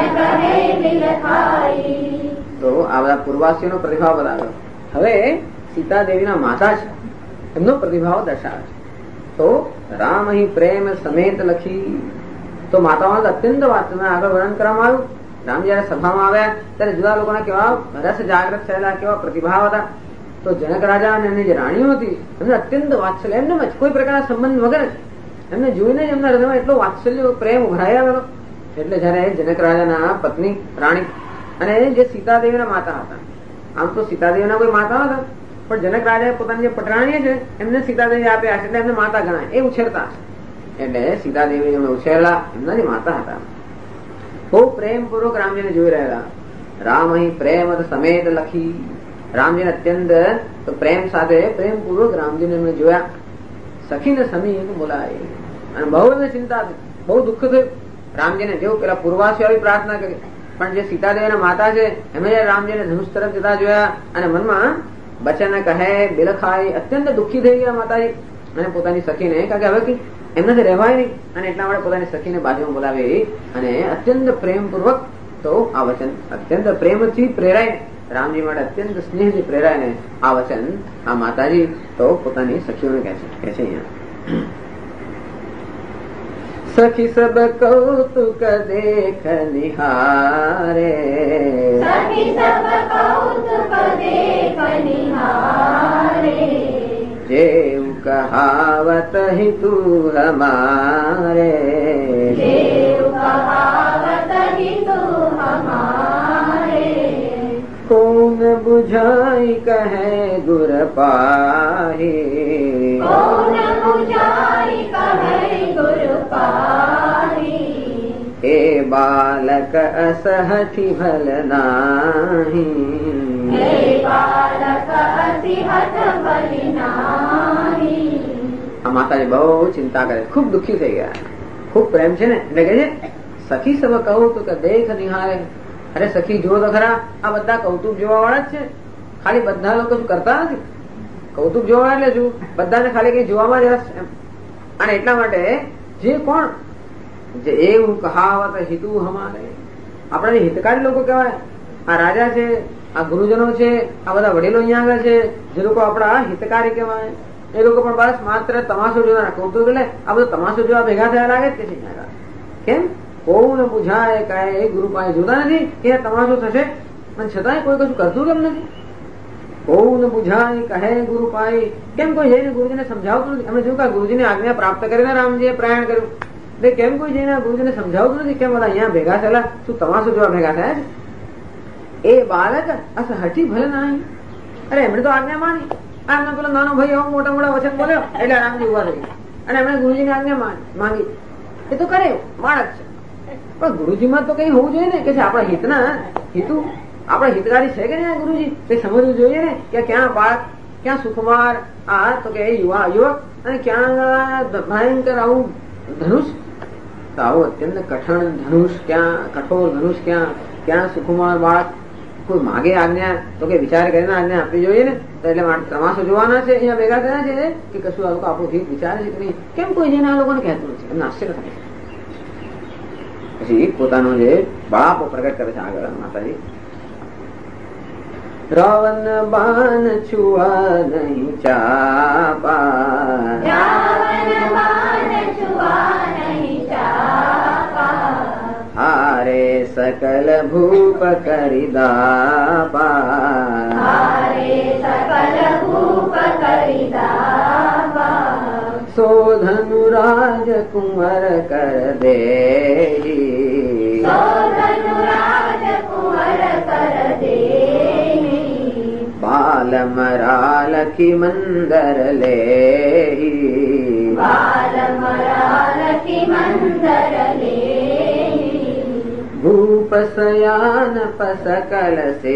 બિલખાઈ. તો આ બધા પૂર્વાસીઓનો પ્રતિભાવ બતાવ્યો. હવે સીતાદેવીના માતા છે એમનો પ્રતિભાવ દર્શાવે છે. તો રામ અહીં પ્રેમ સમેત લખી. તો માતાઓનો અત્યંત વાત આગળ વર્ણન કરવામાં આવ્યું. રામ જયારે સભામાં આવ્યા ત્યારે જુદા લોકોના કેવા રસ જાગૃત થયેલા, કેવા પ્રતિભાવ હતા. તો જનક રાજા અને એમની જે રાણીઓ હતી એમને અત્યંત વાત્સલ્ય, એમને કોઈ પ્રકારના સંબંધ વગર જ એમને જોઈને જ એમના હૃદયમાં એટલો વાત્સલ્ય પ્રેમ ઉભરાઈ આવેલો. એટલે જયારે જનક રાજાના પત્ની રાણી અને જે સીતાદેવીના માતા હતા, આમ તો સીતાદેવીના કોઈ માતા હતા પણ જનક રાજાએ પોતાની જે પટરાણી છે એમને સીતાદેવી આપ્યા છે એટલે એમને માતા ગણાય, એ ઉછેરતા એટલે સીતાદેવી એમને ઉછેરલા, એમના જે માતા હતા. બહુ પ્રેમ પૂર્વક રામજીને જોઈ રહેલા. રામ અહીં પ્રેમ સમેત લખી. રામજીને અત્યંત પ્રેમ સાથે પ્રેમ પૂર્વક રામજીને એમને જોયા. સખીને સમીપ બોલાય. અને બહુ એમને ચિંતા થઈ, બહુ દુઃખ થયું રામજીને. જેવું પેલા પૂર્વાસીઓ આવી પ્રાર્થના કરી, પણ જે સીતાદેવીના માતા છે એમને રામજીને ધનુષ તરફ જતા જોયા અને મનમાં બચન કહે બિલખાય, અત્યંત દુઃખી થઈ ગયા માતાજી. અને પોતાની સખીને કારણ કે હવે કઈ એમનાથી રહેવાય નહીં અને એટલા માટે પોતાની સખીને બાજુમાં બોલાવી અને અત્યંત પ્રેમપૂર્વક તો આ વચન, અત્યંત પ્રેમથી પ્રેરાય, રામજી માટે અત્યંત સ્નેહથી પ્રેરાય ને આ વચન આ માતાજી તો પોતાની સખીઓને કહે છે અહીંયા, સખી સબ કૌતુક દેખ નિહારે, સખી સબ કૌતુક દેખ નિહારે, જેવ કહાવત હિતુ હમારે, જેવ કહાવત હિતુ હમારે, कौन बुझाई कहे गुर पाही, कौन बुझाई कहे गुर पाही, हे बालक असहठि भल नाही, हे बालक असिहत बलि नाही. આ માતાજી બહુ ચિંતા કરે, ખૂબ દુઃખી થઈ ગયા, ખૂબ પ્રેમ છે ને એટલે કે છે સખી સબ કહું તો કે દેખ નિહારે. અરે સખી જુઓ તો ખરા, આ બધા કૌતુક જોવા વાળા જ છે, ખાલી બધા લોકો શું કરતા નથી. કૌતુક જોવા એટલે શું, બધાને ખાલી કઈ જોવામાં જ રસ એમ. અને એટલા માટે જે કોણ જે એવું કહાવત હિતુ હમારે, આપણે હિતકારી લોકો કહેવાય. આ રાજા છે, આ ગુરુજનો છે, આ બધા વડીલો અહીંયા આગળ છે, જે લોકો આપણા હિતકારી કહેવાય, એ લોકો પણ બસ માત્ર તમાશો જોવાના, કૌતુક એટલે આ બધું તમાશો જોવા ભેગા થયા લાગે જ છે. કેમ કોણ બુઝાય કાંઈ ગુરુ પાસે જોતા નથી કે તમાશો થશે, પણ છતાંય કોઈ કશું કરતું કેમ નથી. કોણ બુઝાય કહે ગુરુ પાય, કેમ કોઈ જઈને ગુરુજીને સમજાવતું નથી. અમે જોયું કે ગુરુજીની આજ્ઞા પ્રાપ્ત કરીને રામજીએ પ્રયાણ કર્યું, એટલે કેમ કોઈ જઈને ગુરુજીને સમજાવતું નથી કેમ બધા અહીંયા ભેગા થયેલા, શું તમાશો જોવા ભેગા થયા છે. એ બાળક હઠી ભલે નહીં, અરે એમણે તો આજ્ઞા માની, આમનો પેલો નાનો ભાઈ એવો મોટા મોટા વચન બોલ્યો એટલે રામજી ઉભા થઈ અને એમણે ગુરુજીની આજ્ઞા માંગી. એ તો કરે બાળક છે, પણ ગુરુજીમાં તો કઈ હોવું જોઈએ ને કે આપણા હિતના હિતુ, આપણા હિતકારી છે કે નહીં ગુરુજી, તે સમજવું જોઈએ ને કે ક્યાં બાળક, ક્યાં સુકુમાર, આ તો કે યુવક, અને ક્યાં ભયંકર આવું ધનુષ. તો આવું અત્યંત કઠણ ધનુષ ક્યાં, કઠોર ધનુષ ક્યાં, ક્યાં સુકુમાર બાળક. કોઈ માગે આજ્ઞા તો કે વિચાર કરીને આજ્ઞા આપવી જોઈએ ને. તો એટલે તમાશો જોવાના છે, અહીંયા ભેગા થયા છે કે કશું આ લોકો આપણું હિત વિચારે છે કે નહીં, કેમ કોઈ જેને આ લોકોને કહેતું નથી. એમને આશ્ચર્ય થાય છે. પછી પોતાનો જે બાળાપો પ્રગટ કરે છે આગળ માતાજી. રાવણ બાન છુઆ નહીં ચાપા, રાવણ બાણ છુઆ નહીં ચાપા, હારે સકલ ભૂપ કરી દાપા, હારે સકલ ભૂપ કરી દાપા, સોધनु રાજ કુંવર કર દેહી, સોધनु રાજ કુંવર કર દેહી, બાલ મરાલ કી મંદર લેહી, બાલ મરાલ કી મંદર લેહી, ભૂપ સયાન પસકલ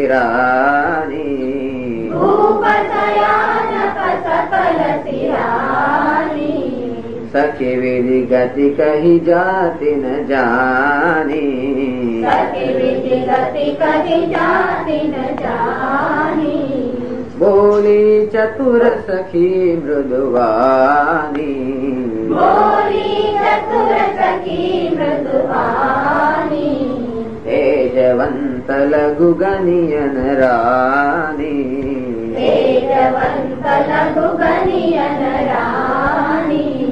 સિરાની, ભૂપ શયાન પસકલ સિરાની, સખી વિધિ ગતિ કહી જાતિ ન જાની, સખી વિધિ ગતિ કહી જાતિ ન જાની, બોલી ચતુર સખી મૃદુવાની, બોલી ચતુર સખી મૃદુવાની, તેજવંત લઘુ ગનિયન રાની, તેજવંત લઘુ ગનિયન રાણી.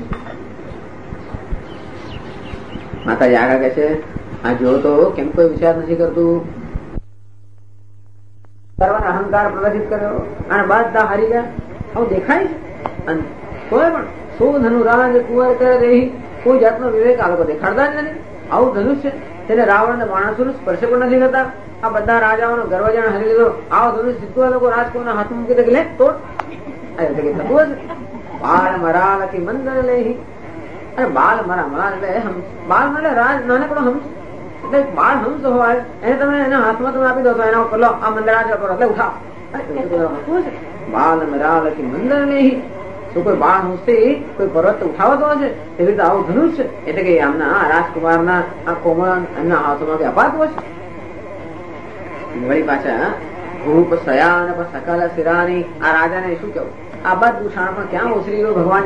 માતાજી આગળ કહે છે, આ જો તો કેમ કોઈ વિચાર નથી કરતું, અહંકાર પ્રદર્શિત કર્યો અને બધા હારી ગયા, આવું દેખાય અને કોઈ પણ શું ધનુરાજ કુંવર કરે રહી કોઈ જાતનો વિવેક આ લોકો દેખાડતા જ નથી. આવું ધનુષ છે તેને રાવણ ને માણસો સ્પર્શ પણ નથી કરતા. આ બધા રાજાઓનો ગર્વ જાણે હરી લીધો. આવો ધનુષ સીધું આ લોકો રાજકુમારના હાથમાં મૂકી દે લે તોડ થતું હશે. બાળ મરાલ કે મંદર લેહી, અરે બાળ મરા મરા એટલે બાળ એટલે રાજ નાનકડો હંસ, એટલે બાળ હંસ હોય એને તમે એના હાથમાં તમે આપી દો તો એના ઉપર લો આ મંદરાજ કરો એટલે ઉઠાવ. બાલ મરાલ કે મંદર લેહી, શું કોઈ બાળ હંસથી કોઈ પર્વત ઉઠાવતો હશે એવી રીતે આવું ધનુષ છે એટલે કે આમના રાજકુમારના આ કોમળ એમના હાથોમાં અપાતું હશે. વળી પાછા ભૂપ સયાન સકલ શિરાની, આ રાજાને શું કેવું, આ બધું શાણ પણ ક્યાં ઓસરી ગયું ભગવાન.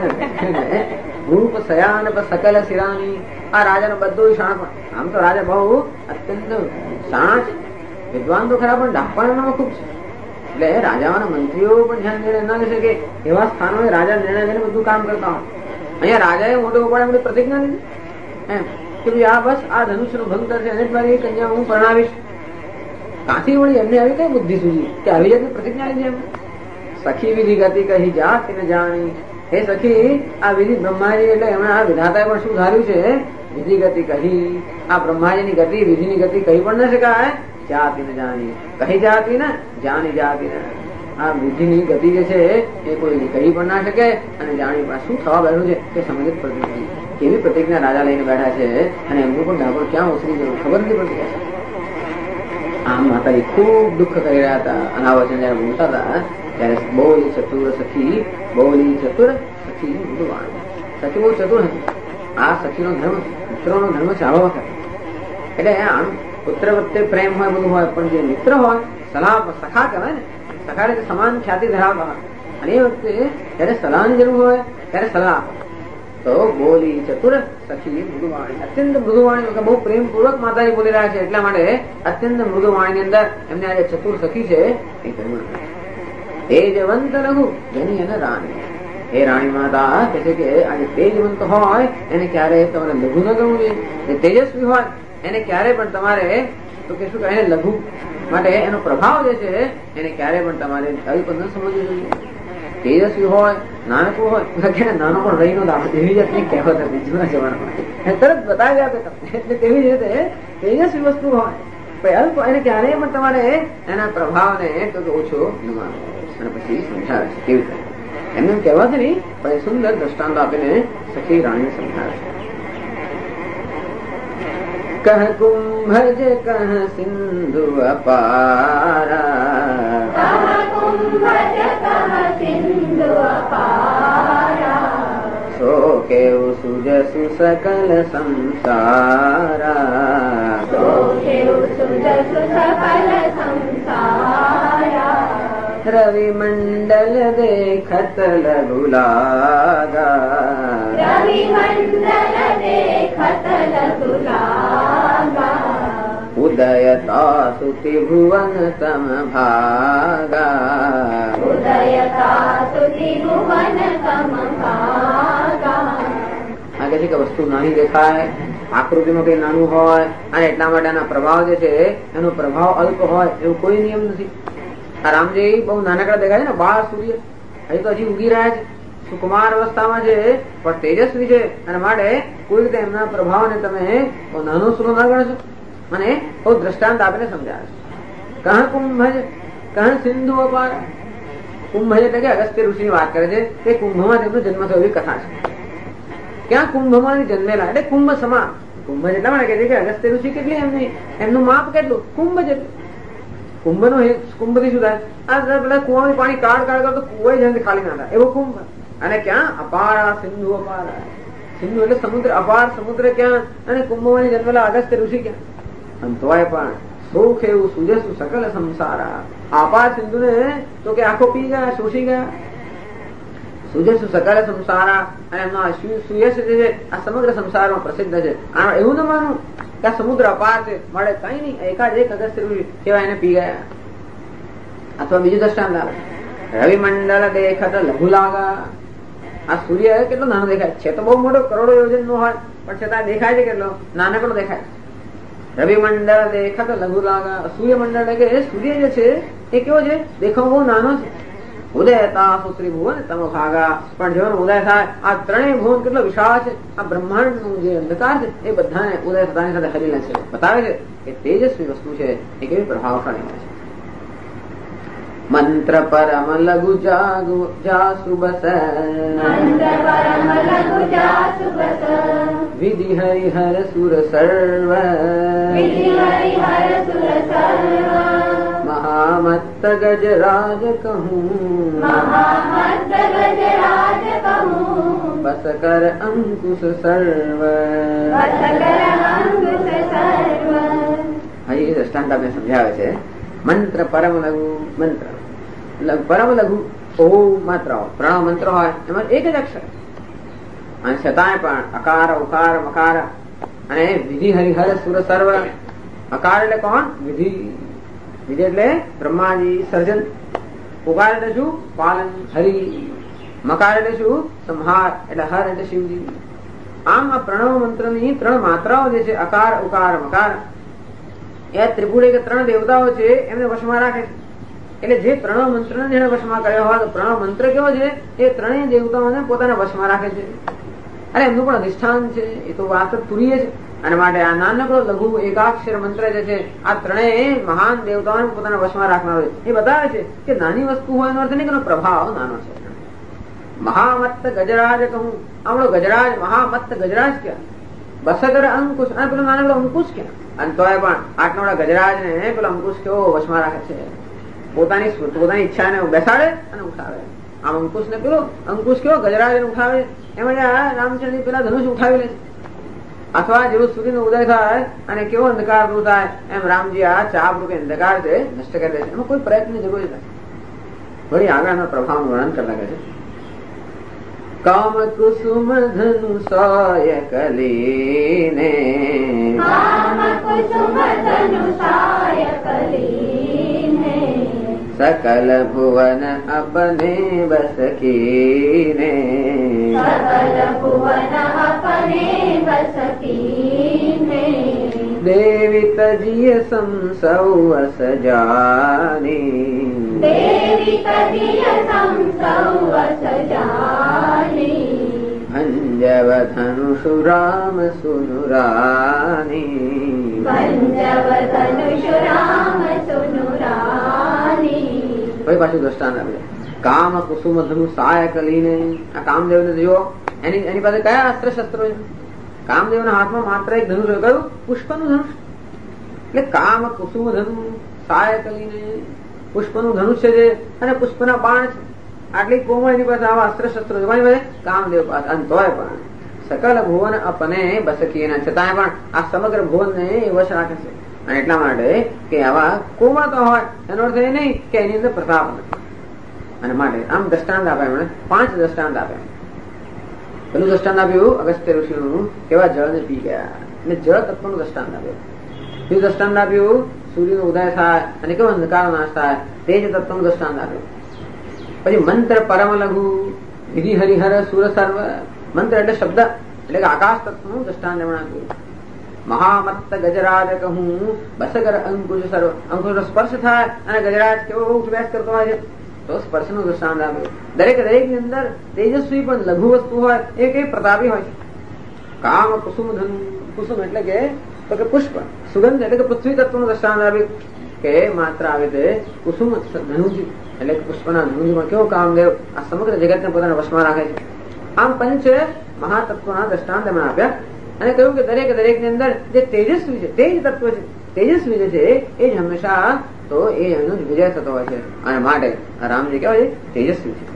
ભૂપ સયાન સકલ શિરાની, આ રાજાનું બધું શાણ પણ, આમ તો રાજા બહુ અત્યંત શાણ છે, વિદ્વાન તો ખરા પણ ડાપણમાં ખૂબ છે. એટલે રાજાઓના મંત્રીઓ પણ ધ્યાન નિર્ણય ના લઈ શકે એવા સ્થાનોએ રાજા નિર્ણય લઈને બધું કામ કરતા હોય. અહીંયા રાજાએ મોટો ઉપાડે બધી પ્રતિજ્ઞા લીધી એમ કે ભાઈ આ બસ આ ધનુષ નો ભંગ કરશે અને મારી કન્યા હું પરણાવીશ. કાંથી વળી એમને આવી કઈ બુદ્ધિ સૂજી કે આવી જાતની પ્રતિજ્ઞા લીધી એમ. સખી વિધિ ગતિ કહી જાત ને જાણી, હે સખી આ વિધિ બ્રહ્માજી એટલે એમણે આ વિધાતાએ પણ શું ધાર્યું છે, વિધિ ગતિ કહી, આ બ્રહ્માજીની ગતિ વિધિની ગતિ કહી પણ ન શકાય. જાતિ ને જાણી, કહી જાતી ને જાણી જાતી ને, આ વિધિની ગતિ જે છે એ કોઈ કહી પણ ના શકે અને જાણી પણ શું થવા બેઠું છે તે સમજ જ પડતી નથી. કેવી પ્રતિજ્ઞા રાજા લઈને બેઠા છે અને એમનું પણ ડાબોર ક્યાં ઓસરી ગયું ખબર નથી પડતી. આમ માતાજી ખૂબ દુઃખ કરી રહ્યા હતા અને આ વચન જયારે બોલતા હતા ત્યારે બોલી ચતુર સખી, બોલી ચતુર સખી મૃદુવાણ. સખી બહુ ચતુર હતી. આ સખીનો ધર્મ મિત્રોનો ધર્મ છે આવા વખત. એટલે આમ પુત્ર વચ્ચે પ્રેમ હોય બધું હોય પણ જે મિત્ર હોય સલાહ સખા કહેવાય ને, સખા રીતે સમાન ખ્યાતિ ધરાવતા હોય અને એ વખતે જયારે સલાહની જરૂર હોય ત્યારે સલાહ તો બોલી ચતુર સખી મૃદુવાણી, અત્યંત મૃદુવાણી, બહુ પ્રેમપૂર્વક માતાજી બોલી રહ્યા છે એટલા માટે અત્યંત મૃદુવાણી ની અંદર એમને આજે ચતુર સખી છે એ કહ્યું. તેજવંત લઘુ જેની એને રાણી, એ રાણી માતા કહે છે કે આજે તેજવંત હોય એને ક્યારે તમારે લઘુ ન કરવું જોઈએ, જે તેજસ્વી હોય એને ક્યારે પણ તમારે તો કે શું એને લઘુ માટે એનો પ્રભાવ જે છે એને ક્યારે પણ તમારે અલ્પ ન સમજવું જોઈએ. તેજસ્વી હોય નાનકું હોય નાનો પણ રહી નો દાખલ એવી જાતની કહેવત હતી જૂના જમાનામાં, તરત બતાવી આપે તમને. એટલે તેવી જ રીતે તેજસ્વી વસ્તુ હોય અલ્પ એને ક્યારેય પણ તમારે એના પ્રભાવને તો ઓછો ન માનો અને પછી સમજાવે છે કેવી રીતે એમને કહેવા છે નહીં પણ એ સુંદર દ્રષ્ટાંત આપીને સખી રાણીને સમજાવે છે. કહ કુંભજ કહ સિંધુ અપારા, સો કેવ સુજસુ સકલ સંસારા, રવિ મંડલ દેખત લઘુ લાગા, ઉદયતા સુતિ ભુવન તમ ભાગા, આગે છે કે વસ્તુ નાની દેખાય, આકૃતિમાં કઈ નાનું હોય અને એટલા માટે એના પ્રભાવ જે છે એનો પ્રભાવ અલ્પ હોય એવું કોઈ નિયમ નથી. આ રામજી બહુ નાનકડા દેખાય છે ને, બાળ સૂર્ય હજી તો હજી ઉગી રહ્યા છે, સુકુમાર અવસ્થામાં છે પણ તેજસ્વી છે અને માટે કોઈ રીતે એમના પ્રભાવને તમે નાનો સુરો ના ગણશો. મને બહુ દ્રષ્ટાંત આપીને સમજાવે છે. કહા કુંભજ કહા સિંધુ અપાર, કુંભજ એટલે કે અગસ્ત્ય ઋષિ ની વાત કરે છે તે કુંભમાં તેમનો જન્મ થયો એવી કથા છે. ક્યાં કુંભમાં જન્મેલા એટલે કુંભ સમાન. કુંભ એટલા માટે કહે છે કે અગસ્ત્ય ઋષિ કેટલી એમનું માપ કેટલું, કુંભ જેટલું. કુંભ નો કુંભ થી શું થાય, આ પેલા કુવાનું પાણી કાઢ કરતો કુવાઈ જાય ખાલી ના થાય એવો કુંભ. અને ક્યાં અપારા સિંધુ અપારા, સિંધુ એટલે સમુદ્ર, અપાર સમુદ્ર ક્યાં અને કુંભમાં જન્મેલા અગસ્ત્ય ઋષિ ક્યાં. અંતવાય પણ સુખ એવું સુજસુ સકલ સંસારા, અપાર સિંધુ ને તો કે આખો પી ગયા, શોષી ગયા. સુજસુ સકલ સંસારા અને એમનો સુયશ જે છે આ સમગ્ર સંસારમાં પ્રસિદ્ધ છે. એવું ન માનું કે આ સમુદ્ર અપાર છે મળે કઈ નહીં, એકાદ એક અગસ્ત્ય ઋષિ કેવા એને પી ગયા. અથવા બીજું દ્રષ્ટાંત આવે રવિમંડળ દેખત લઘુ લાગા. આ સૂર્ય કેટલો નાનો દેખાય છે, તો બહુ મોટો કરોડો યોજન નો હોય, પણ છતાં દેખાય છે કેટલો નાનકડો દેખાય. રવિમંડળ દેખત લઘુ લાગા. સૂર્યમંડળ કે સૂર્ય જે છે એ કેવો છે, દેખાવ બહુ નાનો છે. ઉદયતા સુત્રી ભુવન તમ ભાગા. પણ જેનો ઉદય થાય આ ત્રણેય ભુવન કેટલો વિશાળ છે. આ બ્રહ્માંડ નું જે અંધકાર છે એ બધાને ઉદય થતાની સાથે હરી લે છે. બતાવે છે કે તેજસ્વી વસ્તુ છે એ કેવી પ્રભાવશાળી છે. મંત્ર પરમ લઘુ જાગુ જાસુ બસ. વિધિ હરિહર સુર સર્વ. મહામત્ત ગજરાજ કહું. બસ કર અંકુશ સર્વ. અહીં એ દ્રષ્ટાંત આપણે સમજાવે છે. મંત્ર પરમ લઘુ. મંત્ર પરમ લઘુ ઓમ માત્ર પ્રણવ મંત્ર હોય એમાં એક જ અક્ષર, અને છતાંય પણ અકાર ઉકાર મકાર અને વિધિ હરિહર સુર સર્વ. અકાર એટલે કોણ? વિધિ. વિધિ એટલે બ્રહ્માજી સર્જન. ઉકાર એટલે શું? પાલન હરિ. મકાર એટલે શું? સંહાર એટલે હર એટલે શિવજી. આમ આ પ્રણવ મંત્ર ની ત્રણ માત્રાઓ જે છે અકાર ઉકાર મકાર, એ ત્રિપુટી કે ત્રણ દેવતાઓ છે એમને વશમાં રાખે છે. એટલે જે પ્રણવ મંત્ર ને જેને વશમાં કર્યો હોય તો પ્રણવ મંત્ર કેવો છે? એ ત્રણેય દેવતાઓને પોતાના વશમાં રાખે છે. અને એમનું પણ અધિષ્ઠાન છે. એ તો વાત તુરીય છે. અને માટે આ નાનકડો લઘુ એકાક્ષર મંત્ર જે છે આ ત્રણેય મહાન દેવતાઓને પોતાના વશમાં રાખનારો છે. એ બતાવે છે કે નાની વસ્તુ હોય એનો અર્થ નહીં કે એનો પ્રભાવ નાનો છે. મહામત્ત ગજરાજ કહું. આપણો ગજરાજ મહામત્ત ગજરાજ ક્યાં? બસકર અંકુશ. અને પેલો નાનકડો અંકુશ ક્યાં? અને તોય પણ આટલા ગજરાજ ને પેલો અંકુશ કેવો વશમાં રાખે છે. પોતાની ઈચ્છાને બેસાડે અને ઉઠાવે. આમ અંકુશ ને પેલો અંકુશ કેવો ગજરાજ ને ઉઠાવે. એમાં રામચંદ્ર પેલા ધનુષ ઉઠાવી લે છે. અથવા જેવું સૂર્ય નો ઉદય થાય અને કેવો અંધકાર દૂર થાય એમ રામજી આ ચાપ રૂપે અંધકાર છે નષ્ટ કરી દે છે. એમાં કોઈ પ્રયત્ન જરૂર નથી. વળી આગળના પ્રભાવનું વર્ણન કરી લાગે છે. કામ કુસુમ ધનુષાય કલીને. सकल भुवन अपने बस कीने. सकल भुवन अपने बस कीने. देवी तजिय समसौ अस जानी. देवी तजिय समसौ अस जानी. भंजव धनुषु राम सुनुरानी. भंजव धनुषु राम सुनुरानी. ભાઈ પાછું દ્રષ્ટાંત આપે. કામ કુસુમ ધનુ સાય કલીને. આ કામદેવ ને જો એની પાસે કયા અસ્ત્ર શસ્ત્રો છે? કામદેવ ના હાથમાં માત્ર એક ધનુષ. કયું? પુષ્પનું ધનુષ. એટલે કામ કુસુમ ધનુ સાય કલીને. પુષ્પનું ધનુષ છે જે અને પુષ્પના બાણ છે. આટલી કોમળ એની પાસે આવા અસ્ત્ર શસ્ત્રો છે. પાસે કામદેવ પાસે. અને તોય પણ સકલ ભુવન અપને બસકીને. છતાંય પણ આ સમગ્ર ભુવન ને વશ રાખે છે. અને એટલા માટે કે આવા કોમળતા હોય એનો અર્થ એ નહીં કે એની અંદર પ્રતાપ નથી. અને માટે આમ દ્રષ્ટાંત આપે. એમણે 5 દ્રષ્ટાંત આપે. પેલું દ્રષ્ટાંત આપ્યું અગસ્ત્ય ઋષિનું, કેવા જળને પી ગયા એટલે જળ તત્વનું દ્રષ્ટાંત આપ્યું. બીજું દ્રષ્ટાંત આપ્યું સૂર્યનો ઉદય થાય અને કેવો અંધકાર નાશ થાય તે જ તત્વનું દ્રષ્ટાંત આપ્યું. પછી મંત્ર પરમ લઘુ વિધિ હરિહર સુર સર્વ. મંત્ર એટલે શબ્દ એટલે કે આકાશ તત્વનું દ્રષ્ટાંત એમણે આપ્યું. મહામત્ત ગજરાજ કહું. બસકર અંકુશ સર્વ. અંકુશ સ્પર્શ થાય અને ગજરાજ કેવો ઉઠવ્યાસ કરતો હોય છે તો સ્પર્શ નું દ્રષ્ટાંત આપ્યું. દરેક ની અંદર તેજસ્વી પણ લઘુ વસ્તુ હોય એ કઈ પ્રતાપી હોય છે. કામ કુસુમ ધનુ. કુસુમ એટલે કે પુષ્પ. સુગંધ એટલે કે પૃથ્વી તત્વનું દ્રષ્ટાંત આપ્યું કે માત્ર આવે તે કુસુમ ધનુજી એટલે કે પુષ્પના ધનુજીમાં કેવો કામદેવ આ સમગ્ર જગતને પોતાના વશમાં રાખે છે. આમ પંચ મહાતત્વના દ્રષ્ટાંત એમણે આપ્યા અને કહ્યું કે દરેક ની અંદર જે તેજસ્વી છે તેજ તત્વ છે. તેજસ્વી જે છે એ જ હંમેશા તો એ એમનો વિજય થતો હોય છે. અને માટે રામજી કહેવાય તેજસ્વી છે.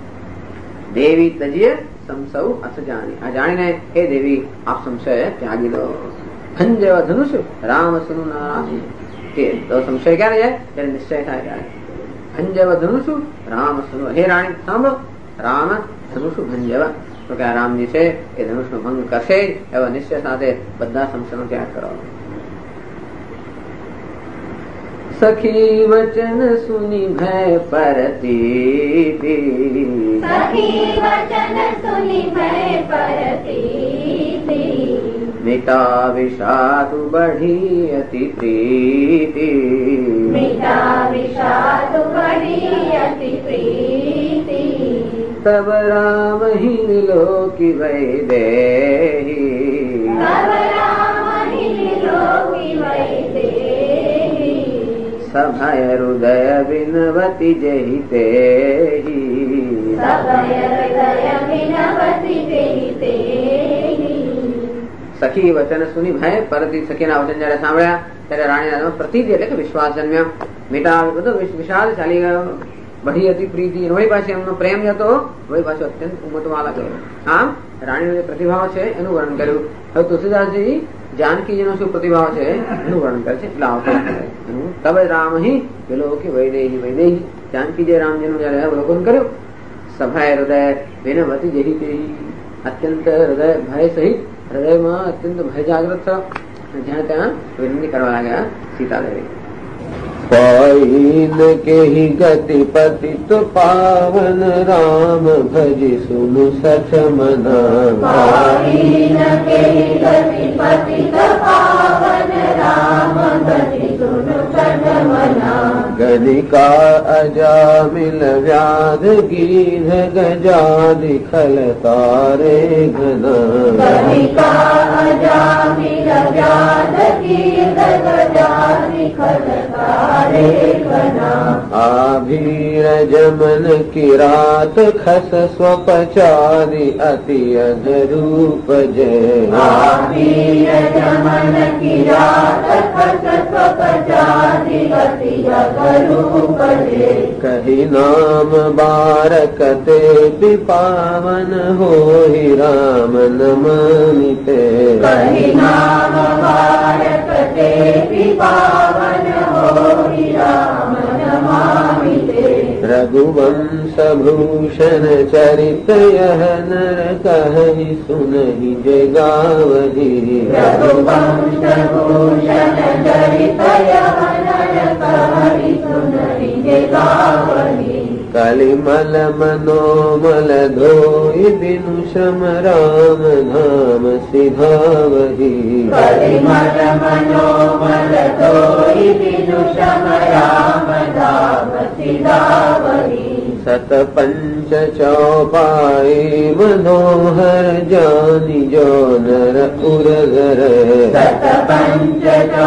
દેવી તજીએ સમસૌ અસ જાણી. આ જાણીને હે દેવી આપ સંશય ત્યાગી દો. ભંજવ ધનુષ રામ સુનુ નારાયણ. તો સંશય ક્યારે જાય? ત્યારે નિશ્ચય થાય ત્યારે. ભંજવ ધનુષ રામ સુનુ. હે રાણી સાંભળો, રામ ધનુષ ભંજવ. તો કે આ રામજી છે એ ધનુષ નો ભંગ કરશે એવા નિશ્ચય સાથે બધા સંશયનો ત્યાગ કરો. सखी वचन सुनी भय परतीति, सखी वचन सुनी भय परतीति, मिटा विषाद बढ़ी अति प्रीति, मिटा विषाद बढ़ी अति प्रीति, तब राम ही विलोकि वैदेही, तब राम ही विलोकि वैदेही, सभय हृदय विनवति जहि तेहि, सभय हृदय विनवति जहि तेहि। સખી વચન સુની ભય પરથી સખીના વચન જયારે સાંભળ્યા ત્યારે રાણીના પ્રતીતિ એટલે કે વિશ્વાસ જન્મ્યો, મીઠા બધો વિશાલ ચાલી ગયો, બઢી હતી પ્રીતિ, વળી પાછી એમનો પ્રેમ હતો, વળી પાછો અત્યંત ઉમટવા લાગ્યો. આમ રાણીનો જે પ્રતિભાવ છે એનું વર્ણન કર્યું. હવે તુલસીદાસજી જાનકીજીનો શું પ્રતિભાવ છે એનું વર્ણન કરે છે. એટલે આવતા તબ રામ હિ વિલોકિ વૈદેહી, વૈદેહી જાનકીજી રામજીનું જયારે અવલોકન કર્યું, સભાએ હૃદય વિનવતિ જહિ તેહિ, અત્યંત હૃદય ભય સહિત હૃદયમાં અત્યંત ભય જાગૃત થયો. જ્યાં ત્યાં વિનંતી કરવા લાગ્યા સીતાદેવી. पाइन के ही गति पतित पावन राम भजि सुनु सच मना, पाइन के ही गति पतित पावन राम भजि सुनु सच मना, गणिका अजामिल व्याध गीध गजादि खल तारे घना, गणिका अजामिल व्याध गीध गजादि खल तारे घना, आभीर जमन किरात खस स्वपचादि अति अधरूप जय, आभीर जमन किरात खस स्वपचादि अति अधरूप जय, कही नाम बारकते पावन हो ही राम नमामिते, कहि नाम बारकते पावन होहि राम नमामिते, रघुवंश भूषण चरित यह नर कहि सुनहि जय गावहि, रघुवंश भूषण चरित यह नर कहि सुनहि जय गावहि, कलिमल मनोमल धोई बिनु श्रम राम धाम सिधावहि, कलिमल मनोमल धोई बिनु श्रम राम धाम सिधावहि, सत पंच चौपाई मनोहर जानि जो नर उरगर, सत पंच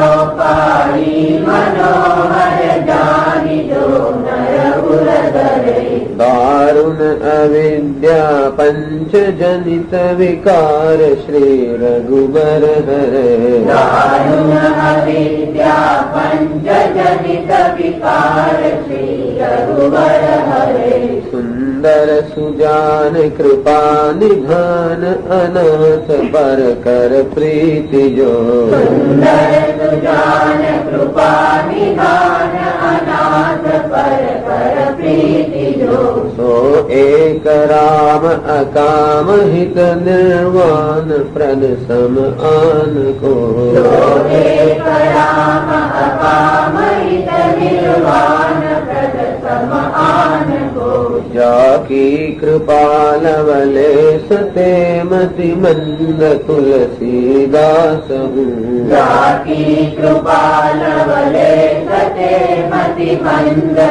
चौपाई मनोहर जानि जो नर उरगर, दारुण अविद्या पंच जनित विकार श्री रघुबर हरे, दारुण अविद्या पंच जनित विकार श्री रघुबर हरे, सुंदर सुजान कृपा निधान अनाथ पर कर प्रीति जो, सुंदर सुजान कृपा निधान अनाथ पर कर प्रीति जो, सो एक राम अकाम हित निर्वाण प्रद सम आन को, सो एक राम अकाम हित निर्वाण प्रद सम आन को, जाकी कृपा लवले सते मति मंद तुलसीदास हूँ, जाकी कृपा लवले सते मति मंद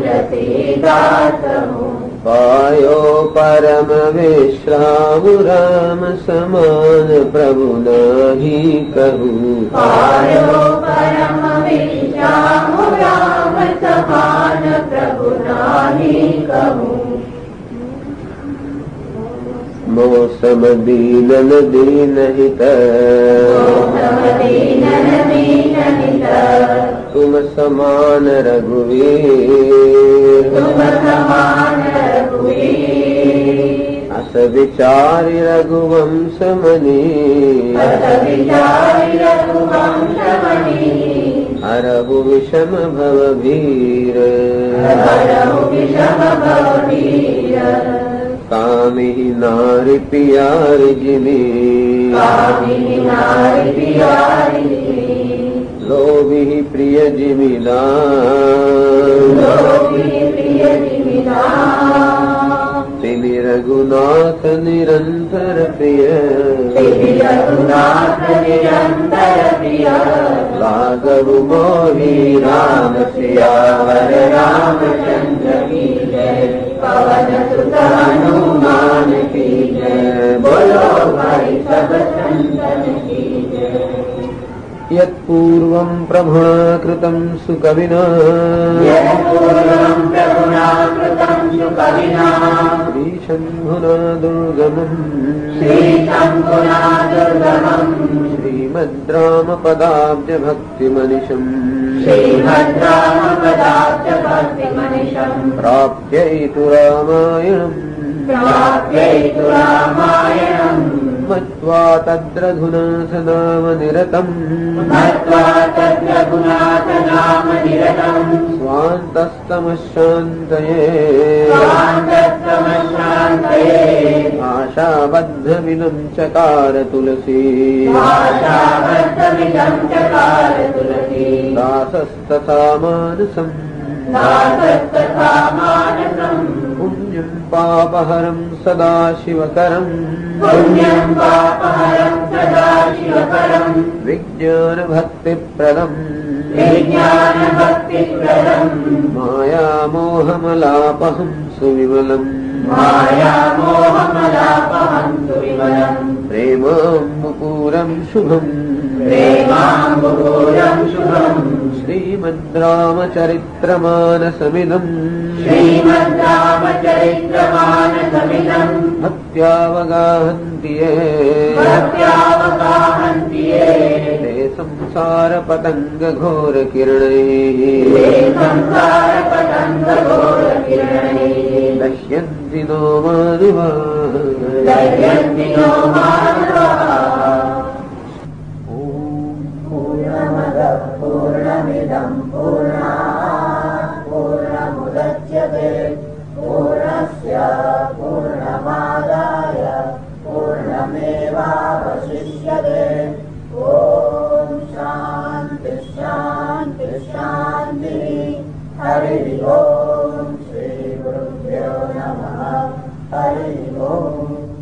तुलसीदास हूँ, पायो परम विश्राम राम समान प्रभु नाही कहूँ, पायो परम विश्राम राम समान प्रभु नाही कहूँ, मौसम दीनन दीन हित, मौसम दीनन दीन हित, तुम समान रघुवीर, तुम समान रघुवीर, अस विचारि रघुवंश मणि, अस विचारि रघुवंश मणि, हरहु विषम भव भीर, हरहु विषम भव भीर, कामिहि नारि पियारि जिमि, कामिनि नारि पियारि जिमि, लोभी प्रिय जिमिना तिनि रघुनाथ निरंतर प्रिय लाघव मोहि राम सियावर रामचंद्र की जय पवन सुत हनुमान की जय बोलो भाई सब संतन की जय। यत्पूर्वं प्रभुणा सुकविना श्रीशम्भुना दुर्गमम् श्रीमद्रामपदाब्ज भक्तिमनिशम् प्राप्यैतु रामायणम् मत्वा तद्रघुना सनाम निरतम् स्वान्तस्तमशान्तये आशाबद्धमिदं चकार तुलसी दासस्तथा मानसम् पुण्यं पापहरं सदा शिवकरम् विज्ञानभक्तिप्रदम् मायामोहमलापहं सुविमलम् प्रेमाम्बुपूरं शुभम् श्रीमद्रामचरित्रमानसमिदम् भक्त्यावगाहन्ति ये ते संसारपतङ्गघोरकिरणैः दश्यन्ति नो माधवाः। पूर्णमिदं पूर्णात् पूर्णमुदच्यते पूर्णस्य पूर्णमादाय पूर्णमेवावशिष्यते। ॐ शान्ति शान्ति शान्तिः। हरिः ॐ श्रीगुरुभ्यो नमः। हरिः ॐ।